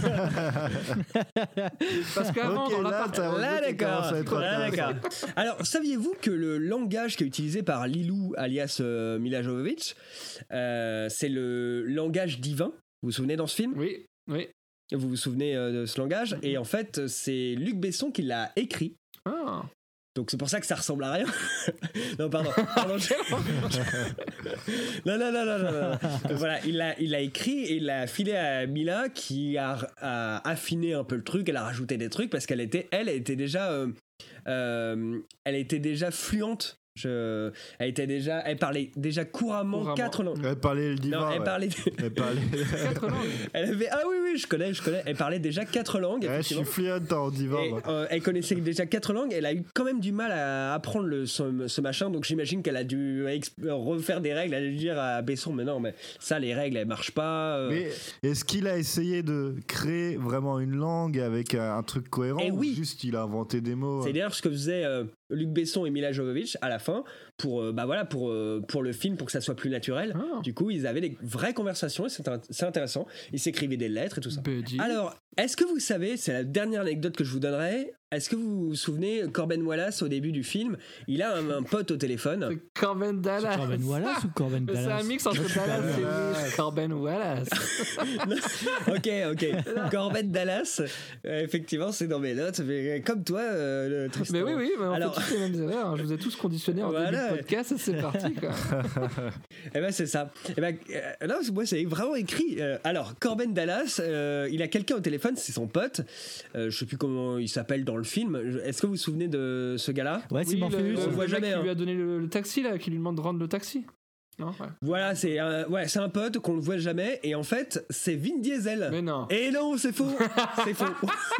Speaker 7: Parce qu'avant,
Speaker 12: okay,
Speaker 7: dans
Speaker 12: là,
Speaker 7: l'appart...
Speaker 12: là, d'accord. Là, d'accord. Alors, saviez-vous que le langage qui est utilisé par Lilou, alias euh, Mila Jovovich, euh, c'est le langage divin? Vous vous souvenez dans ce film?
Speaker 7: Oui, oui.
Speaker 12: Vous vous souvenez euh, de ce langage? Mm-hmm. Et en fait, c'est Luc Besson qui l'a écrit.
Speaker 7: Ah.
Speaker 12: Donc c'est pour ça que ça ressemble à rien. non, pardon. pardon je... non, non, non, non, non, non. Donc, voilà, il l'a, il l'a écrit et il l'a filé à Mila qui a, a affiné un peu le truc. Elle a rajouté des trucs parce qu'elle était, elle, elle était déjà, euh, euh, elle était déjà fluente. Je... Elle était déjà, elle parlait déjà couramment, couramment. quatre langues.
Speaker 5: Elle parlait le divin.
Speaker 12: Non, elle
Speaker 5: ouais.
Speaker 12: parlait.
Speaker 5: Elle parlait.
Speaker 7: quatre langues.
Speaker 12: Elle avait ah oui oui je connais je connais. Elle parlait déjà quatre langues.
Speaker 5: Ouais, je suis fluente en divin.
Speaker 12: Et, euh, elle connaissait déjà quatre langues. Elle a eu quand même du mal à apprendre le, ce, ce machin. Donc j'imagine qu'elle a dû exp- refaire des règles. Elle a dû dire à Besson mais non mais ça les règles elles marchent pas. Euh...
Speaker 5: Mais est-ce qu'il a essayé de créer vraiment une langue avec un, un truc cohérent
Speaker 12: et
Speaker 5: ou
Speaker 12: oui.
Speaker 5: juste il a inventé des mots?
Speaker 12: C'est d'ailleurs ce que faisait euh, Luc Besson et Mila Jovovich à la fin pour euh, bah voilà pour euh, pour le film pour que ça soit plus naturel.
Speaker 7: Ah.
Speaker 12: Du coup ils avaient des vraies conversations et c'est, c'est intéressant. Ils s'écrivaient des lettres et tout ça.
Speaker 7: Buddy.
Speaker 12: Alors est-ce que vous savez, c'est la dernière anecdote que je vous donnerai, est-ce que vous vous souvenez, Corbin Wallace au début du film, il a un, un pote au téléphone.
Speaker 7: C'est Corbin Dallas.
Speaker 6: C'est Corbin Wallace ou Corbin Dallas?
Speaker 7: C'est un mix entre Dallas et Will. Corbin Wallace.
Speaker 12: ok, ok. Corbin Dallas, euh, effectivement, c'est dans mes notes, mais comme toi, euh, Tristan.
Speaker 7: Mais oui, oui, mais on
Speaker 12: Alors...
Speaker 7: fait tous les mêmes erreurs. Je vous ai tous conditionnés en voilà. début de podcast, et c'est parti, quoi.
Speaker 12: Eh ben, c'est ça. Eh ben, euh, non, moi, c'est vraiment écrit. Euh, alors, Corbin Dallas, euh, il a quelqu'un au téléphone, c'est son pote. Euh, je sais plus comment il s'appelle dans le film. Est-ce que vous vous souvenez de ce gars-là?
Speaker 6: Ouais, c'est
Speaker 7: oui, le, le,
Speaker 12: on le voit
Speaker 7: le
Speaker 12: jamais.
Speaker 7: Mec qui
Speaker 12: hein.
Speaker 7: lui a donné le, le taxi, là, qui lui demande de rendre le taxi. Non, ouais.
Speaker 12: Voilà, c'est un, ouais, c'est un pote qu'on ne voit jamais et en fait, c'est Vin Diesel.
Speaker 7: Mais non.
Speaker 12: Et non, c'est faux. C'est faux.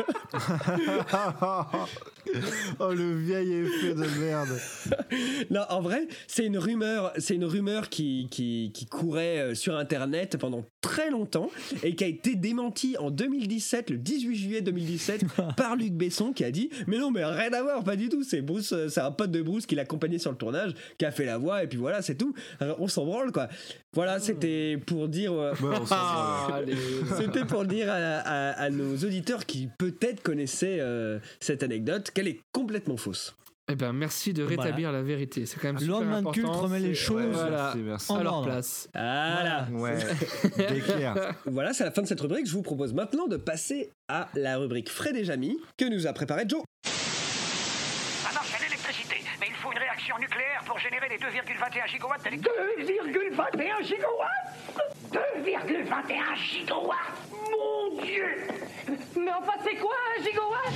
Speaker 5: Oh le vieil effet de merde.
Speaker 12: Non, en vrai, c'est une rumeur, c'est une rumeur qui, qui, qui courait sur internet pendant très longtemps et qui a été démentie en deux mille dix-sept, le dix-huit juillet deux mille dix-sept, par Luc Besson qui a dit mais non, mais rien à voir, pas du tout. C'est Bruce, c'est un pote de Bruce qui l'accompagnait sur le tournage, qui a fait la voix et puis voilà, c'est tout. Alors, on s'en branle quoi. Voilà, c'était pour dire. Euh...
Speaker 5: Ouais, on s'en branle.
Speaker 12: C'était pour dire à, à, à nos auditeurs qui peut-être connaissaient euh, cette anecdote qu'elle est complètement fausse.
Speaker 7: Eh ben merci de rétablir voilà. la vérité. C'est quand même super
Speaker 6: Lendemain
Speaker 7: important.
Speaker 6: de culte remet les choses
Speaker 5: ouais,
Speaker 7: voilà,
Speaker 5: merci, merci.
Speaker 7: à leur
Speaker 6: ordre.
Speaker 7: place.
Speaker 12: Voilà.
Speaker 5: Ouais. D'éclair.
Speaker 12: Voilà, c'est la fin de cette rubrique. Je vous propose maintenant de passer à la rubrique Fred et Jamy que nous a préparé Joe.
Speaker 17: Ça marche à l'électricité, mais il faut une réaction nucléaire pour générer les deux virgule vingt et un gigawatts d'électricité.
Speaker 18: deux virgule vingt et un gigawatts deux virgule vingt et un gigawatts Mon Dieu.
Speaker 15: Mais enfin, c'est quoi un gigawatt?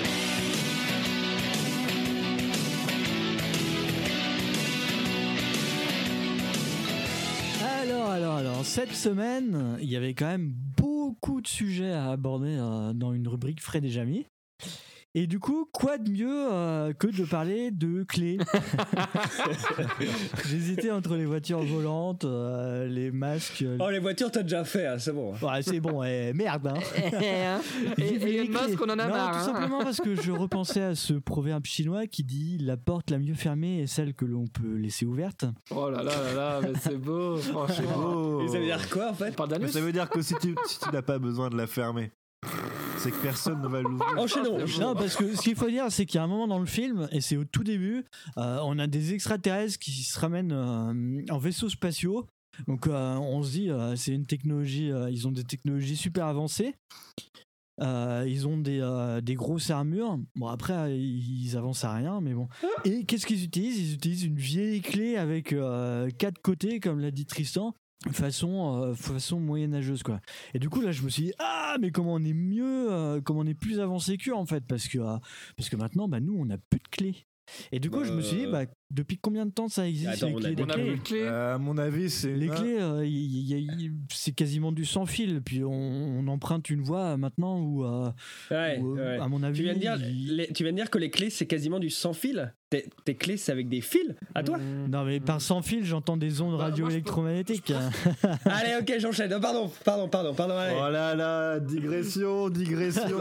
Speaker 6: Alors, alors, alors, cette semaine, il y avait quand même beaucoup de sujets à aborder euh, dans une rubrique Fred et Jamy. Et du coup, quoi de mieux euh, que de parler de clés? J'hésitais entre les voitures volantes, euh, les masques. Euh...
Speaker 12: Oh, les voitures, t'as déjà fait, hein, c'est bon.
Speaker 6: Ouais, c'est bon, eh, merde. Hein.
Speaker 7: et et les masques, on en a
Speaker 6: non,
Speaker 7: marre.
Speaker 6: Tout
Speaker 7: hein.
Speaker 6: simplement parce que je repensais à ce proverbe chinois qui dit la porte la mieux fermée est celle que l'on peut laisser ouverte.
Speaker 7: Oh là là là là, mais c'est beau, franchement.
Speaker 12: Et ça veut dire quoi en fait?
Speaker 5: Mais ça veut dire que si tu, si tu n'as pas besoin de la fermer, c'est que personne ne va l'ouvrir.
Speaker 12: Enchaînons.
Speaker 6: Non, parce que ce qu'il faut dire, c'est qu'il y a un moment dans le film, et c'est au tout début, euh, on a des extraterrestres qui se ramènent euh, en vaisseaux spatiaux. Donc euh, on se dit, euh, c'est une technologie, euh, ils ont des technologies super avancées. Euh, ils ont des, euh, des grosses armures. Bon, après, ils avancent à rien, mais bon. Et qu'est-ce qu'ils utilisent? Ils utilisent une vieille clé avec euh, quatre côtés, comme l'a dit Tristan. façon euh, façon moyenâgeuse quoi. Et du coup là je me suis dit ah mais comment on est mieux, euh, comment on est plus avancé qu'eux en fait parce que euh, parce que maintenant bah nous on a plus de clés. Et du coup, bah, je me suis dit, bah, depuis combien de temps ça existe
Speaker 5: Attends,
Speaker 6: les
Speaker 5: on
Speaker 6: clés,
Speaker 5: a des
Speaker 6: les
Speaker 5: clés.
Speaker 6: clés
Speaker 5: clés. Euh, à mon avis, c'est
Speaker 6: les
Speaker 5: une...
Speaker 6: clés. Euh, y, y, y, c'est quasiment du sans fil. Puis on, on emprunte une voie maintenant où, euh,
Speaker 12: ouais,
Speaker 6: où
Speaker 12: ouais.
Speaker 6: à mon avis,
Speaker 12: tu viens de dire,
Speaker 6: il...
Speaker 12: les, tu viens de dire que les clés c'est quasiment du sans fil. Tes, tes clés c'est avec des fils à toi.
Speaker 6: Mmh. Non mais par sans fil, j'entends des ondes bah, radioélectromagnétiques.
Speaker 12: Allez, ok, j'enchaîne. Oh, pardon, pardon, pardon, pardon. Allez.
Speaker 5: Oh là là, digression, digression.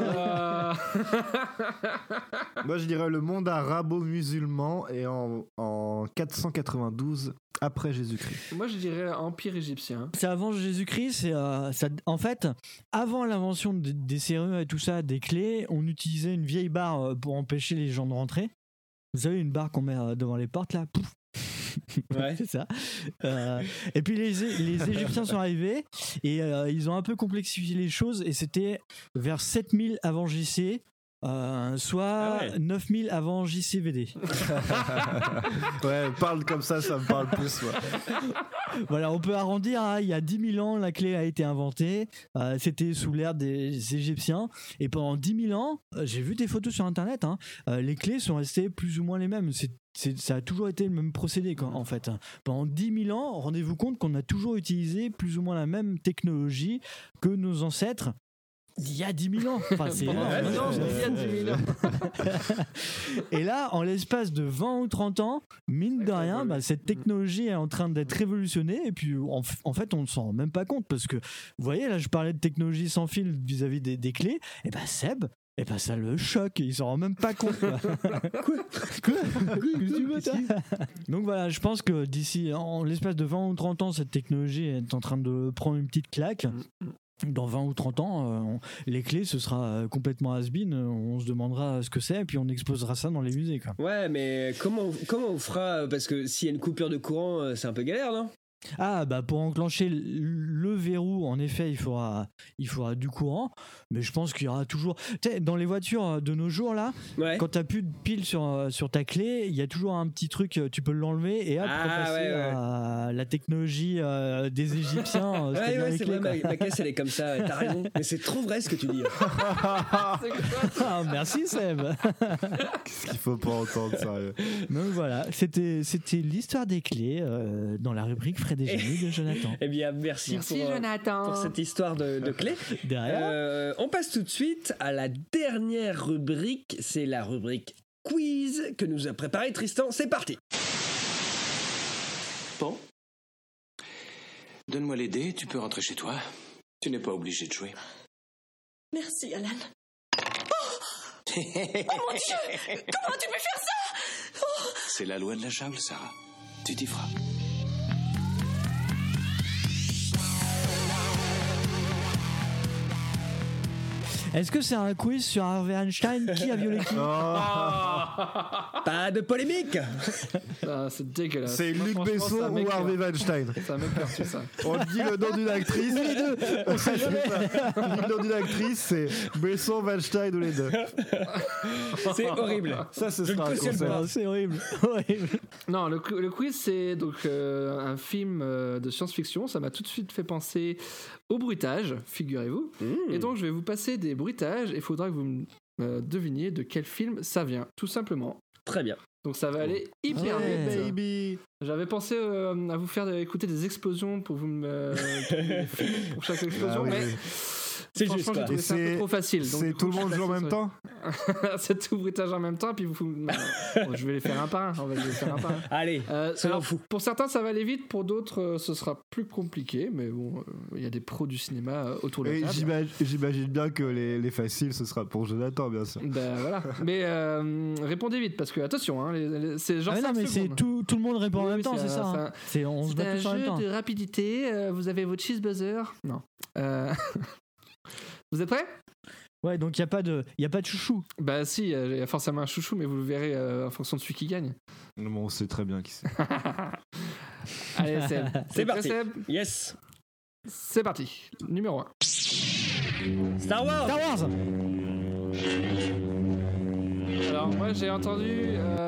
Speaker 5: Moi, je dirais le monde arabo-musulman et en, en quatre cent quatre-vingt-douze après Jésus-Christ.
Speaker 7: Moi, je dirais empire égyptien.
Speaker 6: C'est avant Jésus-Christ. C'est euh, ça, en fait, avant l'invention des, des serrures et tout ça, des clés, on utilisait une vieille barre pour empêcher les gens de rentrer. Vous savez, une barre qu'on met devant les portes là. Pouf. Ouais, c'est ça. Euh, et puis les, les Égyptiens sont arrivés et euh, ils ont un peu complexifié les choses et c'était vers sept mille avant J C. Euh, soit ah ouais. neuf mille avant J C V D.
Speaker 5: Ouais, parle comme ça, ça me parle plus. Ouais.
Speaker 6: Voilà, on peut arrondir. Hein, il y a dix mille ans, la clé a été inventée. Euh, c'était sous l'ère des Égyptiens. Et pendant dix mille ans, j'ai vu des photos sur Internet, hein, euh, les clés sont restées plus ou moins les mêmes. C'est C'est, ça a toujours été le même procédé quoi, en fait. Pendant dix mille ans, rendez-vous compte qu'on a toujours utilisé plus ou moins la même technologie que nos ancêtres il y a dix mille ans. Enfin, c'est énorme.
Speaker 7: Ouais, non, il y a dix mille ans.
Speaker 6: Et là, en l'espace de vingt ou trente ans, mine de rien, bah, cette technologie est en train d'être révolutionnée et puis en, en fait, on ne s'en rend même pas compte parce que, vous voyez, là, je parlais de technologie sans fil vis-à-vis des, des clés, et bah Seb, et bah ça le choque, il s'en rend même pas compte. Quoi Quoi Qu'est-ce que tu veux, toi ? Donc voilà, je pense que d'ici, en l'espace de vingt ou trente ans, cette technologie est en train de prendre une petite claque. Dans vingt ou trente ans, euh, on, les clés, ce sera euh, complètement has-been. On se demandera ce que c'est et puis on exposera ça dans les musées. Quoi.
Speaker 12: Ouais, mais comment, comment on fera ? Parce que s'il y a une coupure de courant, c'est un peu galère, non ?
Speaker 6: Ah bah pour enclencher le verrou, en effet, il faudra, il faudra du courant, mais je pense qu'il y aura toujours... Tu sais, dans les voitures de nos jours, là, ouais. Quand t'as plus de pile sur, sur ta clé, il y a toujours un petit truc, tu peux l'enlever et hop,
Speaker 12: ah,
Speaker 6: repasser
Speaker 12: ouais, ouais.
Speaker 6: à la technologie euh, des Égyptiens.
Speaker 12: Ouais, ouais, ouais, c'est clés, vrai, ma, ma caisse, elle est comme ça, t'as raison. Mais c'est trop vrai ce que tu dis.
Speaker 6: Ah, merci Seb.
Speaker 5: Qu'est-ce qu'il faut pas entendre, sérieux.
Speaker 6: Donc voilà, c'était, c'était l'histoire des clés euh, dans la rubrique Fred et Jamy de Jonathan.
Speaker 12: Eh bien, merci, merci pour,
Speaker 7: Jonathan.
Speaker 12: pour cette histoire de, de clés. Euh, on passe tout de suite à la dernière rubrique. C'est la rubrique quiz que nous a préparé Tristan. C'est parti.
Speaker 8: Bon. Donne-moi les dés, tu peux rentrer chez toi. Tu n'es pas obligé de jouer.
Speaker 10: Merci, Alan. Oh, oh mon Dieu! Comment tu peux faire ça? Oh.
Speaker 8: C'est la loi de la jungle, Sarah. Tu t'y feras.
Speaker 6: Est-ce que c'est un quiz sur Harvey Einstein? Qui a violé qui?
Speaker 12: Oh. Pas de polémique.
Speaker 7: Ah, c'est dégueulasse.
Speaker 5: C'est Luc Besson ou Harvey Weinstein.
Speaker 7: Ça m'écarte ça.
Speaker 5: On dit le nom d'une actrice.
Speaker 6: Oui, les deux. On sait jamais.
Speaker 5: Le nom d'une actrice, c'est Besson, Weinstein ou les deux.
Speaker 12: C'est horrible.
Speaker 5: Ça, ce sera un concept.
Speaker 6: C'est horrible. horrible.
Speaker 7: Non, le, le quiz, c'est donc euh, un film euh, de science-fiction. Ça m'a tout de suite fait penser au bruitage, figurez-vous. Mmh. Et donc, je vais vous passer des bruitages et il faudra que vous me euh, deviniez de quel film ça vient, tout simplement.
Speaker 12: Très bien.
Speaker 7: Donc ça va aller hyper
Speaker 6: ouais,
Speaker 7: vite.
Speaker 5: Baby.
Speaker 7: J'avais pensé euh, à vous faire écouter des explosions pour vous me euh, pour chaque explosion, ah, oui, mais
Speaker 5: oui.
Speaker 7: C'est juste quoi. C'est un peu trop facile.
Speaker 5: C'est tout le monde joue en même temps.
Speaker 7: C'est tout bruitage en même temps, puis vous. Non, bon, je vais les faire un par un. On va les faire un par un.
Speaker 12: Allez.
Speaker 7: Euh, alors, fou. Pour certains, ça va aller vite. Pour d'autres, euh, ce sera plus compliqué. Mais bon, il euh, y a des pros du cinéma euh, autour de la table.
Speaker 5: J'imagine, j'imagine bien que les, les faciles, ce sera pour Jonathan, bien sûr.
Speaker 7: Ben voilà. Mais euh, répondez vite parce que attention, hein, les, les, c'est genre.
Speaker 6: Ah non, mais c'est tout, tout le monde répond oui, en même temps, c'est, c'est ça. Hein. C'est, on
Speaker 7: c'est
Speaker 6: se bat
Speaker 7: un
Speaker 6: tous en même temps.
Speaker 7: jeu de rapidité. Euh, vous avez votre cheeseburger. Non. Euh... Vous êtes prêts?
Speaker 6: Ouais, donc il n'y a pas de, il y a pas de chouchou.
Speaker 7: Bah si, il y a forcément un chouchou, mais vous le verrez euh, en fonction de celui qui gagne.
Speaker 5: Bon, on sait très bien qui c'est.
Speaker 7: Allez, Seb.
Speaker 12: C'est, c'est parti. Seb. Yes.
Speaker 7: C'est parti. Numéro un.
Speaker 12: Star Wars.
Speaker 6: Star Wars.
Speaker 7: Alors moi j'ai entendu euh,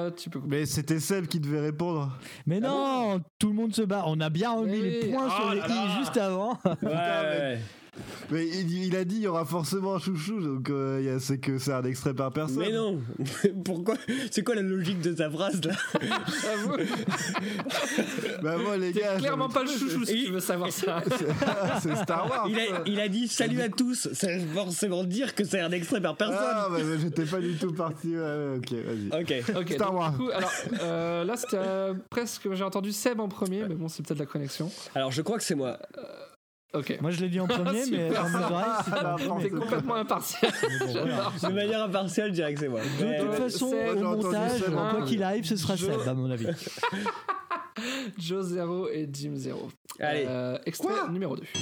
Speaker 7: Euh, tu peux...
Speaker 5: Mais c'était Seb qui devait répondre.
Speaker 6: Mais non, ah tout le monde se bat. On a bien remis
Speaker 7: mais...
Speaker 6: les points oh sur les i juste avant.
Speaker 12: Ouais, ouais.
Speaker 5: Mais il, il a dit il y aura forcément un chouchou, donc euh, y a, c'est que c'est un extrait par personne.
Speaker 12: Mais non. Pourquoi? C'est quoi la logique de sa phrase là?
Speaker 7: J'avoue.
Speaker 5: Bah moi les
Speaker 7: T'es
Speaker 5: gars,
Speaker 7: clairement pas le chouchou si
Speaker 12: Et...
Speaker 7: tu veux savoir ça.
Speaker 5: c'est, c'est Star Wars.
Speaker 12: Il a, il a dit salut à tous. Ça veut forcément dire que c'est un extrait par personne.
Speaker 5: Ah bah, bah j'étais pas du tout parti. Ouais, ouais, ok, vas-y.
Speaker 12: Ok.
Speaker 7: Okay,
Speaker 5: Star Wars.
Speaker 7: Du coup, alors euh, là c'était euh, presque. J'ai entendu Seb en premier, mais bon c'est peut-être la connexion.
Speaker 12: Alors je crois que c'est moi.
Speaker 7: Euh, Ok.
Speaker 6: Moi je l'ai dit en premier, mais dans mes oreilles, c'est pas
Speaker 7: T'es complètement impartial.
Speaker 12: De manière impartiale, je dirais que c'est moi.
Speaker 6: De
Speaker 12: Mais...
Speaker 6: toute façon,
Speaker 7: Seb,
Speaker 6: au montage,
Speaker 7: Seb,
Speaker 6: quoi qu'il arrive, ce sera
Speaker 7: je...
Speaker 6: Seb, à mon avis.
Speaker 7: Joe zéro et Jim zéro.
Speaker 12: Allez.
Speaker 7: Euh, extrait Quoi numéro deux.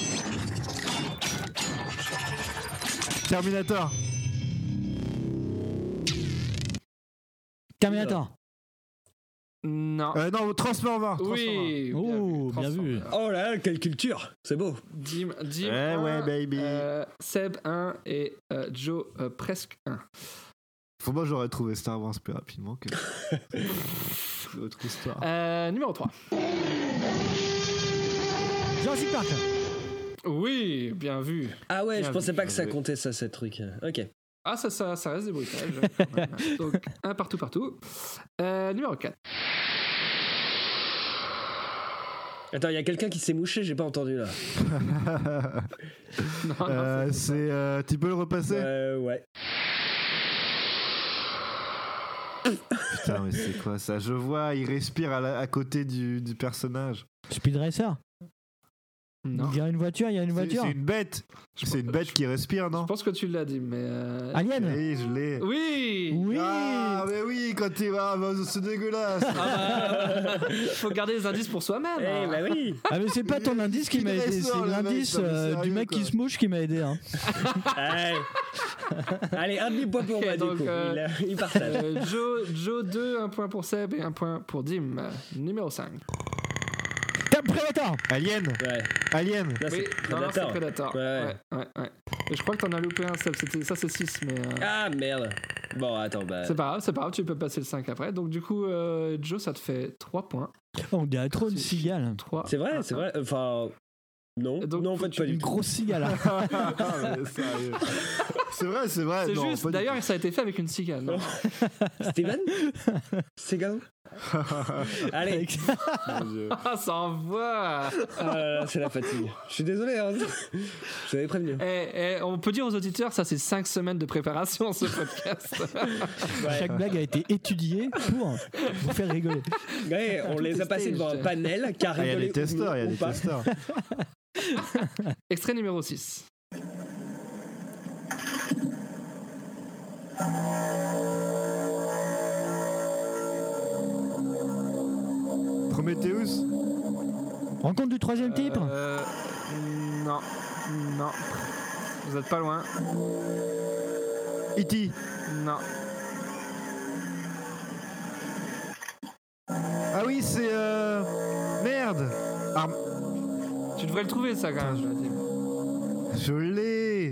Speaker 5: Terminator.
Speaker 6: Terminator.
Speaker 7: Non.
Speaker 5: Euh, non, Transformers.
Speaker 7: Oui.
Speaker 6: Oh, bien vu.
Speaker 12: Oh là là, quelle culture. C'est beau.
Speaker 7: Dim, Dim
Speaker 5: Eh
Speaker 7: un,
Speaker 5: ouais, baby.
Speaker 7: Euh, Seb un et euh, Joe euh, presque un.
Speaker 5: Pour moi, j'aurais trouvé Star Wars plus rapidement que l'autre histoire.
Speaker 7: Euh, numéro trois.
Speaker 6: Jurassic Park.
Speaker 7: Oui, bien vu.
Speaker 12: Ah ouais,
Speaker 7: bien
Speaker 12: je pensais
Speaker 7: vu,
Speaker 12: pas que ça
Speaker 7: vu.
Speaker 12: comptait ça, ce truc. Ok.
Speaker 7: Ah, ça, ça, ça reste des bruitages. Donc, un partout, partout. Euh, numéro quatre.
Speaker 12: Attends, il y a quelqu'un qui s'est mouché, j'ai pas entendu là.
Speaker 7: non, non,
Speaker 5: euh,
Speaker 7: c'est,
Speaker 5: c'est euh, tu peux le repasser?
Speaker 12: Euh, ouais.
Speaker 5: Putain, mais c'est quoi ça? Je vois, il respire à, la, à côté du, du personnage.
Speaker 6: Speed Racer.
Speaker 7: Non.
Speaker 6: Il y a une voiture, il y a une voiture.
Speaker 5: C'est, c'est une bête. C'est une bête qui respire, non?
Speaker 7: Je pense que tu l'as dit, mais. Euh...
Speaker 6: Alien.
Speaker 5: Oui, je l'ai.
Speaker 7: Oui.
Speaker 6: Oui.
Speaker 5: Ah, mais oui, quand tu vas, bah, c'est dégueulasse.
Speaker 7: Ah, faut garder les indices pour soi-même.
Speaker 12: Eh
Speaker 7: hein.
Speaker 12: bah oui.
Speaker 6: Ah mais c'est pas ton indice qui m'a aidé, c'est l'indice euh, du mec qui se mouche qui m'a aidé. Hein.
Speaker 12: Allez. Allez, un demi-point pour moi,
Speaker 7: donc,
Speaker 12: du coup.
Speaker 7: euh,
Speaker 12: Il, a- il partage.
Speaker 7: Euh, Joe, Joe deux, un point pour Seb et un point pour Dim. Numéro cinq.
Speaker 6: Predator.
Speaker 5: Alien.
Speaker 12: Ouais.
Speaker 5: Alien.
Speaker 12: Là,
Speaker 7: Oui,
Speaker 12: c'est
Speaker 7: non, non, c'est
Speaker 12: Predator.
Speaker 7: Predator.
Speaker 12: Ouais.
Speaker 7: Ouais, ouais, ouais. Et je crois que t'en as loupé un, Seb. C'était, ça, c'est six, mais. Euh...
Speaker 12: Ah merde. Bon, attends, bah.
Speaker 7: C'est pas grave, c'est pas grave, tu peux passer le cinq après. Donc, du coup, euh, Joe, ça te fait trois points.
Speaker 6: On dirait trop une cigale.
Speaker 7: trois.
Speaker 12: C'est vrai, c'est vrai. Enfin. Non,
Speaker 7: Donc,
Speaker 12: non en fait, pas
Speaker 6: Une
Speaker 12: du tout.
Speaker 6: grosse cigale.
Speaker 5: Ah, mais sérieux. C'est vrai, c'est vrai.
Speaker 7: C'est
Speaker 5: non,
Speaker 7: juste,
Speaker 5: pas du
Speaker 7: d'ailleurs, ça a été fait avec une cigale. non
Speaker 12: Steven Seagal. Allez.
Speaker 7: Ah, ça envoie.
Speaker 12: Ah là là, c'est la fatigue. Je suis désolé, hein. Je t'avais prévenu.
Speaker 7: Eh, eh, on peut dire aux auditeurs, ça, c'est cinq semaines de préparation, ce podcast.
Speaker 12: Ouais.
Speaker 6: Chaque blague a été étudiée pour vous faire rigoler.
Speaker 12: Ouais, on
Speaker 7: Tout
Speaker 12: les a
Speaker 7: testé,
Speaker 12: passés devant un
Speaker 7: je-
Speaker 12: panel car
Speaker 5: Ah, il y a
Speaker 12: rigoler
Speaker 5: des testeurs, il y a
Speaker 12: ou
Speaker 5: des
Speaker 12: pas.
Speaker 5: testeurs.
Speaker 7: Extrait numéro six.
Speaker 5: Prometheus.
Speaker 6: Rencontre du troisième type.
Speaker 7: Euh, non, non. Vous êtes pas loin.
Speaker 5: E T.
Speaker 7: Non.
Speaker 5: Ah oui, c'est euh... merde. Arm...
Speaker 7: Tu devrais le trouver, ça, quand même, je dois dire.
Speaker 5: Je l'ai.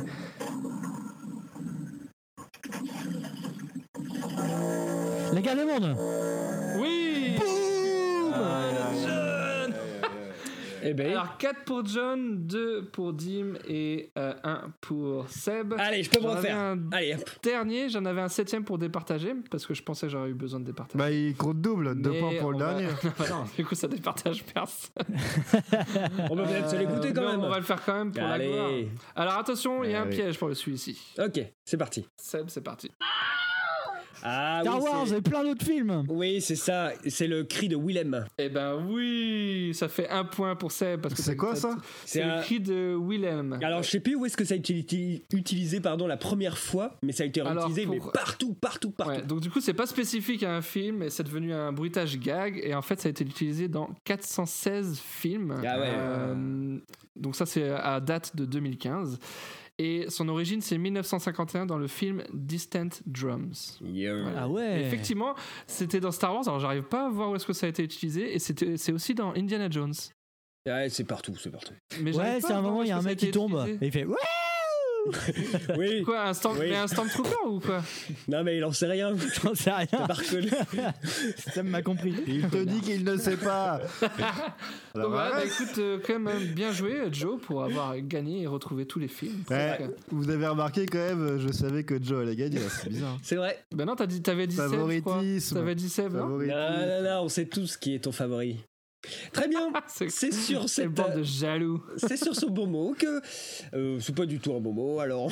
Speaker 6: La guerre des mondes.
Speaker 7: Oui. Ah, John.
Speaker 12: Eh ben.
Speaker 7: Alors, quatre pour John, deux pour Dim et euh, un pour Seb.
Speaker 12: Allez, je peux me
Speaker 7: J'en avais
Speaker 12: refaire.
Speaker 7: un
Speaker 12: Allez, hop.
Speaker 7: dernier, j'en avais un septième pour départager, parce que je pensais que j'aurais eu besoin de départager.
Speaker 5: Bah, il compte double. Deux
Speaker 7: Mais
Speaker 5: points pour le
Speaker 7: on va-
Speaker 5: dernier.
Speaker 7: Bah non, du coup, ça départage personne.
Speaker 12: On peut peut-être se l'écouter quand
Speaker 7: mais
Speaker 12: même.
Speaker 7: On va le faire quand même pour la gloire.
Speaker 12: Allez.
Speaker 7: Alors, attention, il y a un
Speaker 5: Allez.
Speaker 7: piège pour le celui-ci.
Speaker 12: Ok, c'est parti.
Speaker 7: Seb, c'est parti.
Speaker 12: Ah
Speaker 6: Star
Speaker 12: oui,
Speaker 6: Wars
Speaker 12: c'est-
Speaker 6: et plein d'autres films.
Speaker 12: Oui, c'est ça. C'est le cri de Willem.
Speaker 7: Eh ben oui, ça fait un point pour Seb. Parce que
Speaker 5: C'est
Speaker 7: t'as-
Speaker 5: quoi,
Speaker 7: t'as-
Speaker 5: ça
Speaker 7: C'est
Speaker 12: C'est
Speaker 7: le
Speaker 12: un-
Speaker 7: cri de Willem.
Speaker 12: Alors, je sais plus où est-ce que ça a été uti- utilisé pardon, la première fois, mais ça a été
Speaker 7: Alors,
Speaker 12: réutilisé mais
Speaker 7: pour-
Speaker 12: partout, partout, partout.
Speaker 7: Ouais, donc du coup, c'est pas spécifique à un film, mais c'est devenu un bruitage gag, et en fait, ça a été utilisé dans quatre cent seize films.
Speaker 12: Ah ouais.
Speaker 7: Euh, donc ça, c'est à date de deux mille quinze. Et son origine, c'est mille neuf cent cinquante et un dans le film Distant Drums.
Speaker 12: Yeah.
Speaker 7: Voilà.
Speaker 6: Ah ouais.
Speaker 7: Et effectivement, c'était dans Star Wars, alors j'arrive pas à voir où est-ce que ça a été utilisé, et c'était, c'est aussi dans Indiana Jones.
Speaker 12: Ouais, c'est partout, c'est partout.
Speaker 7: Mais j'arrive
Speaker 6: Ouais,
Speaker 7: pas
Speaker 6: c'est
Speaker 7: à
Speaker 6: un
Speaker 7: voir
Speaker 6: moment,
Speaker 7: où
Speaker 6: il y a
Speaker 7: est-ce
Speaker 6: un
Speaker 7: que ça
Speaker 6: mec qui
Speaker 7: été
Speaker 6: tombe
Speaker 7: utilisé.
Speaker 6: et il fait ouais. Oui.
Speaker 7: Quoi, un Storm...
Speaker 6: Oui.
Speaker 7: mais un Stormtrooper ou quoi?
Speaker 6: Non, mais il en sait rien. J'en sais rien.
Speaker 12: Ah.
Speaker 6: T'as pas reconnu. Ça m'a compris.
Speaker 5: Il te dit qu'il ne sait pas.
Speaker 7: Donc voilà, bah, écoute, euh, quand même bien joué Joe pour avoir gagné et retrouvé tous les films.
Speaker 5: Ouais, vous avez remarqué quand même, je savais que Joe allait gagner, c'est bizarre.
Speaker 6: C'est vrai.
Speaker 7: Ben non, t'as dit, t'avais dit Seb, je crois. T'avais dit Seb, non?
Speaker 6: Non, non, non, on sait tous qui est ton favori. Très bien, c'est sur cette
Speaker 7: bande de jaloux.
Speaker 6: C'est sur ce beau mot que euh, c'est pas du tout un beau mot. Alors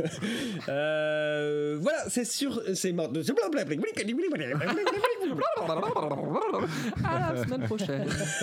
Speaker 6: euh, voilà, c'est sur c'est mort de
Speaker 7: à la semaine prochaine.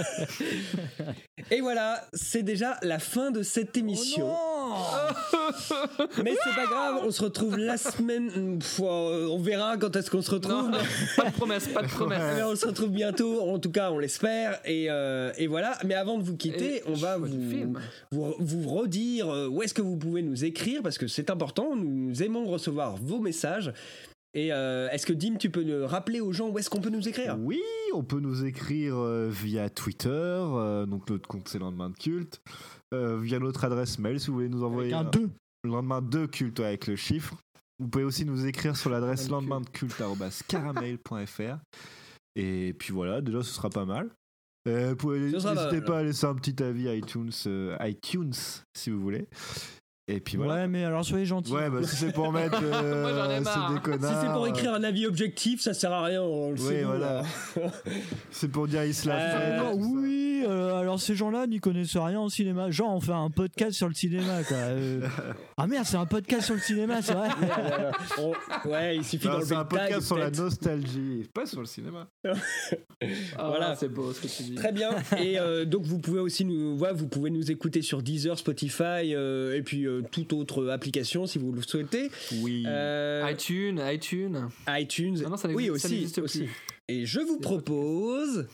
Speaker 6: Et voilà, c'est déjà la fin de cette émission.
Speaker 7: Oh
Speaker 6: mais c'est pas grave, on se retrouve la semaine. Pff, on verra quand est-ce qu'on se retrouve.
Speaker 7: Non, pas de promesse, pas de promesse.
Speaker 6: Mais on se retrouve bientôt, en tout cas, on l'espère. Et, euh, et voilà. Mais avant de vous quitter,
Speaker 7: et
Speaker 6: on va vous, vous, vous redire où est-ce que vous pouvez nous écrire parce que c'est important. Nous aimons recevoir vos messages. Et euh, est-ce que Dim, tu peux nous rappeler aux gens où est-ce qu'on peut nous écrire?
Speaker 5: Oui, on peut nous écrire euh, via Twitter, euh, donc notre compte c'est Lendemain de Culte, euh, via notre adresse mail si vous voulez nous envoyer
Speaker 6: avec un deux.
Speaker 5: Lendemain de Culte ouais, avec le chiffre. Vous pouvez aussi nous écrire sur l'adresse lendemain de culte arobase caramel point f r. Et puis voilà, déjà ce sera pas mal. Euh, vous pouvez, n'hésitez pas à laisser un petit avis iTunes, euh, iTunes si vous voulez. Et puis voilà.
Speaker 6: Ouais, mais alors soyez gentils.
Speaker 5: Ouais, bah si c'est pour mettre. Euh,
Speaker 7: Moi j'en ai marre.
Speaker 5: C'est des connards.
Speaker 6: Si c'est pour écrire un avis objectif, ça sert à rien. On le
Speaker 5: oui,
Speaker 6: sait,
Speaker 5: voilà. C'est pour dire il se la
Speaker 6: euh,
Speaker 5: fait.
Speaker 6: Oui, euh, alors ces gens-là n'y connaissent rien au cinéma. Genre, on fait un podcast sur le cinéma, quoi. Euh... Ah merde, c'est un podcast sur le cinéma, c'est vrai. on... Ouais, il suffit d'enlever
Speaker 5: c'est un
Speaker 6: le tag,
Speaker 5: podcast sur la
Speaker 6: peut-être.
Speaker 5: nostalgie, pas sur le cinéma.
Speaker 7: Ah,
Speaker 6: voilà,
Speaker 7: c'est beau ce que tu dis.
Speaker 6: Très bien. Et euh, donc vous pouvez aussi nous, ouais, vous pouvez nous écouter sur Deezer, Spotify euh, et puis euh, toute autre application si vous le souhaitez.
Speaker 5: Oui.
Speaker 6: Euh,
Speaker 7: iTunes, iTunes.
Speaker 6: iTunes.
Speaker 7: Ah non, ça
Speaker 6: oui
Speaker 7: ça
Speaker 6: aussi, aussi.
Speaker 7: Plus.
Speaker 6: Et je vous propose.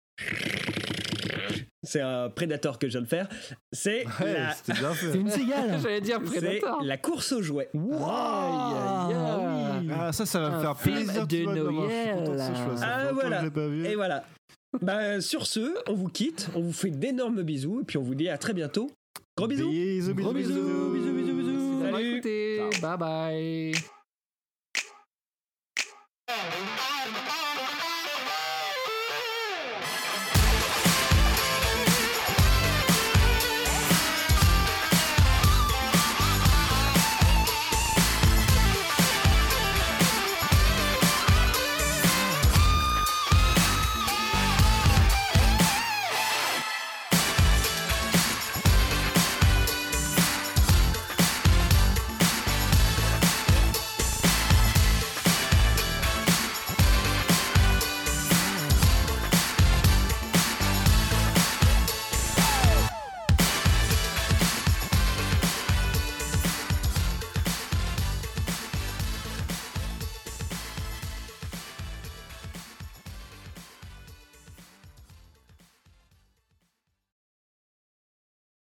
Speaker 6: C'est un Predator que je viens de faire. C'est
Speaker 5: ouais,
Speaker 6: la...
Speaker 5: bien fait.
Speaker 6: C'est une cigale.
Speaker 7: J'allais dire Predator.
Speaker 6: C'est la course aux jouets.
Speaker 7: Wow. Aïe, aïe, aïe.
Speaker 5: Ah ça, ça va me
Speaker 7: un
Speaker 5: faire plaisir
Speaker 7: de Noël.
Speaker 5: Ah
Speaker 6: voilà.
Speaker 5: Pas vu.
Speaker 6: Et voilà. Bah sur ce, on vous quitte, on vous fait d'énormes bisous et puis on vous dit à très bientôt. Gros bisous.
Speaker 5: Bisous, bisous,
Speaker 6: Gros bisous.
Speaker 5: bisous,
Speaker 6: bisous, bisous, bisous.
Speaker 7: Salut. Écoutez, bye bye.